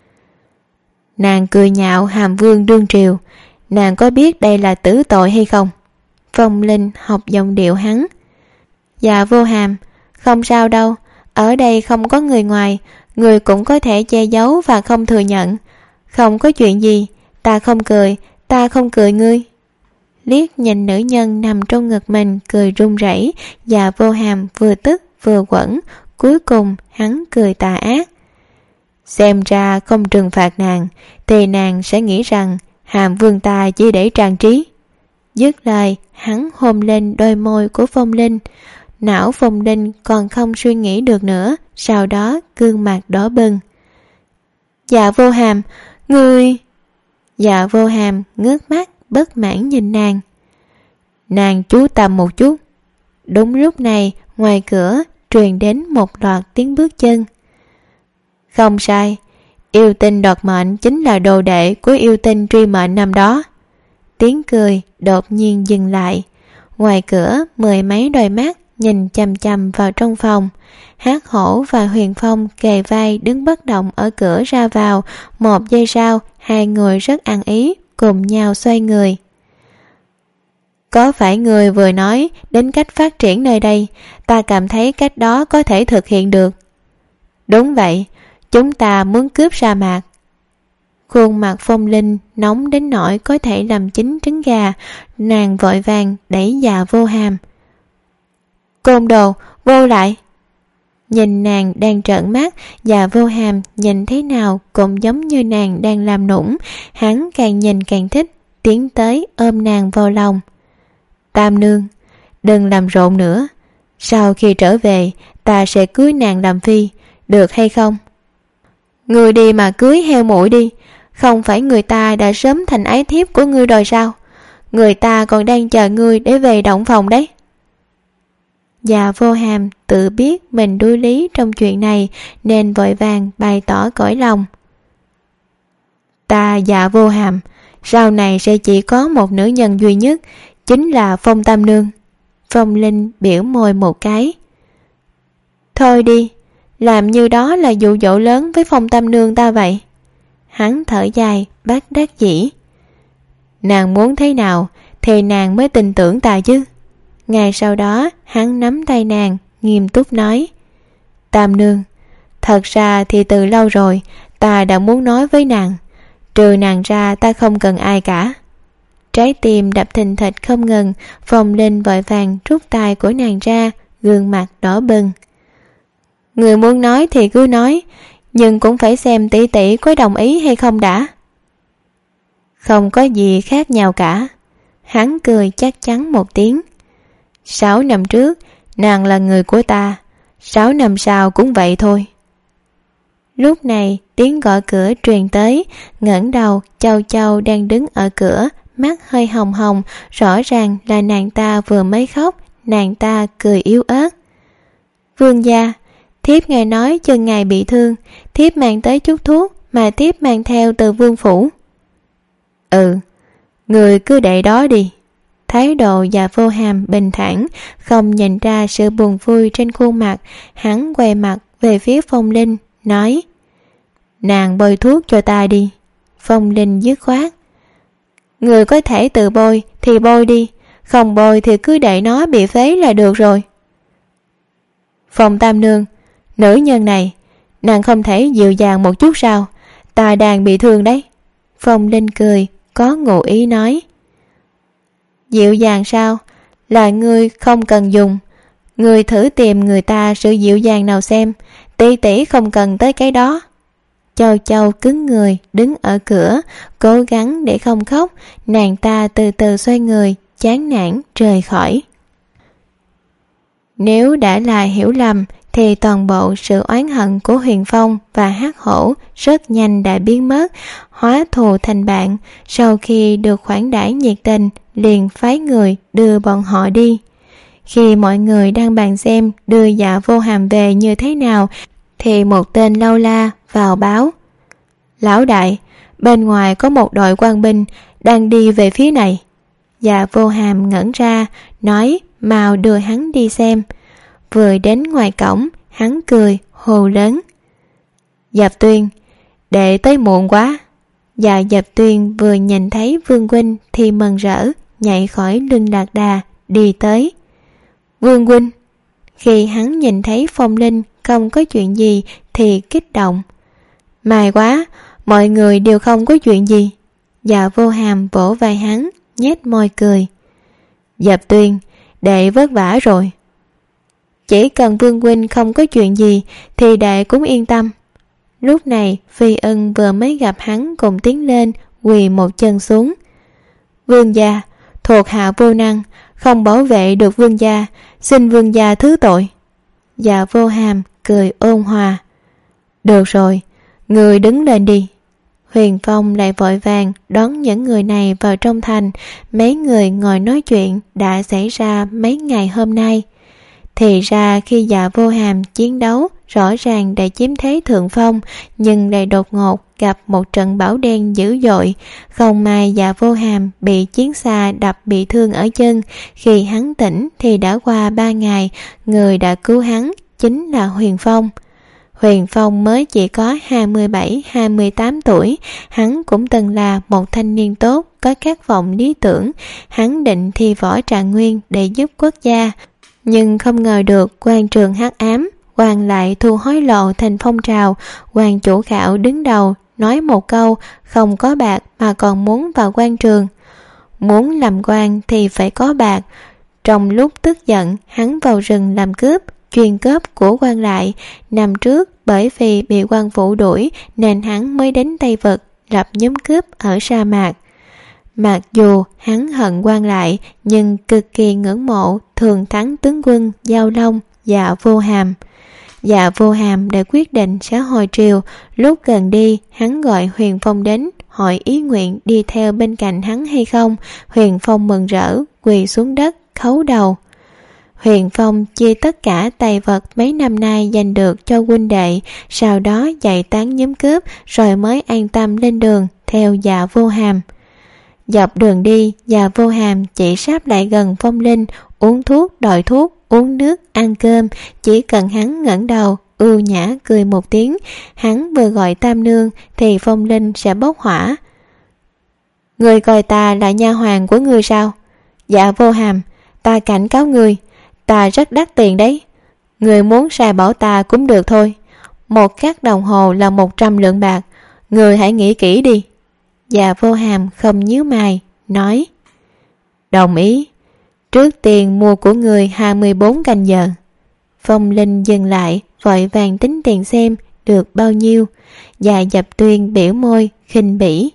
Nàng cười nhạo Hàm Vương đương triều, nàng có biết đây là tử tội hay không? Phong Linh học giọng điệu hắn. Dạ Vô Hàm, không sao đâu, ở đây không có người ngoài, người cũng có thể che giấu và không thừa nhận. Không có chuyện gì, ta không cười, ta không cười ngươi. Liếc nhìn nữ nhân nằm trong ngực mình cười run rẩy, Dạ Vô Hàm vừa tức vừa quẫn, cuối cùng hắn cười tà ác. Xem ra không trừng phạt nàng thì nàng sẽ nghĩ rằng Hàm Vương ta chỉ để trang trí. Dứt lời, hắn hôn lên đôi môi của Phong Linh. Não Phong Linh còn không suy nghĩ được nữa, sau đó gương mặt đỏ bừng. Dạ Vô Hàm, ngươi... Dạ Vô Hàm ngước mắt bất mãn nhìn nàng. Nàng chú tâm một chút. Đúng lúc này, ngoài cửa truyền đến một loạt tiếng bước chân. Không sai, yêu tinh đoạt mệnh chính là đồ đệ của yêu tinh truy mệnh năm đó. Tiếng cười đột nhiên dừng lại. Ngoài cửa mười mấy đôi mắt nhìn chằm chằm vào trong phòng. Hắc Hổ và Huyền Phong kề vai đứng bất động ở cửa ra vào. Một giây sau, hai người rất ăn ý, cùng nhau xoay người. Có phải người vừa nói đến cách phát triển nơi đây? Ta cảm thấy cách đó có thể thực hiện được. Đúng vậy, chúng ta muốn cướp sa mạc. Khuôn mặt Phong Linh nóng đến nỗi có thể làm chín trứng gà. Nàng vội vàng đẩy Dạ Vô Hàm. Côn đồ, vô lại. Nhìn nàng đang trợn mắt, Dạ Vô Hàm nhìn thế nào cũng giống như nàng đang làm nũng. Hắn càng nhìn càng thích, tiến tới ôm nàng vào lòng. Tam Nương, đừng làm rộn nữa. Sau khi trở về, ta sẽ cưới nàng làm phi, được hay không? Ngươi đi mà cưới heo muội đi. Không phải người ta đã sớm thành ái thiếp của ngươi rồi sao? Người ta còn đang chờ ngươi để về động phòng đấy. Dạ Vô Hàm tự biết mình đuối lý trong chuyện này nên vội vàng bày tỏ cõi lòng. Ta Dạ Vô Hàm sau này sẽ chỉ có một nữ nhân duy nhất, chính là Phong Tam Nương. Phong Linh biểu môi một cái. Thôi đi, làm như đó là dụ dỗ lớn với Phong Tam Nương ta vậy. Hắn thở dài bất đắc dĩ. Nàng muốn thế nào thì nàng mới tin tưởng ta chứ. Ngày sau đó hắn nắm tay nàng, nghiêm túc nói. Tam Nương, thật ra thì từ lâu rồi ta đã muốn nói với nàng, trừ nàng ra ta không cần ai cả. Trái tim đập thình thịch không ngừng. Phong Linh vội vàng rút tay của nàng ra, gương mặt đỏ bừng. Người muốn nói thì cứ nói, nhưng cũng phải xem tỷ tỷ có đồng ý hay không đã. Không có gì khác nhau cả. Hắn cười chắc chắn một tiếng. Sáu năm trước nàng là người của ta, sáu năm sau cũng vậy thôi. Lúc này tiếng gõ cửa truyền tới. Ngẩng đầu, Châu Châu đang đứng ở cửa, mắt hơi hồng hồng, rõ ràng là nàng ta vừa mới khóc. Nàng ta cười yếu ớt. Vương gia, thiếp nghe nói chân ngài bị thương, thiếp mang tới chút thuốc mà thiếp mang theo từ vương phủ. Ừ, người cứ để đó đi. Thái độ Dạ Vô Hàm bình thản, không nhìn ra sự buồn vui trên khuôn mặt. Hắn quay mặt về phía Phong Linh, nói: Nàng bôi thuốc cho ta đi. Phong Linh dứt khoát: Người có thể tự bôi thì bôi đi, không bôi thì cứ để nó bị phế là được rồi. Phong tam nương, nữ nhân này, nàng không thể dịu dàng một chút sao? Ta đang bị thương đấy. Phong Linh cười, có ngụ ý nói: Dịu dàng sao? Là ngươi không cần dùng. Ngươi thử tìm người ta sự dịu dàng nào xem. Tỷ tỷ không cần tới cái đó. Châu Châu cứng người đứng ở cửa, cố gắng để không khóc. Nàng ta từ từ xoay người, chán nản rời khỏi. Nếu đã là hiểu lầm thì toàn bộ sự oán hận của Huyền Phong và Hắc Hổ rất nhanh đã biến mất, hóa thù thành bạn. Sau khi được khoản đãi nhiệt tình, liền phái người đưa bọn họ đi. Khi mọi người đang bàn xem đưa Dạ Vô Hàm về như thế nào, thì một tên lâu la vào báo: Lão đại, bên ngoài có một đội quan binh đang đi về phía này. Dạ Vô Hàm ngẩn ra, nói mau đưa hắn đi xem. Vừa đến ngoài cổng, hắn cười hô lớn: Dạp Tuyên, đệ tới muộn quá. Dạ Dạp Tuyên vừa nhìn thấy Vương huynh thì mừng rỡ, nhảy khỏi lưng lạc đà đi tới. Vương huynh. Khi hắn nhìn thấy Phong Linh không có chuyện gì thì kích động: May quá, mọi người đều không có chuyện gì. Dạ Vô Hàm vỗ vai hắn, nhếch môi cười: Dạp Tuyên, đệ vất vả rồi. Chỉ cần Vương huynh không có chuyện gì thì đệ cũng yên tâm. Lúc này Phi Ân vừa mới gặp hắn cùng tiến lên, quỳ một chân xuống: Vương gia, thuộc hạ vô năng, không bảo vệ được vương gia, xin vương gia thứ tội. Dạ Vô Hàm cười ôn hòa: Được rồi, người đứng lên đi. Huyền Phong lại vội vàng đón những người này vào trong thành. Mấy người ngồi nói chuyện đã xảy ra mấy ngày hôm nay. Thì ra khi Dạ Vô Hàm chiến đấu rõ ràng đã chiếm thế thượng phong, nhưng lại đột ngột gặp một trận bão đen dữ dội. Không may Dạ Vô Hàm bị chiến xa đập bị thương ở chân. Khi hắn tỉnh thì đã qua ba ngày. Người đã cứu hắn chính là Huyền Phong. Huyền Phong mới chỉ có hai mươi bảy hai mươi tám tuổi. Hắn cũng từng là một thanh niên tốt, có khát vọng lý tưởng. Hắn định thi võ Trạng Nguyên để giúp quốc gia, nhưng không ngờ được quan trường hắc ám, quan lại thu hối lộ thành phong trào. Quan chủ khảo đứng đầu nói một câu: Không có bạc mà còn muốn vào quan trường. Muốn làm quan thì phải có bạc. Trong lúc tức giận, hắn vào rừng làm cướp, chuyên cướp của quan lại. Năm trước bởi vì bị quan phủ đuổi nên hắn mới đến Tây Vực lập nhóm cướp ở sa mạc. Mặc dù hắn hận quan lại, nhưng cực kỳ ngưỡng mộ thường thắng tướng quân Giao Long Dạ Vô Hàm. Dạ Vô Hàm đã quyết định sẽ hồi triều. Lúc gần đi, hắn gọi Huyền Phong đến, hỏi ý nguyện đi theo bên cạnh hắn hay không. Huyền Phong mừng rỡ, quỳ xuống đất khấu đầu. Huyền Phong chia tất cả tài vật mấy năm nay giành được cho huynh đệ, sau đó giải tán nhóm cướp, rồi mới an tâm lên đường theo Dạ Vô Hàm. Dọc đường đi, Dạ Vô Hàm chỉ sáp lại gần Phong Linh, uống thuốc, đòi thuốc, uống nước, ăn cơm. Chỉ cần hắn ngẩng đầu, ưu nhã cười một tiếng, hắn vừa gọi tam nương thì Phong Linh sẽ bốc hỏa. Người coi ta là nha hoàn của người sao? Dạ Vô Hàm, ta cảnh cáo người, ta rất đắt tiền đấy. Người muốn sai bảo ta cũng được thôi. Một khắc đồng hồ là một trăm lượng bạc. Người hãy nghĩ kỹ đi. Dạ Vô Hàm không nhíu mày, nói: Đồng ý. Trước tiền mua của người hai mươi bốn canh giờ. Phong Linh dừng lại, vội vàng tính tiền xem được bao nhiêu. Dạ Dập Tuyên biểu môi khinh bỉ: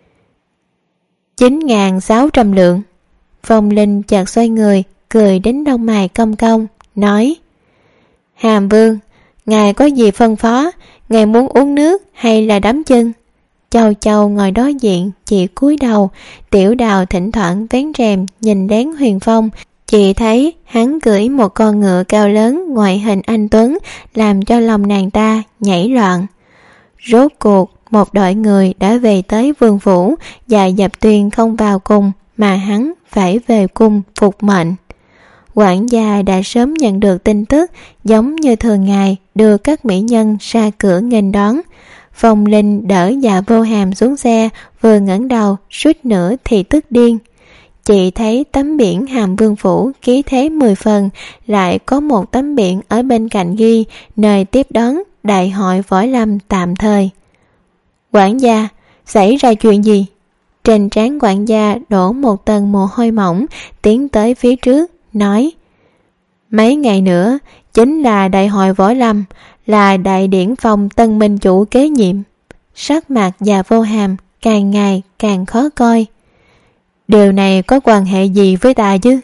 Chín ngàn sáu trăm lượng. Phong Linh chợt xoay người, cười đến lông mày cong cong, nói: Hàm Vương, ngài có gì phân phó? Ngài muốn uống nước hay là đấm chân? Châu Châu ngồi đối diện, chỉ cúi đầu. Tiểu Đào thỉnh thoảng vén rèm nhìn lén Huyền Phong. Chị thấy hắn cưỡi một con ngựa cao lớn, ngoại hình anh tuấn, làm cho lòng nàng ta nhảy loạn. Rốt cuộc một đội người đã về tới vương phủ. Dạ Dập Tuyên không vào cùng, mà hắn phải về cung phục mệnh. Quản gia đã sớm nhận được tin tức, giống như thường ngày đưa các mỹ nhân ra cửa nghênh đón. Phong Linh đỡ Dạ Vô Hàm xuống xe, vừa ngẩng đầu suýt nữa thì tức điên. Chị thấy tấm biển Hàm Vương Phủ khí thế mười phần, lại có một tấm biển ở bên cạnh ghi nơi tiếp đón đại hội võ lâm tạm thời. Quản gia, xảy ra chuyện gì? Trên trán quản gia đổ một tầng mồ hôi mỏng, tiến tới phía trước, nói: mấy ngày nữa chính là đại hội võ lâm, là đại điển phòng tân minh chủ kế nhiệm. Sắc mặt Dạ Vô Hàm càng ngày càng khó coi. Điều này có quan hệ gì với ta chứ?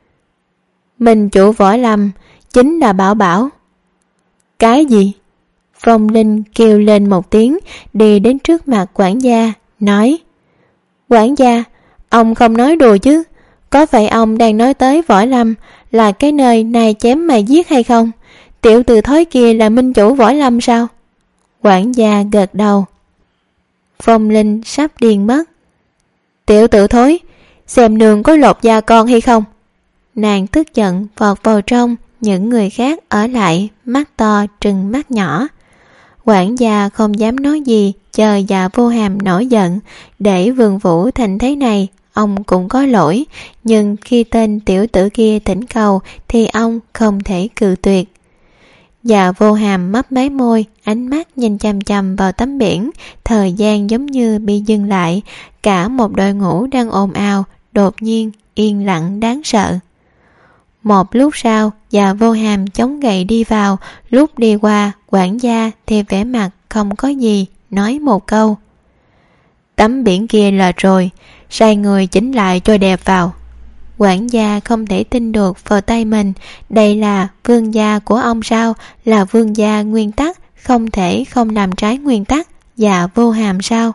Minh chủ võ lâm chính là Bảo Bảo. Cái gì? Phong Linh kêu lên một tiếng, đi đến trước mặt quản gia, nói: quản gia, ông không nói đùa chứ? Có phải ông đang nói tới võ lâm là cái nơi này chém mày giết hay không? Tiểu tử thối kia là minh chủ võ lâm sao? Quản gia gật đầu. Phong Linh sắp điên mất. Tiểu tử thối, xem nương có lột da con hay không? Nàng tức giận vọt vào trong, những người khác ở lại mắt to trừng mắt nhỏ. Quản gia không dám nói gì, chờ Dạ Vô Hàm nổi giận. Để Vương Vũ thành thế này, ông cũng có lỗi, nhưng khi tên tiểu tử kia thỉnh cầu thì ông không thể cự tuyệt. Dạ Vô Hàm mấp máy môi, ánh mắt nhìn chằm chằm vào tấm biển, thời gian giống như bị dừng lại. Cả một đội ngũ đang ồn ào, đột nhiên yên lặng đáng sợ. Một lúc sau, Dạ Vô Hàm chống gậy đi vào, lúc đi qua quản gia thì vẻ mặt không có gì, nói một câu: tấm biển kia là rồi, sai người chỉnh lại cho đẹp vào. Quản gia không thể tin được vào tay mình, đây là vương gia của ông sao? Là vương gia nguyên tắc, không thể không làm trái nguyên tắc Dạ Vô Hàm sao?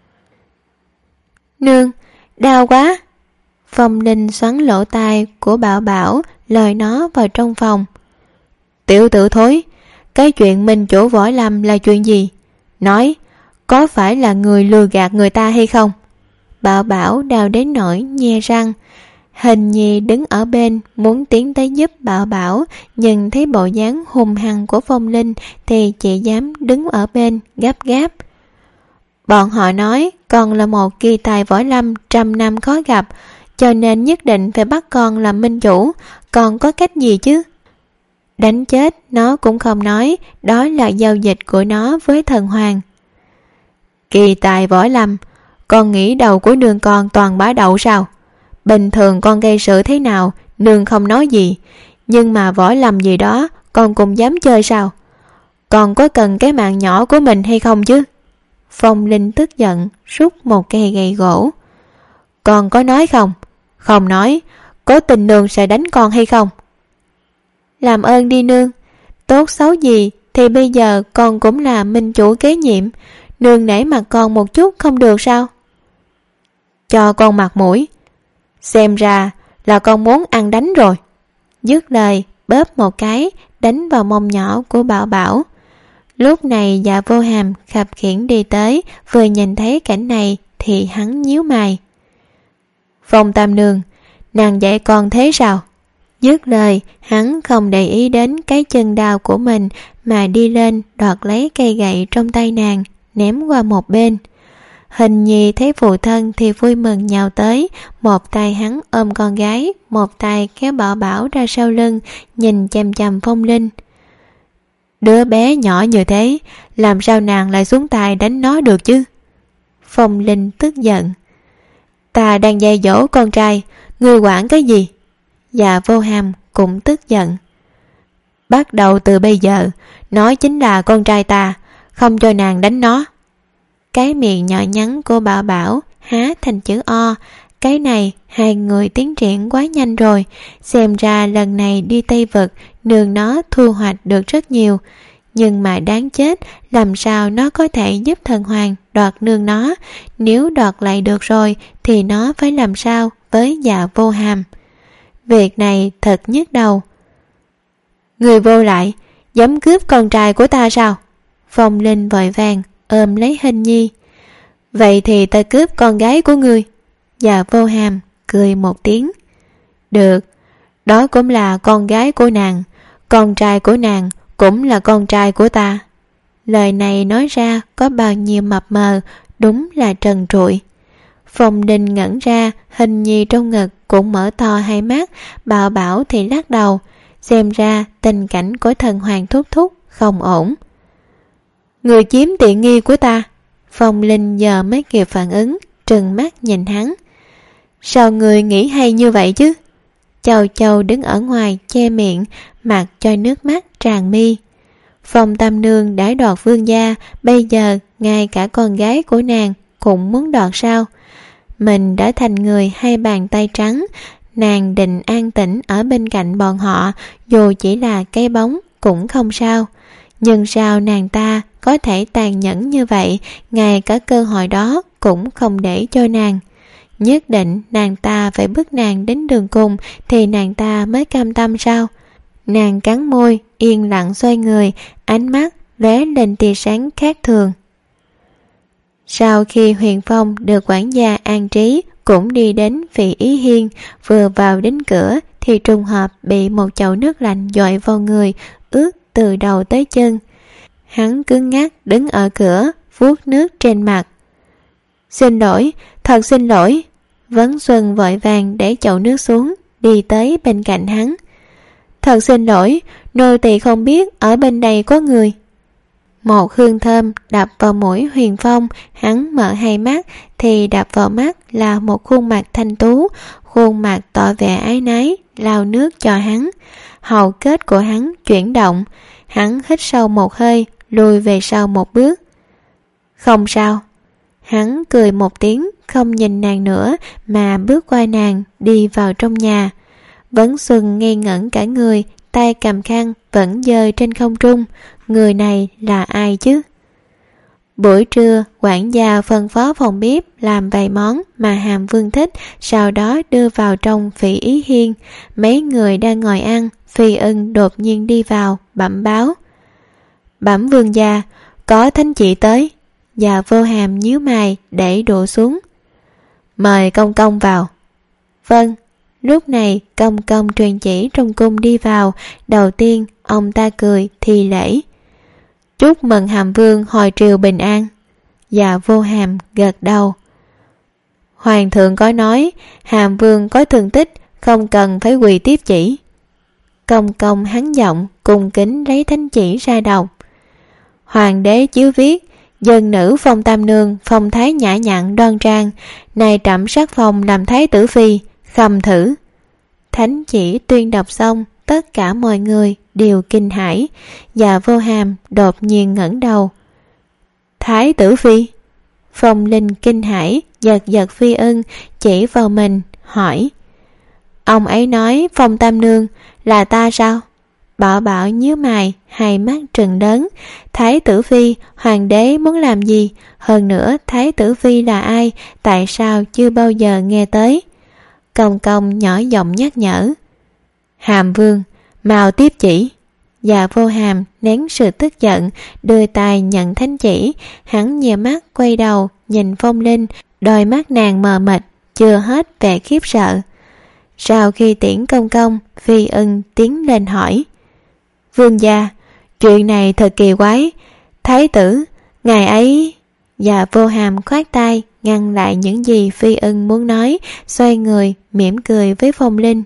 Nương, đau quá. Phong Linh xoắn lỗ tai của Bảo Bảo, lời nó vào trong phòng. Tiểu tử thối, cái chuyện minh chủ võ lâm là chuyện gì? Nói, có phải là người lừa gạt người ta hay không? Bảo Bảo đau đến nỗi nhe răng. Hình Nhi đứng ở bên muốn tiến tới giúp Bảo Bảo, nhưng thấy bộ dáng hung hăng của Phong Linh thì chỉ dám đứng ở bên gấp gáp. Bọn họ nói con là một kỳ tài võ lâm trăm năm khó gặp, cho nên nhất định phải bắt con làm minh chủ. Con có cách gì chứ? Đánh chết nó cũng không nói, đó là giao dịch của nó với thần hoàng. Kỳ tài võ lâm, con nghĩ đầu của nương con toàn bá đậu sao? Bình thường con gây sự thế nào nương không nói gì, nhưng mà võ lâm gì đó con cũng dám chơi sao? Con có cần cái mạng nhỏ của mình hay không chứ? Phong Linh tức giận rút một cây gậy gỗ. Con có nói không? Không nói, có tin nương sẽ đánh con hay không? Làm ơn đi nương, tốt xấu gì thì bây giờ con cũng là minh chủ kế nhiệm, nương nể mặt con một chút không được sao? Cho con mặt mũi, xem ra là con muốn ăn đánh rồi. Dứt lời bóp một cái đánh vào mông nhỏ của Bảo Bảo. Lúc này Dạ Vô Hàm khập khiễng đi tới, vừa nhìn thấy cảnh này thì hắn nhíu mày. Phong Tam Nương, nàng dạy con thế sao? Dứt lời hắn không để ý đến cái chân đao của mình mà đi lên đoạt lấy cây gậy trong tay nàng, ném qua một bên. Hình Nhi thấy phụ thân thì vui mừng nhào tới, một tay hắn ôm con gái, một tay kéo Bảo Bảo ra sau lưng, nhìn chằm chằm Phong Linh. Đứa bé nhỏ như thế, làm sao nàng lại xuống tay đánh nó được chứ? Phong Linh tức giận. Ta đang dạy dỗ con trai, ngươi quản cái gì? Dạ Vô Hàm cũng tức giận. Bắt đầu từ bây giờ, nó chính là con trai ta, không cho nàng đánh nó. Cái miệng nhỏ nhắn của Bảo Bảo há thành chữ O. Cái này hai người tiến triển quá nhanh rồi, xem ra lần này đi Tây Vực nương nó thu hoạch được rất nhiều. Nhưng mà đáng chết, làm sao nó có thể giúp thần hoàng đoạt nương nó? Nếu đoạt lại được rồi thì nó phải làm sao với Dạ Vô Hàm? Việc này thật nhức đầu. Người vô lại, dám cướp con trai của ta sao? Phong Linh vội vàng ôm lấy Hình Nhi. Vậy thì ta cướp con gái của ngươi. Dạ Vô Hàm cười một tiếng. Được, đó cũng là con gái của nàng, con trai của nàng cũng là con trai của ta. Lời này nói ra có bao nhiêu mập mờ, đúng là trần trụi. Phong Linh ngẩn ra, Hình Nhi trong ngực cũng mở to hai mắt, Bảo Bảo thì lắc đầu. Xem ra tình cảnh của thần hoàng thúc thúc không ổn. Người chiếm tiện nghi của ta. Phong Linh giờ mới kịp phản ứng, trừng mắt nhìn hắn. Sao người nghĩ hay như vậy chứ? Châu Châu đứng ở ngoài che miệng, mặc cho nước mắt tràn mi. Phong Tam Nương đã đoạt vương gia, bây giờ ngay cả con gái của nàng cũng muốn đoạt sao? Mình đã thành người hai bàn tay trắng, nàng định an tĩnh ở bên cạnh bọn họ, dù chỉ là cái bóng cũng không sao. Nhưng sao nàng ta có thể tàn nhẫn như vậy, ngay cả cơ hội đó cũng không để cho nàng. Nhất định nàng ta phải bước nàng đến đường cùng thì nàng ta mới cam tâm sao? Nàng cắn môi, yên lặng xoay người, ánh mắt lóe lên tia sáng khác thường. Sau khi Huyền Phong được quản gia an trí, cũng đi đến Phỉ Ý Hiên, vừa vào đến cửa thì trùng hợp bị một chậu nước lạnh dội vào người, ướt từ đầu tới chân. Hắn cứng ngắc đứng ở cửa, vuốt nước trên mặt. Xin lỗi, thật xin lỗi. Vấn Xuân vội vàng để chậu nước xuống, đi tới bên cạnh hắn. Thật xin lỗi, nô tỳ không biết ở bên đây có người. Một hương thơm đập vào mũi Huyền Phong, hắn mở hai mắt thì đập vào mắt là một khuôn mặt thanh tú, khuôn mặt tỏ vẻ ái náy, lau nước cho hắn. Hầu kết của hắn chuyển động, hắn hít sâu một hơi, lùi về sau một bước. Không sao. Hắn cười một tiếng, không nhìn nàng nữa mà bước qua nàng, đi vào trong nhà. Vấn Xuân ngây ngẩn cả người, tay cầm khăn vẫn giơ trên không trung. Người này là ai chứ? Buổi trưa, quản gia phân phó phòng bếp làm vài món mà Hàm Vương thích, sau đó đưa vào trong Phỉ Ý Hiên. Mấy người đang ngồi ăn, Phi Ưng đột nhiên đi vào, bẩm báo. Bẩm vương gia, có thánh chị tới. Và Vô Hàm nhíu mày để đổ xuống. Mời công công vào. Vâng. Lúc này công công truyền chỉ trong cung đi vào. Đầu tiên ông ta cười thì lễ. Chúc mừng Hàm Vương hồi triều bình an. Và Vô Hàm gật đầu. Hoàng thượng có nói Hàm Vương có thương tích, không cần phải quỳ tiếp chỉ. Công công hắn giọng cung kính lấy thánh chỉ ra đọc. Hoàng đế chiếu viết, dân nữ Phong Tam Nương phong thái nhã nhặn đoan trang, nay trẫm sắc phong làm thái tử phi, khâm thử. Thánh chỉ tuyên đọc xong, tất cả mọi người đều kinh hãi, và Vô Hàm đột nhiên ngẩng đầu. Thái tử phi? Phong Linh kinh hãi, giật giật Phi Ưng, chỉ vào mình, hỏi. Ông ấy nói Phong Tam Nương là ta sao? Bảo Bảo nhíu mày, hai mắt trừng lớn. Thái tử phi, hoàng đế muốn làm gì? Hơn nữa, thái tử phi là ai? Tại sao chưa bao giờ nghe tới? Công công nhỏ giọng nhắc nhở. Hàm Vương, mau tiếp chỉ. Và Vô Hàm nén sự tức giận, đưa tay nhận thánh chỉ. Hắn nhè mắt quay đầu nhìn Phong Linh, đôi mắt nàng mờ mịt, chưa hết vẻ khiếp sợ. Sau khi tiễn công công, Phi Ưng tiến lên hỏi. Vương gia, chuyện này thật kỳ quái. Thái tử, ngài ấy... Và Vô Hàm khoát tay ngăn lại những gì Phi Ưng muốn nói, xoay người mỉm cười với Phong Linh.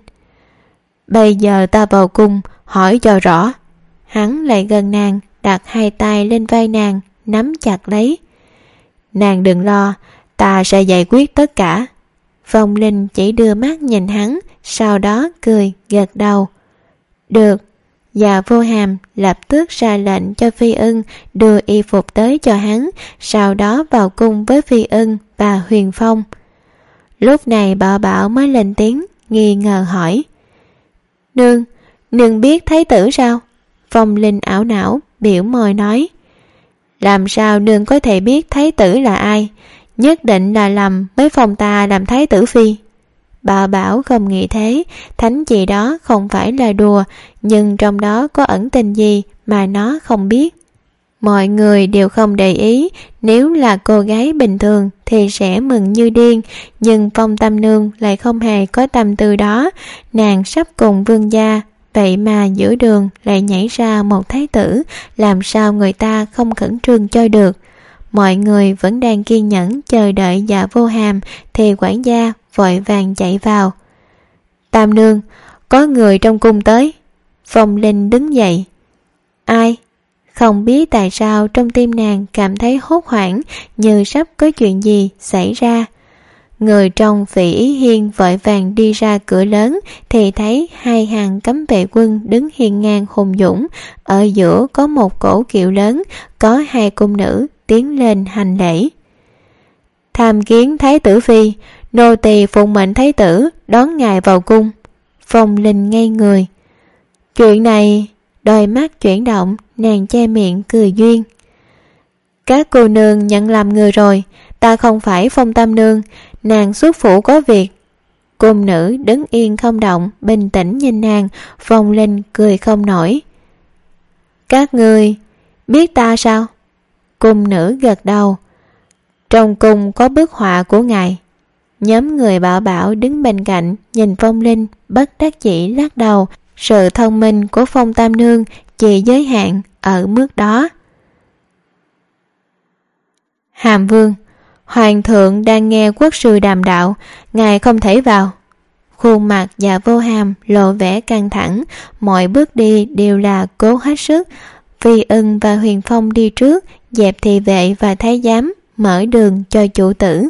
Bây giờ ta vào cung hỏi cho rõ. Hắn lại gần nàng, đặt hai tay lên vai nàng, nắm chặt lấy. Nàng đừng lo, ta sẽ giải quyết tất cả. Phong Linh chỉ đưa mắt nhìn hắn, sau đó cười gật đầu. Được. Và Vô Hàm lập tức ra lệnh cho Phi Ưng đưa y phục tới cho hắn, sau đó vào cung với Phi Ưng và Huyền Phong. Lúc này Bảo Bảo mới lên tiếng, nghi ngờ hỏi. Nương, nương biết thái tử sao? Phong Linh ảo não, biểu môi nói. Làm sao nương có thể biết thái tử là ai? Nhất định là lầm với phong ta làm thái tử phi. Bảo Bảo không nghĩ thế, thánh chỉ đó không phải là đùa, nhưng trong đó có ẩn tình gì mà nó không biết. Mọi người đều không để ý, nếu là cô gái bình thường thì sẽ mừng như điên, nhưng Phong Tam Nương lại không hề có tâm tư đó. Nàng sắp cùng vương gia Vậy mà giữa đường lại nhảy ra một thái tử, làm sao người ta không khẩn trương cho được. Mọi người vẫn đang kiên nhẫn chờ đợi Dạ Vô Hàm thì quản gia vội vàng chạy vào. Tam nương, có người trong cung tới. Phong Linh đứng dậy. Ai? Không biết tại sao trong tim nàng cảm thấy hốt hoảng, như sắp có chuyện gì xảy ra. Người trong Phỉ Ý Hiên vội vàng đi ra cửa lớn thì thấy hai hàng cấm vệ quân đứng hiên ngang hùng dũng. Ở giữa có một cổ kiệu lớn, có hai cung nữ tiến lên hành lễ. Tham kiến thái tử phi, nô tỳ phụng mệnh thái tử đón ngài vào cung. Phong Linh ngây người. Chuyện này... Đôi mắt chuyển động, nàng che miệng cười duyên. Các cô nương nhận làm người rồi, ta không phải Phong Tam nương, nàng xuất phủ có việc. Cung nữ đứng yên không động, bình tĩnh nhìn nàng. Phong Linh cười không nổi. Các ngươi biết ta sao? Cung nữ gật đầu. Trong cung có bức họa của ngài. Nhóm người bảo bảo đứng bên cạnh nhìn Phong Linh, bất đắc dĩ lắc đầu. Sự thông minh của Phong Tam nương chỉ giới hạn ở mức đó. Hàm Vương, hoàng thượng đang nghe quốc sư đàm đạo, ngài không thể vào. Khuôn mặt Dạ Vô Hàm lộ vẻ căng thẳng, mọi bước đi đều là cố hết sức. Phi Ưng và Huyền Phong đi trước, dẹp thị vệ và thái giám, mở đường cho chủ tử.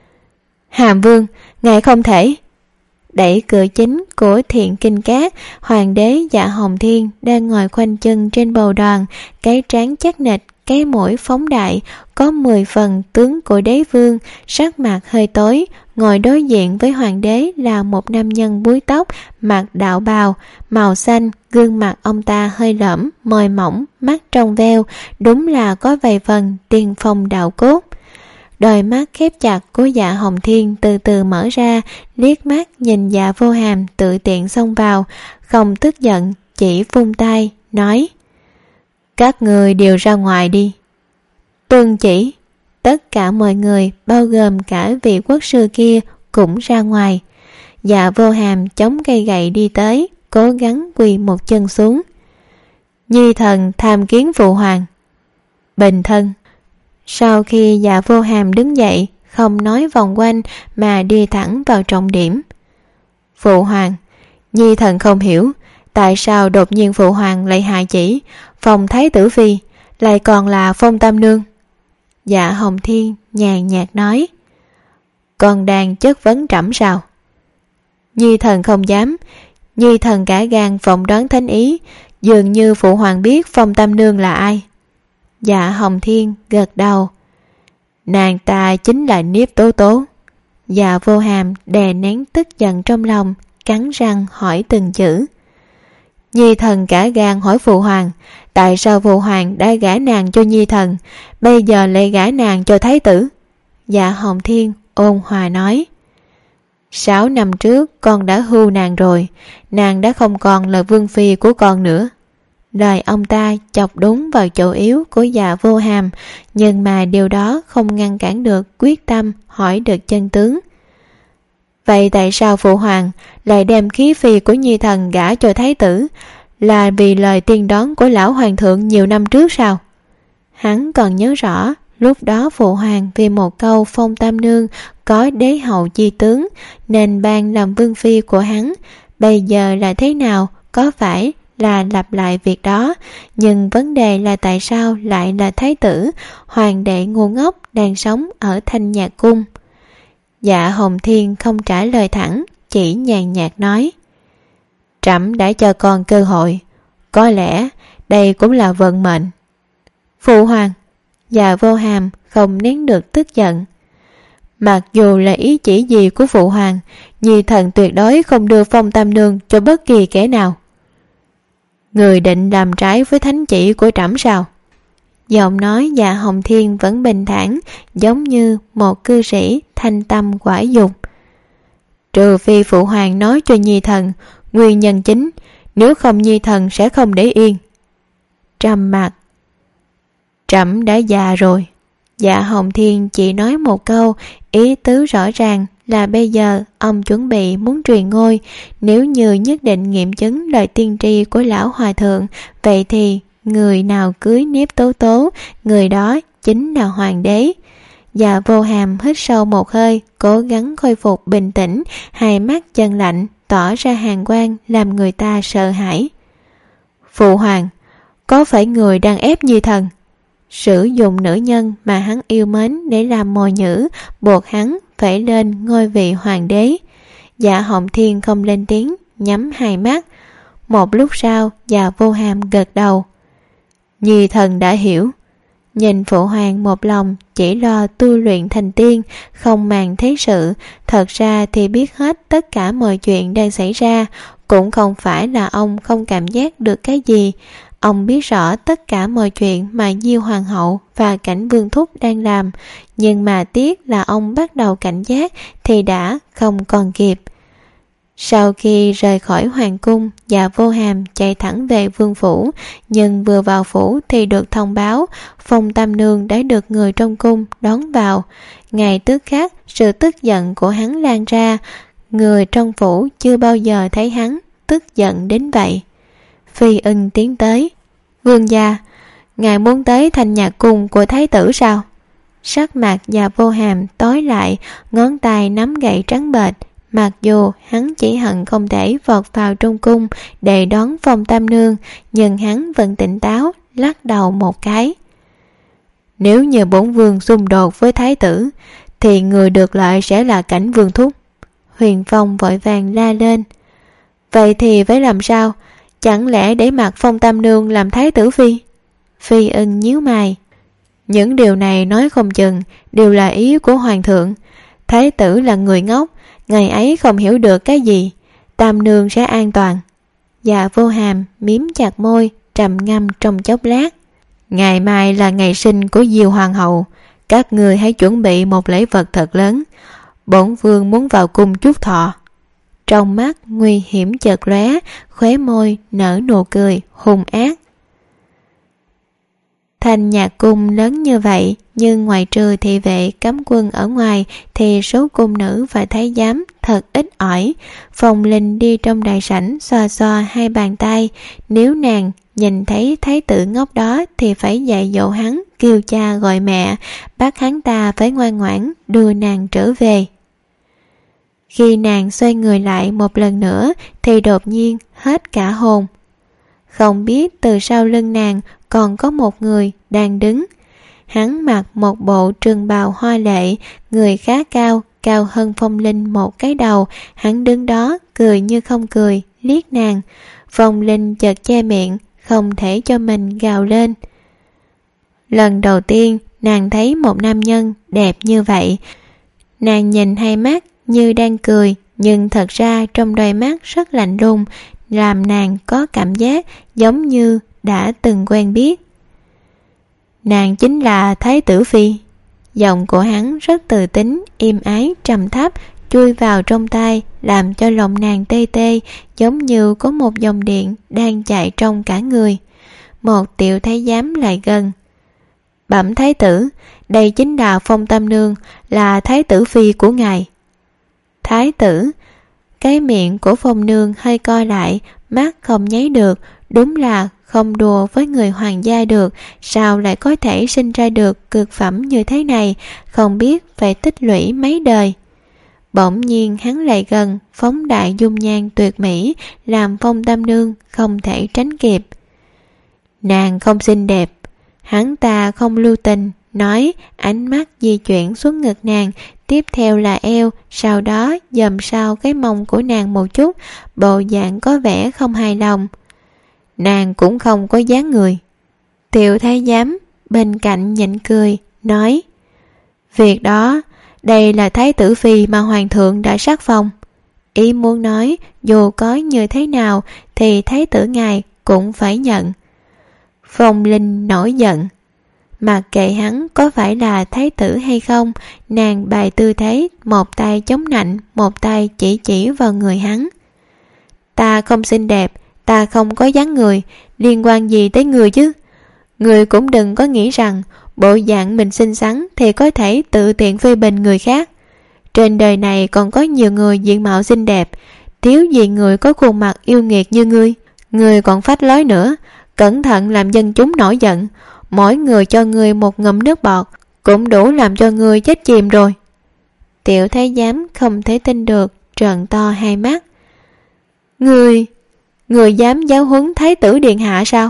Hàm Vương, ngài không thể. Đẩy cửa chính của Thiện Kinh Cát, hoàng đế Dạ Hồng Thiên đang ngồi khoanh chân trên bầu đoàn, cái trán chắc nịch, cái mũi phóng đại, có mười phần tướng của đế vương, sắc mặt hơi tối. Ngồi đối diện với hoàng đế là một nam nhân búi tóc, mặc đạo bào màu xanh, gương mặt ông ta hơi lõm, môi mỏng, mắt trong veo, đúng là có vài phần tiên phong đạo cốt. Đôi mắt khép chặt của Dạ Hồng Thiên từ từ mở ra, liếc mắt nhìn Dạ Vô Hàm tự tiện xông vào, không tức giận, chỉ vung tay, nói: Các người đều ra ngoài đi. Tuân chỉ. Tất cả mọi người, bao gồm cả vị quốc sư kia, cũng ra ngoài. Dạ Vô Hàm chống cây gậy đi tới, cố gắng quỳ một chân xuống. Nhi thần tham kiến phụ hoàng. Bình thân. Sau khi Dạ Vô Hàm đứng dậy, không nói vòng quanh mà đi thẳng vào trọng điểm. Phụ hoàng, Nhi thần không hiểu, tại sao đột nhiên phụ hoàng lại hạ chỉ Phong thái tử phi, lại còn là Phong Tam nương? Dạ Hồng Thiên nhàn nhạt nói: Con đang chất vấn trẫm sao? Nhi thần không dám. Nhi thần cả gan phỏng đoán thánh ý, dường như phụ hoàng biết Phong Tam nương là ai. Dạ Hồng Thiên gật đầu. Nàng ta chính là Niếp Tố Tố. Dạ Vô Hàm đè nén tức giận trong lòng, cắn răng hỏi từng chữ. Nhi thần cả gan hỏi phụ hoàng, tại sao phụ hoàng đã gả nàng cho Nhi thần, bây giờ lại gả nàng cho thái tử? Dạ Hồng Thiên ôn hòa nói: Sáu năm trước con đã hưu nàng rồi, nàng đã không còn là vương phi của con nữa. Lời ông ta chọc đúng vào chỗ yếu của Dạ Vô Hàm, nhưng mà điều đó không ngăn cản được quyết tâm hỏi được chân tướng. Vậy tại sao phụ hoàng lại đem khí phi của Nhi thần gả cho thái tử? Là vì lời tiên đoán của lão hoàng thượng nhiều năm trước sao? Hắn còn nhớ rõ, lúc đó phụ hoàng vì một câu Phong Tam nương có đế hậu chi tướng nên ban làm vương phi của hắn. Bây giờ là thế nào? Có phải là lặp lại việc đó? Nhưng vấn đề là tại sao lại là thái tử, hoàng đệ ngu ngốc đang sống ở Thanh Nhạc Cung? Dạ Hồng Thiên không trả lời thẳng, chỉ nhàn nhạt nói: Trẫm đã cho con cơ hội, có lẽ đây cũng là vận mệnh. Phụ hoàng. Dạ Vô Hàm không nén được tức giận. Mặc dù là ý chỉ gì của phụ hoàng, Nhi thần tuyệt đối không đưa Phong Tam nương cho bất kỳ kẻ nào. Người định làm trái với thánh chỉ của trẫm sao? Giọng nói Dạ Hồng Thiên vẫn bình thản, giống như một cư sĩ thanh tâm quả dục. Trừ phi phụ hoàng nói cho Nhi thần nguyên nhân chính, nếu không Nhi thần sẽ không để yên. Trầm mặc. Trẫm đã già rồi. Dạ Hồng Thiên chỉ nói một câu, ý tứ rõ ràng là bây giờ ông chuẩn bị muốn truyền ngôi. Nếu như nhất định nghiệm chứng lời tiên tri của lão hòa thượng, vậy thì người nào cưới Niếp Tố Tố, người đó chính là hoàng đế. Và Vô Hàm hít sâu một hơi, cố gắng khôi phục bình tĩnh, hai mắt chân lạnh, tỏ ra hàn quang làm người ta sợ hãi. Phụ hoàng, có phải người đang ép Nhi thần sử dụng nữ nhân mà hắn yêu mến để làm mồi nhử, buộc hắn phải lên ngôi vị hoàng đế? Dạ Hồng Thiên không lên tiếng, nhắm hai mắt. Một lúc sau, Dạ Vô Hàm gật đầu. Nhi thần đã hiểu. Nhìn phụ hoàng một lòng chỉ lo tu luyện thành tiên, không màng thế sự. Thật ra thì biết hết tất cả mọi chuyện đang xảy ra. Cũng không phải là ông không cảm giác được cái gì. Ông biết rõ tất cả mọi chuyện mà Diêu Hoàng hậu và Cảnh Vương Thúc đang làm. Nhưng mà tiếc là ông bắt đầu cảnh giác thì đã không còn kịp. Sau khi rời khỏi hoàng cung, Dạ Vô Hàm chạy thẳng về vương phủ. Nhưng vừa vào phủ thì được thông báo Phong Tam Nương đã được người trong cung đón vào. Ngay tức khắc sự tức giận của hắn lan ra. Người trong phủ chưa bao giờ thấy hắn tức giận đến vậy. Phi Ưng tiến tới. Vương gia, ngài muốn tới thành nhạc cung của thái tử sao? Sắc mặt Dạ Vô Hàm tối lại, ngón tay nắm gậy trắng bệch. Mặc dù hắn chỉ hận không thể vọt vào trong cung để đón Phong Tam Nương, nhưng hắn vẫn tỉnh táo, lắc đầu một cái. Nếu như bổn vương xung đột với thái tử, thì người được lợi sẽ là Cảnh Vương Thúc. Huyền Phong vội vàng la lên. Vậy thì phải làm sao? Chẳng lẽ để mặc Phong Tam Nương làm thái tử phi? Phi Ưng nhíu mày. Những điều này nói không chừng đều là ý của hoàng thượng. Thái tử là người ngốc, ngày ấy không hiểu được cái gì. Tam Nương sẽ an toàn. Dạ Vô Hàm miếm chặt môi, trầm ngâm trong chốc lát. Ngày mai là ngày sinh của Diêu Hoàng hậu, các người hãy chuẩn bị một lễ vật thật lớn. Bổn vương muốn vào cung chúc thọ. Trong mắt nguy hiểm chợt lóe, khóe môi nở nụ cười hung ác. Thành nhạc cung lớn như vậy, nhưng ngoài trừ thị vệ cấm quân ở ngoài thì số cung nữ và thái giám thật ít ỏi. Phong Linh đi trong đại sảnh xoa xoa hai bàn tay. Nếu nàng nhìn thấy thái tử ngốc đó thì phải dạy dỗ hắn kêu cha gọi mẹ, bắt hắn ta phải ngoan ngoãn đưa nàng trở về. Khi nàng xoay người lại một lần nữa thì đột nhiên hết cả hồn. Không biết từ sau lưng nàng còn có một người đang đứng. Hắn mặc một bộ trường bào hoa lệ, người khá cao, cao hơn Phong Linh một cái đầu. Hắn đứng đó cười như không cười, liếc nàng. Phong Linh chợt che miệng, không thể cho mình gào lên. Lần đầu tiên nàng thấy một nam nhân đẹp như vậy. Nàng nhìn hai mắt như đang cười, nhưng thật ra trong đôi mắt rất lạnh lùng, làm nàng có cảm giác giống như đã từng quen biết. Nàng chính là Thái tử phi. Giọng của hắn rất từ tính, êm ái, trầm thấp, chui vào trong tai, làm cho lòng nàng tê tê, giống như có một dòng điện đang chạy trong cả người. Một tiểu thái giám lại gần. Bẩm thái tử, đây chính là Phong Tam Nương, là thái tử phi của ngài. Thái tử? Cái miệng của Phong Nương hơi co lại, mắt không nháy được. Đúng là không đùa với người hoàng gia được, sao lại có thể sinh ra được cực phẩm như thế này, không biết phải tích lũy mấy đời. Bỗng nhiên hắn lại gần, phóng đại dung nhan tuyệt mỹ, làm Phong Tam Nương không thể tránh kịp. Nàng không xinh đẹp. Hắn ta không lưu tình, nói, ánh mắt di chuyển xuống ngực nàng, tiếp theo là eo, sau đó dầm sau cái mông của nàng một chút, bộ dạng có vẻ không hài lòng. Nàng cũng không có dáng người. Tiểu thái giám bên cạnh nhịn cười, nói, việc đó, đây là thái tử phi mà hoàng thượng đã sắc phong. Ý muốn nói, dù có như thế nào thì thái tử ngài cũng phải nhận. Phong Linh nổi giận. Mặc kệ hắn có phải là thái tử hay không, nàng bày tư thế, một tay chống nạnh, một tay chỉ chỉ vào người hắn. Ta không xinh đẹp, ta không có dáng người, liên quan gì tới người chứ? Người cũng đừng có nghĩ rằng bộ dạng mình xinh xắn thì có thể tự tiện phê bình người khác. trên đời này còn có nhiều người diện mạo xinh đẹp, thiếu gì người có khuôn mặt yêu nghiệt như ngươi. Ngươi còn phách lối nữa, cẩn thận làm dân chúng nổi giận. Mỗi người cho ngươi một ngụm nước bọt cũng đủ làm cho ngươi chết chìm rồi. Tiểu thái giám không thể tin được, trợn to hai mắt. Ngươi, ngươi dám giáo huấn thái tử điện hạ sao?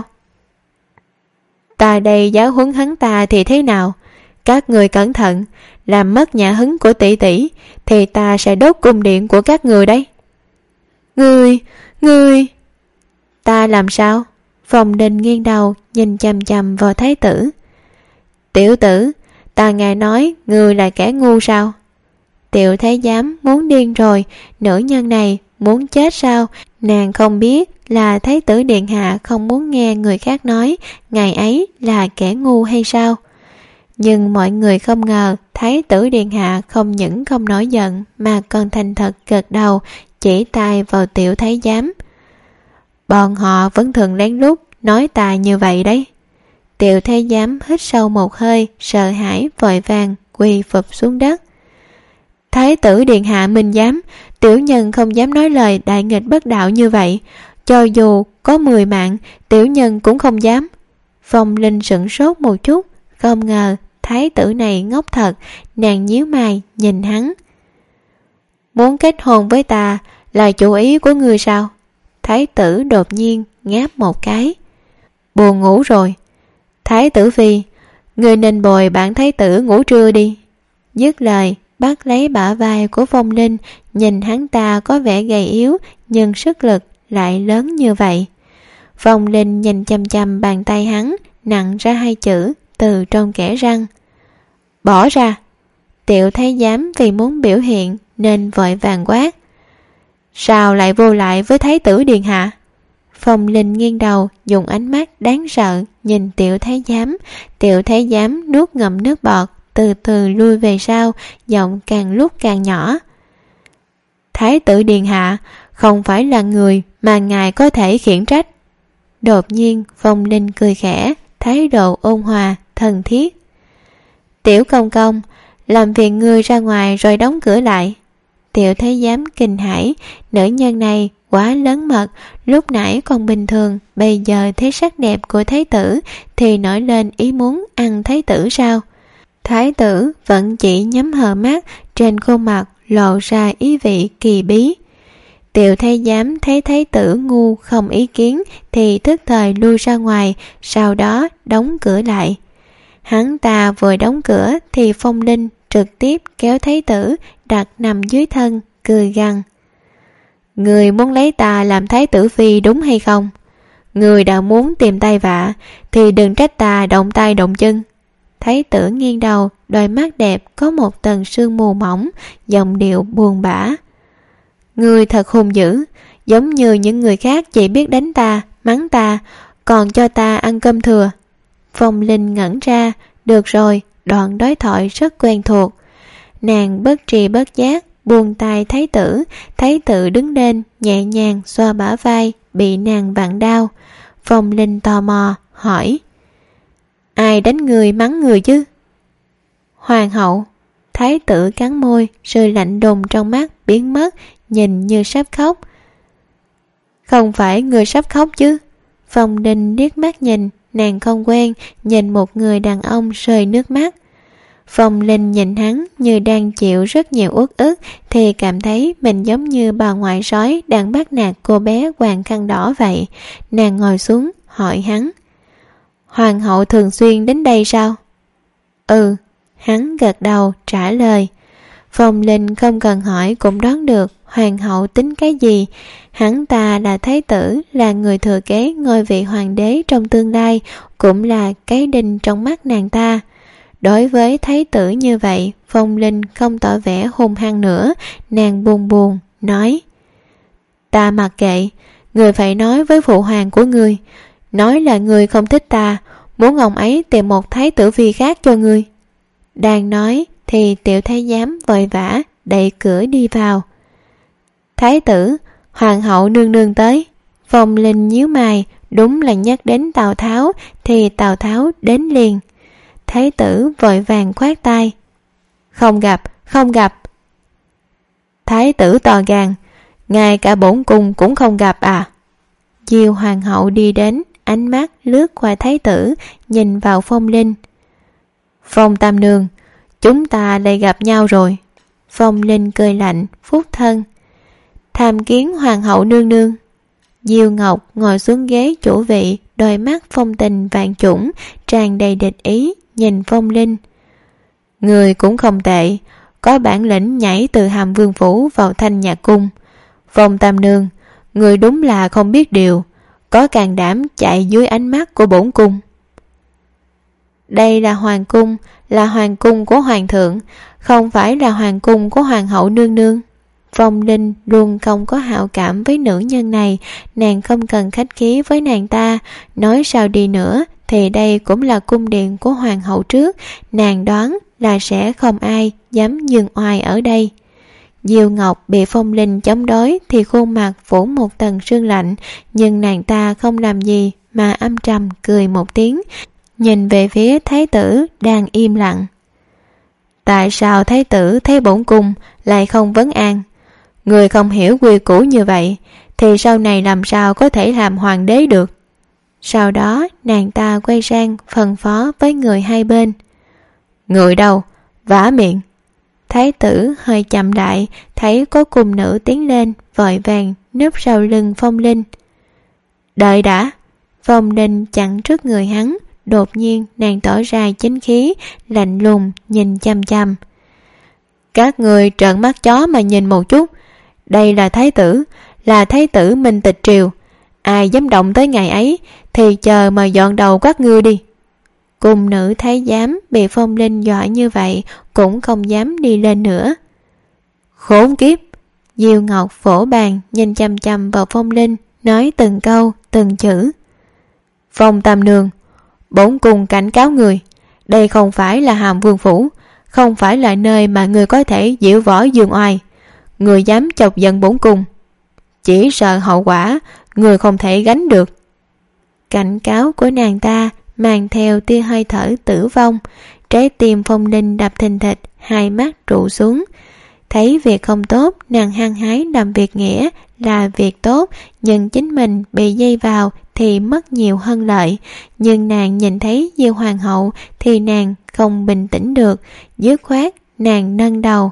Ta đây giáo huấn hắn ta thì thế nào? Các người cẩn thận, làm mất nhà hứng của tỷ tỷ thì ta sẽ đốt cung điện của các người đấy. Ngươi, ngươi... Ta làm sao? Phong Đình nghiêng đầu nhìn chằm chằm vào thái tử. Tiểu tử, ta nghe nói ngươi là kẻ ngu sao? Tiểu thái giám muốn điên rồi, nữ nhân này muốn chết sao? Nàng không biết là thái tử điện hạ không muốn nghe người khác nói ngày ấy là kẻ ngu hay sao? Nhưng mọi người không ngờ thái tử điện hạ không những không nổi giận mà còn thành thật gật đầu, chỉ tay vào tiểu thái giám. Bọn họ vẫn thường lén lút nói ta như vậy đấy. Tiểu thái giám hít sâu một hơi, sợ hãi vội vàng quỳ phụp xuống đất. Thái tử điện hạ minh giám, tiểu nhân không dám nói lời đại nghịch bất đạo như vậy. Cho dù có mười mạng, tiểu nhân cũng không dám. Phong Linh sửng sốt một chút, không ngờ thái tử này ngốc thật. Nàng nhíu mày nhìn hắn. Muốn kết hôn với ta là chủ ý của ngươi sao? Thái tử đột nhiên ngáp một cái. Buồn ngủ rồi. Thái tử phi, ngươi nên bồi bạn thái tử ngủ trưa đi. Dứt lời bắt lấy bả vai của Phong Linh, nhìn hắn ta có vẻ gầy yếu nhưng sức lực lại lớn như vậy. Phong Linh nhìn chăm chăm bàn tay hắn, nặng ra hai chữ từ trong kẽ răng. Bỏ ra. Tiểu thái giám vì muốn biểu hiện nên vội vàng quát. Sao lại vô lại với thái tử điện hạ? Phong Linh nghiêng đầu dùng ánh mắt đáng sợ nhìn tiểu thái giám. Tiểu thái giám nuốt ngậm nước bọt, từ từ lui về sau, giọng càng lúc càng nhỏ. Thái tử điện hạ không phải là người mà ngài có thể khiển trách. Đột nhiên Phong Linh cười khẽ, thái độ ôn hòa, thân thiết. Tiểu công công, làm phiền ngươi ra ngoài rồi đóng cửa lại. Tiểu thái giám kinh hãi, nữ nhân này quá lớn mật, lúc nãy còn bình thường, bây giờ thấy sắc đẹp của thái tử thì nổi lên ý muốn ăn thái tử sao? Thái tử vẫn chỉ nhắm hờ mắt, trên khuôn mặt lộ ra ý vị kỳ bí. Tiểu thái giám thấy thái tử ngu không ý kiến thì tức thời lui ra ngoài, sau đó đóng cửa lại. Hắn ta vừa đóng cửa thì Phong Linh trực tiếp kéo thái tử đặt nằm dưới thân, cười gằn. Người muốn lấy ta làm thái tử phi đúng hay không? Người đã muốn tìm tay vạ thì đừng trách ta động tay động chân. Thái tử nghiêng đầu, đôi mắt đẹp có một tầng sương mù mỏng, giọng điệu buồn bã. Người thật hung dữ, giống như những người khác chỉ biết đánh ta, mắng ta, còn cho ta ăn cơm thừa. Phong Linh ngẩn ra, được rồi, đoạn đối thoại rất quen thuộc. Nàng bất tri bất giác buông tay thái tử. Thái tử đứng lên nhẹ nhàng xoa bả vai bị nàng vặn đau. Phong Linh tò mò hỏi. Ai đánh người mắng người chứ? Hoàng hậu. Thái tử cắn môi, sự lạnh lùng trong mắt biến mất, nhìn như sắp khóc. Không phải người sắp khóc chứ? Phong Linh liếc mắt nhìn, nàng không quen nhìn một người đàn ông rơi nước mắt. Phong Linh nhìn hắn như đang chịu rất nhiều uất ức thì cảm thấy mình giống như bà ngoại sói đang bắt nạt cô bé hoàng khăn đỏ vậy. Nàng ngồi xuống hỏi hắn. Hoàng hậu thường xuyên đến đây sao? Ừ, hắn gật đầu trả lời. Phong Linh không cần hỏi cũng đoán được hoàng hậu tính cái gì. Hắn ta là thái tử, là người thừa kế ngôi vị hoàng đế trong tương lai, cũng là cái đinh trong mắt nàng ta. Đối với thái tử như vậy, Phong Linh không tỏ vẻ hung hăng nữa, nàng buồn buồn nói. Ta mặc kệ, người phải nói với phụ hoàng của người, nói là người không thích ta, muốn ông ấy tìm một thái tử phi khác cho người. Đang nói thì tiểu thái giám vội vã đẩy cửa đi vào. Thái tử, hoàng hậu nương nương tới. Phong Linh nhíu mày, đúng là nhắc đến Tào Tháo thì Tào Tháo đến liền. Thái tử vội vàng khoát tay. Không gặp, không gặp. Thái tử to gan, ngay cả bổn cung cũng không gặp à? Diêu hoàng hậu đi đến, ánh mắt lướt qua thái tử, nhìn vào Phong Linh. Phong tam nương, chúng ta lại gặp nhau rồi. Phong Linh cười lạnh, phúc thân. Tham kiến hoàng hậu nương nương. Diêu Ngọc ngồi xuống ghế chủ vị, đôi mắt phong tình vạn chủng, tràn đầy địch ý, nhìn Phong Linh. Người cũng không tệ, có bản lĩnh nhảy từ Hàm Vương phủ vào Thanh Nhạc cung. Phong tam nương, người đúng là không biết điều, có can đảm chạy dưới ánh mắt của bổn cung. Đây là hoàng cung, là hoàng cung của hoàng thượng, không phải là hoàng cung của hoàng hậu nương nương. Phong Linh luôn không có hảo cảm với nữ nhân này, nàng không cần khách khí với nàng ta, nói sao đi nữa thì đây cũng là cung điện của hoàng hậu trước, nàng đoán là sẽ không ai dám dương oai ở đây. Diêu Ngọc bị Phong Linh chống đối thì khuôn mặt phủ một tầng sương lạnh, nhưng nàng ta không làm gì mà âm trầm cười một tiếng, nhìn về phía thái tử đang im lặng. Tại sao thái tử thấy bổn cung lại không vấn an? Người không hiểu quy củ như vậy thì sau này làm sao có thể làm hoàng đế được? Sau đó nàng ta quay sang phân phó với người hai bên. Người đâu? Vả miệng. Thái tử hơi chậm lại, thấy có cung nữ tiến lên, vội vàng núp sau lưng Phong Linh. Đợi đã. Phong Linh chặn trước người hắn, đột nhiên nàng tỏ ra chính khí, lạnh lùng nhìn chăm chăm. Các người trợn mắt chó mà nhìn một chút, đây là thái tử, là thái tử Minh Tịch Triều, ai dám động tới ngày ấy thì chờ mà dọn đầu các ngươi đi. Cung nữ thái giám bị Phong Linh dọa như vậy cũng không dám đi lên nữa. Khốn kiếp! Diêu Ngọc vỗ bàn nhìn chăm chăm vào Phong Linh, nói từng câu từng chữ. Phong tam nương, bổn cung cảnh cáo người, đây không phải là Hàm Vương phủ, không phải là nơi mà người có thể diễu võ dương oai. Người dám chọc giận bổn cung, chỉ sợ hậu quả người không thể gánh được. Cảnh cáo của nàng ta mang theo tia hơi thở tử vong, trái tim Phong Linh đập thình thịch, hai mắt trụ xuống. Thấy việc không tốt, nàng hăng hái làm việc nghĩa là việc tốt, nhưng chính mình bị dây vào thì mất nhiều hơn lợi. Nhưng nàng nhìn thấy Diêu hoàng hậu thì nàng không bình tĩnh được, dứt khoát nàng nâng đầu.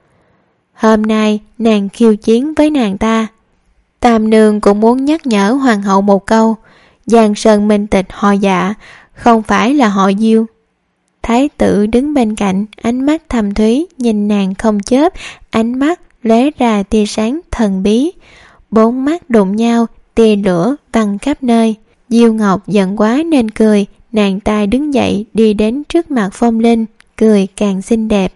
Hôm nay nàng khiêu chiến với nàng ta. Tam nương cũng muốn nhắc nhở hoàng hậu một câu, Giang Sơn Minh Tịch họ Dạ, không phải là họ Diêu. Thái tử đứng bên cạnh, ánh mắt thầm thúy nhìn nàng không chớp, ánh mắt lóe ra tia sáng thần bí. Bốn mắt đụng nhau, tia lửa văng khắp nơi. Diêu Ngọc giận quá nên cười, nàng ta đứng dậy đi đến trước mặt Phong Linh, cười càng xinh đẹp.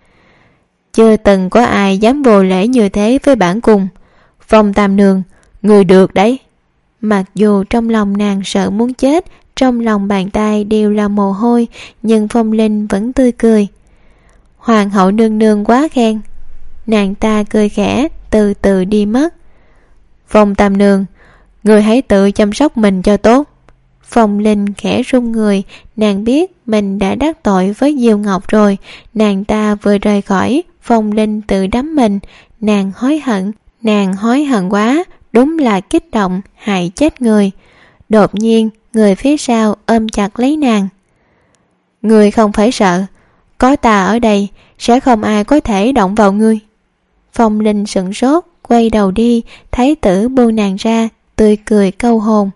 Chưa từng có ai dám vô lễ như thế với bản cung. Phong tam nương, người được đấy. Mặc dù trong lòng nàng sợ muốn chết, trong lòng bàn tay đều là mồ hôi, nhưng Phong Linh vẫn tươi cười. Hoàng hậu nương nương quá khen. Nàng ta cười khẽ, từ từ đi mất. Phong tam nương, người hãy tự chăm sóc mình cho tốt. Phong Linh khẽ run người, nàng biết mình đã đắc tội với Diêu Ngọc rồi. Nàng ta vừa rời khỏi, Phong Linh tự đắm mình, nàng hối hận, nàng hối hận quá, đúng là kích động, hại chết người. Đột nhiên, người phía sau ôm chặt lấy nàng. Người không phải sợ, có ta ở đây, sẽ không ai có thể động vào ngươi. Phong Linh sửng sốt, quay đầu đi, thái tử buông nàng ra, tươi cười câu hồn.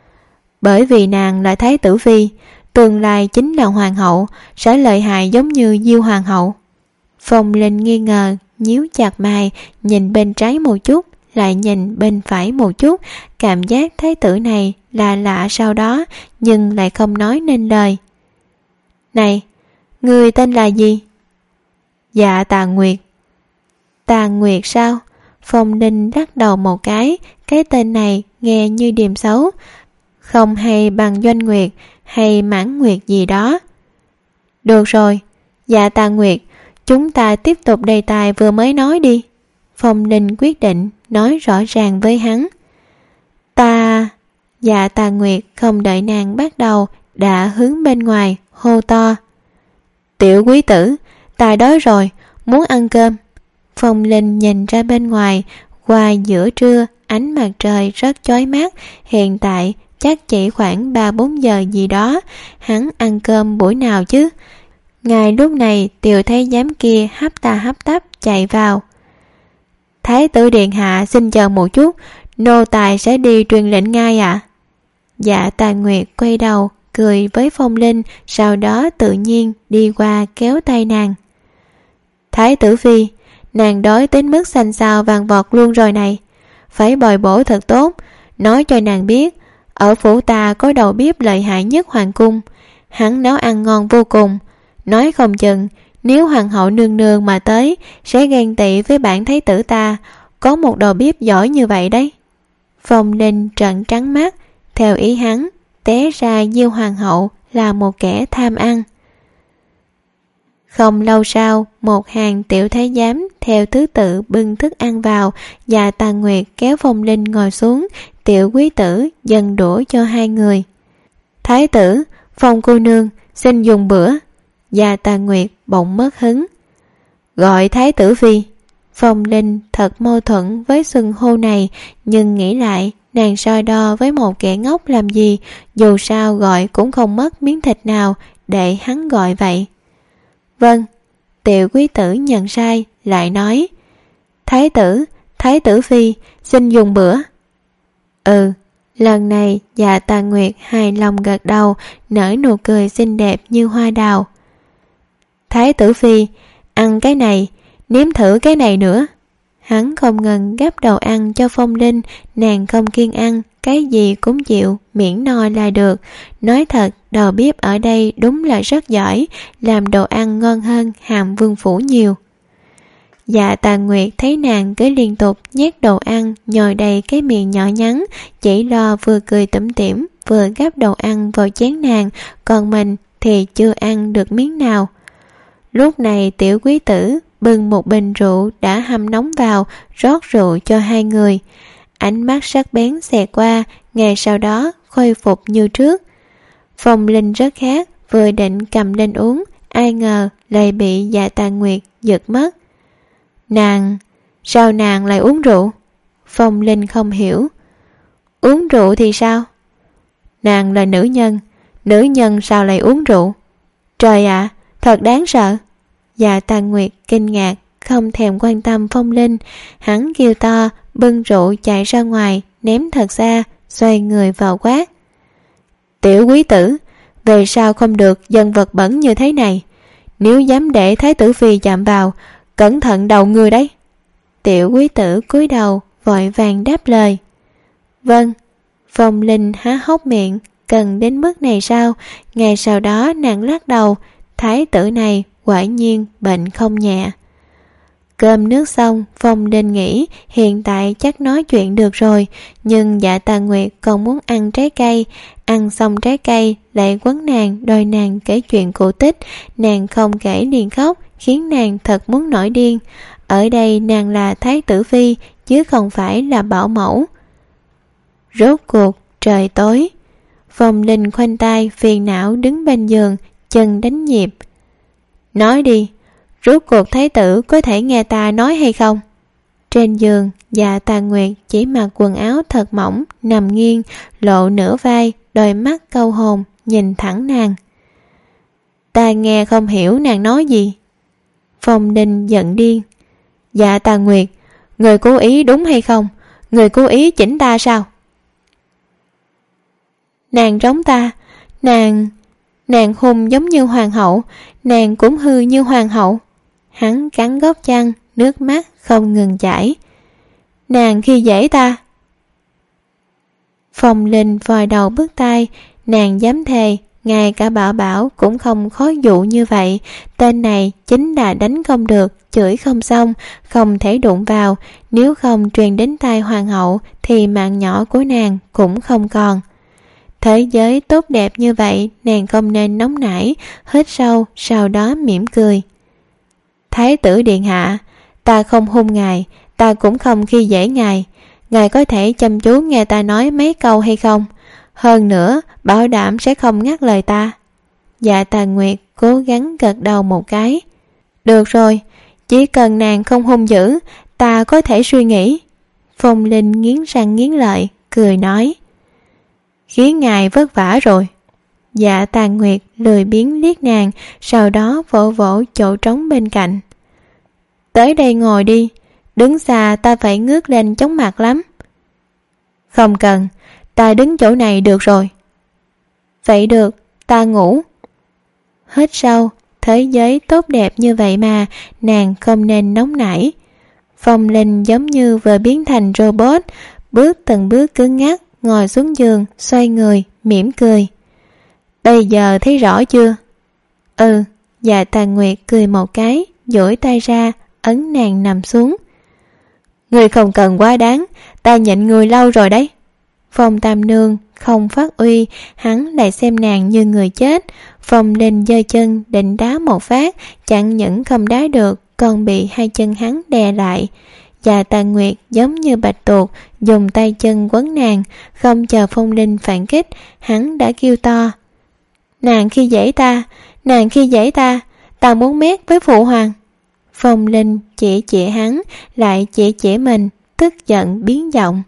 Bởi vì nàng là thái tử phi, tương lai chính là hoàng hậu, sẽ lợi hại giống như Diêu hoàng hậu. Phong Linh nghi ngờ, nhíu chặt mày, nhìn bên trái một chút, lại nhìn bên phải một chút, cảm giác thái tử này là lạ sau đó, nhưng lại không nói nên lời. Này, người tên là gì? Dạ Tà Nguyệt. Tà Nguyệt sao? Phong Linh lắc đầu một cái, cái tên này nghe như điềm xấu, không hay bằng Doanh Nguyệt hay Mãn Nguyệt gì đó. Được rồi, Dạ Tà Nguyệt, chúng ta tiếp tục đề tài vừa mới nói đi. Phong Linh quyết định nói rõ ràng với hắn. Ta... Dạ Tà Nguyệt không đợi nàng bắt đầu, đã hướng bên ngoài, hô to. Tiểu quý tử, ta đói rồi, muốn ăn cơm. Phong Linh nhìn ra bên ngoài. Qua giữa trưa, ánh mặt trời rất chói mắt. Hiện tại chắc chỉ khoảng ba bốn giờ gì đó. Hắn ăn cơm buổi nào chứ? Ngay lúc này Tiểu thái giám kia hấp ta hấp tấp chạy vào. Thái tử điện hạ xin chờ một chút, nô tài sẽ đi truyền lệnh ngay ạ. À? Dạ Tà Nguyệt quay đầu cười với Phong Linh, sau đó tự nhiên đi qua kéo tay nàng. Thái tử phi, nàng đói đến mức xanh xao vàng vọt luôn rồi này, phải bồi bổ thật tốt. Nói cho nàng biết, ở phủ ta có đầu bếp lợi hại nhất hoàng cung, hắn nấu ăn ngon vô cùng. Nói không chừng nếu hoàng hậu nương nương mà tới sẽ ghen tị với bản thái tử ta, có một đầu bếp giỏi như vậy đấy. Phong Linh trợn trắng mắt, theo ý hắn, té ra Diêu hoàng hậu là một kẻ tham ăn. Không lâu sau, một hàng tiểu thái giám theo thứ tự bưng thức ăn vào, và Tà Nguyệt kéo Phong Linh ngồi xuống. Tiểu quý tử dần đũa cho hai người. Thái tử, Phong cô nương, xin dùng bữa. Và Tà Nguyệt bỗng mất hứng. Gọi thái tử phi. Phong Linh thật mâu thuẫn với xưng hô này, nhưng nghĩ lại nàng so đo với một kẻ ngốc làm gì, dù sao gọi cũng không mất miếng thịt nào, để hắn gọi vậy. Vâng. Tiểu quý tử nhận sai, lại nói, thái tử, thái tử phi, xin dùng bữa. Ừ. Lần này Dạ Tà Nguyệt hài lòng gật đầu, nở nụ cười xinh đẹp như hoa đào. Thái tử phi, ăn cái này, nếm thử cái này nữa. Hắn không ngừng gắp đầu ăn cho Phong Linh, nàng không kiêng ăn, cái gì cũng chịu, miễn no là được. Nói thật, đầu bếp ở đây đúng là rất giỏi, làm đồ ăn ngon hơn Hàm Vương phủ nhiều. Dạ Tà Nguyệt thấy nàng cứ liên tục nhét đồ ăn, nhồi đầy cái miệng nhỏ nhắn, chỉ lo vừa cười tủm tỉm, vừa gắp đồ ăn vào chén nàng, còn mình thì chưa ăn được miếng nào. Lúc này tiểu quý tử bưng một bình rượu đã hâm nóng vào, rót rượu cho hai người. Ánh mắt sắc bén xẹt qua, ngày sau đó khôi phục như trước. Phong Linh rất khác, vừa định cầm lên uống, ai ngờ lại bị Dạ Tà Nguyệt giật mất. Nàng, sao nàng lại uống rượu? Phong Linh không hiểu. Uống rượu thì sao? Nàng là nữ nhân, nữ nhân sao lại uống rượu? Trời ạ, à, thật đáng sợ. Dạ Tà Nguyệt kinh ngạc, không thèm quan tâm Phong Linh. Hắn kêu to, bưng rượu chạy ra ngoài, ném thật xa, xoay người vào quát. Tiểu quý tử, về sao không được dân vật bẩn như thế này? Nếu dám để thái tử phi chạm vào, cẩn thận đầu người đấy. Tiểu quý tử cúi đầu, vội vàng đáp lời. Vâng. Phong Linh há hốc miệng, cần đến mức này sao? Ngày sau đó nàng lắc đầu, thái tử này quả nhiên bệnh không nhẹ. Cơm nước xong, Phong Linh nghĩ hiện tại chắc nói chuyện được rồi, nhưng Dạ Tà Nguyệt còn muốn ăn trái cây. Ăn xong trái cây lại quấn nàng, đòi nàng kể chuyện cổ tích. Nàng không kể liền khóc, khiến nàng thật muốn nổi điên. Ở đây nàng là thái tử phi, chứ không phải là bảo mẫu. Rốt cuộc trời tối. Phong Linh khoanh tay phiền não đứng bên giường, chân đánh nhịp. Nói đi, rốt cuộc thái tử có thể nghe ta nói hay không? Trên giường, Dạ Tà Nguyệt chỉ mặc quần áo thật mỏng, nằm nghiêng, lộ nửa vai, đôi mắt câu hồn, nhìn thẳng nàng. Ta nghe không hiểu nàng nói gì. Phong Linh giận điên. Dạ Tà Nguyệt, người cố ý đúng hay không? Người cố ý chỉnh ta sao? Nàng giống ta, nàng... Nàng hung giống như hoàng hậu, nàng cũng hư như hoàng hậu. Hắn cắn gót chân, nước mắt không ngừng chảy. Nàng khi dễ ta. Phong Linh vòi đầu bứt tai, nàng dám thề, ngay cả Bảo Bảo cũng không khó dụ như vậy. Tên này chính là đánh không được, chửi không xong, không thể đụng vào. Nếu không truyền đến tai hoàng hậu thì mạng nhỏ của nàng cũng không còn. Thế giới tốt đẹp như vậy, nàng không nên nóng nảy, hít sâu, sau đó mỉm cười. Thái tử điện hạ, ta không hung ngài, ta cũng không khi dễ ngài. Ngài có thể chăm chú nghe ta nói mấy câu hay không? Hơn nữa, bảo đảm sẽ không ngắt lời ta. Dạ Tà Nguyệt cố gắng gật đầu một cái. Được rồi, Chỉ cần nàng không hung dữ, ta có thể suy nghĩ. Phong Linh nghiến răng nghiến lợi, cười nói. Khiến ngài vất vả rồi. Dạ Tàn Nguyệt lười biếng liếc nàng, sau đó vỗ vỗ chỗ trống bên cạnh. Tới đây ngồi đi, đứng xa ta phải ngước lên chóng mặt lắm. Không cần, ta đứng chỗ này được rồi. Vậy được, ta ngủ. Hít sâu, thế giới tốt đẹp như vậy mà, nàng không nên nóng nảy. Phong Linh giống như vừa biến thành robot, bước từng bước cứng ngắc, ngồi xuống giường, xoay người, mỉm cười. Bây giờ thấy rõ chưa? Ừ, Dạ Tàn Nguyệt cười một cái, duỗi tay ra, ấn nàng nằm xuống. Người không cần quá đáng, ta nhịn người lâu rồi đấy. Phong Tam Nương không phát uy, hắn lại xem nàng như người chết. Phong Linh giơ chân định đá một phát, chẳng những không đá được, còn bị hai chân hắn đè lại. Dạ Tàn Nguyệt giống như bạch tuộc, dùng tay chân quấn nàng, không chờ Phong Linh phản kích, hắn đã kêu to. Nàng khi dễ ta, nàng khi dễ ta, ta muốn mét với phụ hoàng. Phong Linh chỉ chỉ hắn, lại chỉ chỉ mình, tức giận biến giọng.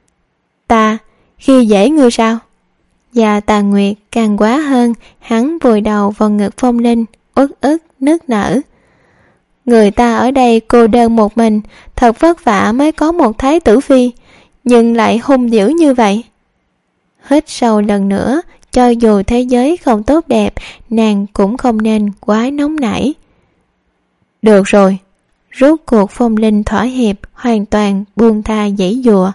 Ta khi dễ ngươi sao? Dạ Tàn Nguyệt càng quá hơn, hắn vùi đầu vào ngực Phong Linh, uất ức nức nở. Người ta ở đây cô đơn một mình, thật vất vả mới có một thái tử phi, nhưng lại hung dữ như vậy. Hít sâu lần nữa, cho dù thế giới không tốt đẹp, nàng cũng không nên quá nóng nảy. Được rồi, rốt cuộc Phong Linh thỏa hiệp, hoàn toàn buông tha giãy giụa.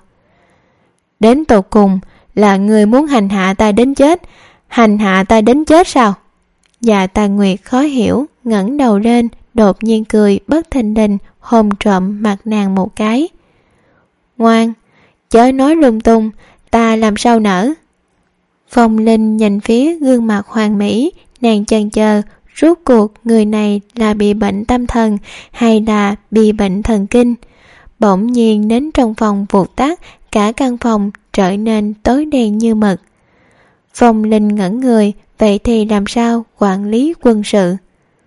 Đến tột cùng là người muốn hành hạ ta đến chết, hành hạ ta đến chết sao? Dạ Tàn Nguyệt khó hiểu, ngẩng đầu lên, đột nhiên cười bất thình lình, hôn trộm mặt nàng một cái. Ngoan, chớ nói lung tung, ta làm sao nỡ. Phong Linh nhìn phía gương mặt hoàn mỹ, nàng chần chờ, rốt cuộc người này là bị bệnh tâm thần hay là bị bệnh thần kinh. Bỗng nhiên nến trong phòng vụt tắt, cả căn phòng trở nên tối đen như mực. Phong Linh ngẩn người, vậy thì làm sao quản lý quân sự?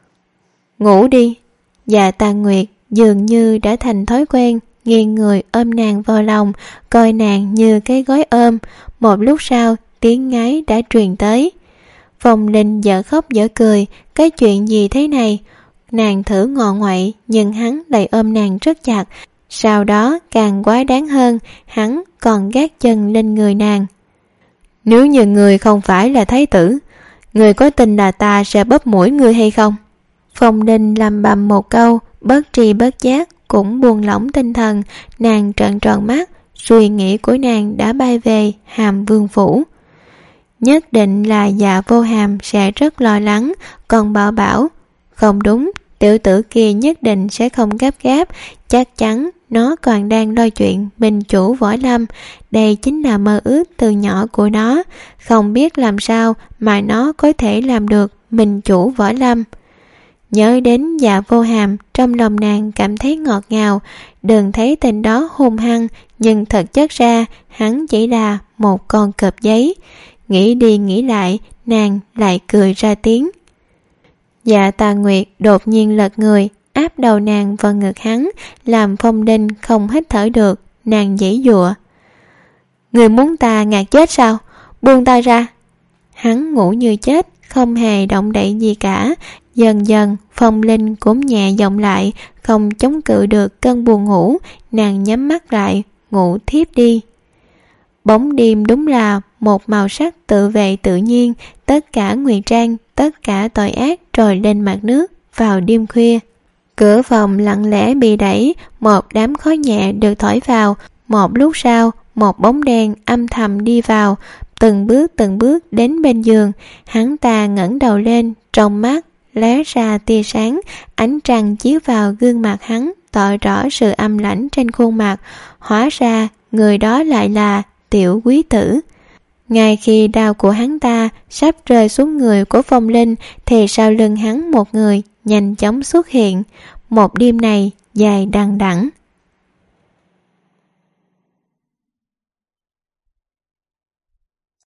Ngủ đi. Dạ Tàn Nguyệt dường như đã thành thói quen, nghiêng người ôm nàng vào lòng, coi nàng như cái gối ôm. Một lúc sau, tiếng ngáy đã truyền tới. Phong Linh dở khóc dở cười, cái chuyện gì thế này? Nàng thử ngọ ngoậy, nhưng hắn lại ôm nàng rất chặt. Sau đó càng quá đáng hơn, hắn còn gác chân lên người nàng. Nếu như người không phải là thái tử, người có tin là ta sẽ bóp mũi người hay không? Phong Linh lầm bầm một câu, bất tri bất giác cũng buông lỏng tinh thần. Nàng trợn tròn mắt, suy nghĩ của nàng đã bay về Hàm Vương phủ. Nhất định là Dạ Vô Hàm sẽ rất lo lắng, còn Bảo Bảo, không đúng, tiểu tử kia nhất định sẽ không gấp gáp, chắc chắn nó còn đang lo chuyện minh chủ Võ Lâm. Đây chính là mơ ước từ nhỏ của nó, không biết làm sao mà nó có thể làm được minh chủ Võ Lâm. Nhớ đến Dạ Vô Hàm, trong lòng nàng cảm thấy ngọt ngào. Đừng thấy tên đó hung hăng, nhưng thật chất ra hắn chỉ là một con cọp giấy. Nghĩ đi nghĩ lại, nàng lại cười ra tiếng. Dạ Tàn Nguyệt đột nhiên lật người, áp đầu nàng vào ngực hắn, làm Phong Linh không hít thở được. Nàng giãy giụa. Người muốn ta ngạt chết sao? Buông ta ra. Hắn ngủ như chết, không hề động đậy gì cả. Dần dần Phong Linh cũng nhẹ giọng lại, không chống cự được cơn buồn ngủ. Nàng nhắm mắt lại, ngủ thiếp đi. Bóng đêm đúng là một màu sắc tự vệ tự nhiên, tất cả ngụy trang, tất cả tội ác trồi lên mặt nước vào đêm khuya. Cửa phòng lặng lẽ bị đẩy, một đám khói nhẹ được thổi vào. Một lúc sau, một bóng đen âm thầm đi vào, từng bước từng bước đến bên giường. Hắn ta ngẩng đầu lên, trong mắt lóe ra tia sáng, ánh trăng chiếu vào gương mặt hắn, tỏ rõ sự âm lãnh trên khuôn mặt. Hóa ra người đó lại là Tiểu Quý Tử. Ngay khi đao của hắn ta sắp rơi xuống người của Phong Linh, thì sau lưng hắn một người nhanh chóng xuất hiện. Một đêm này dài đằng đẵng.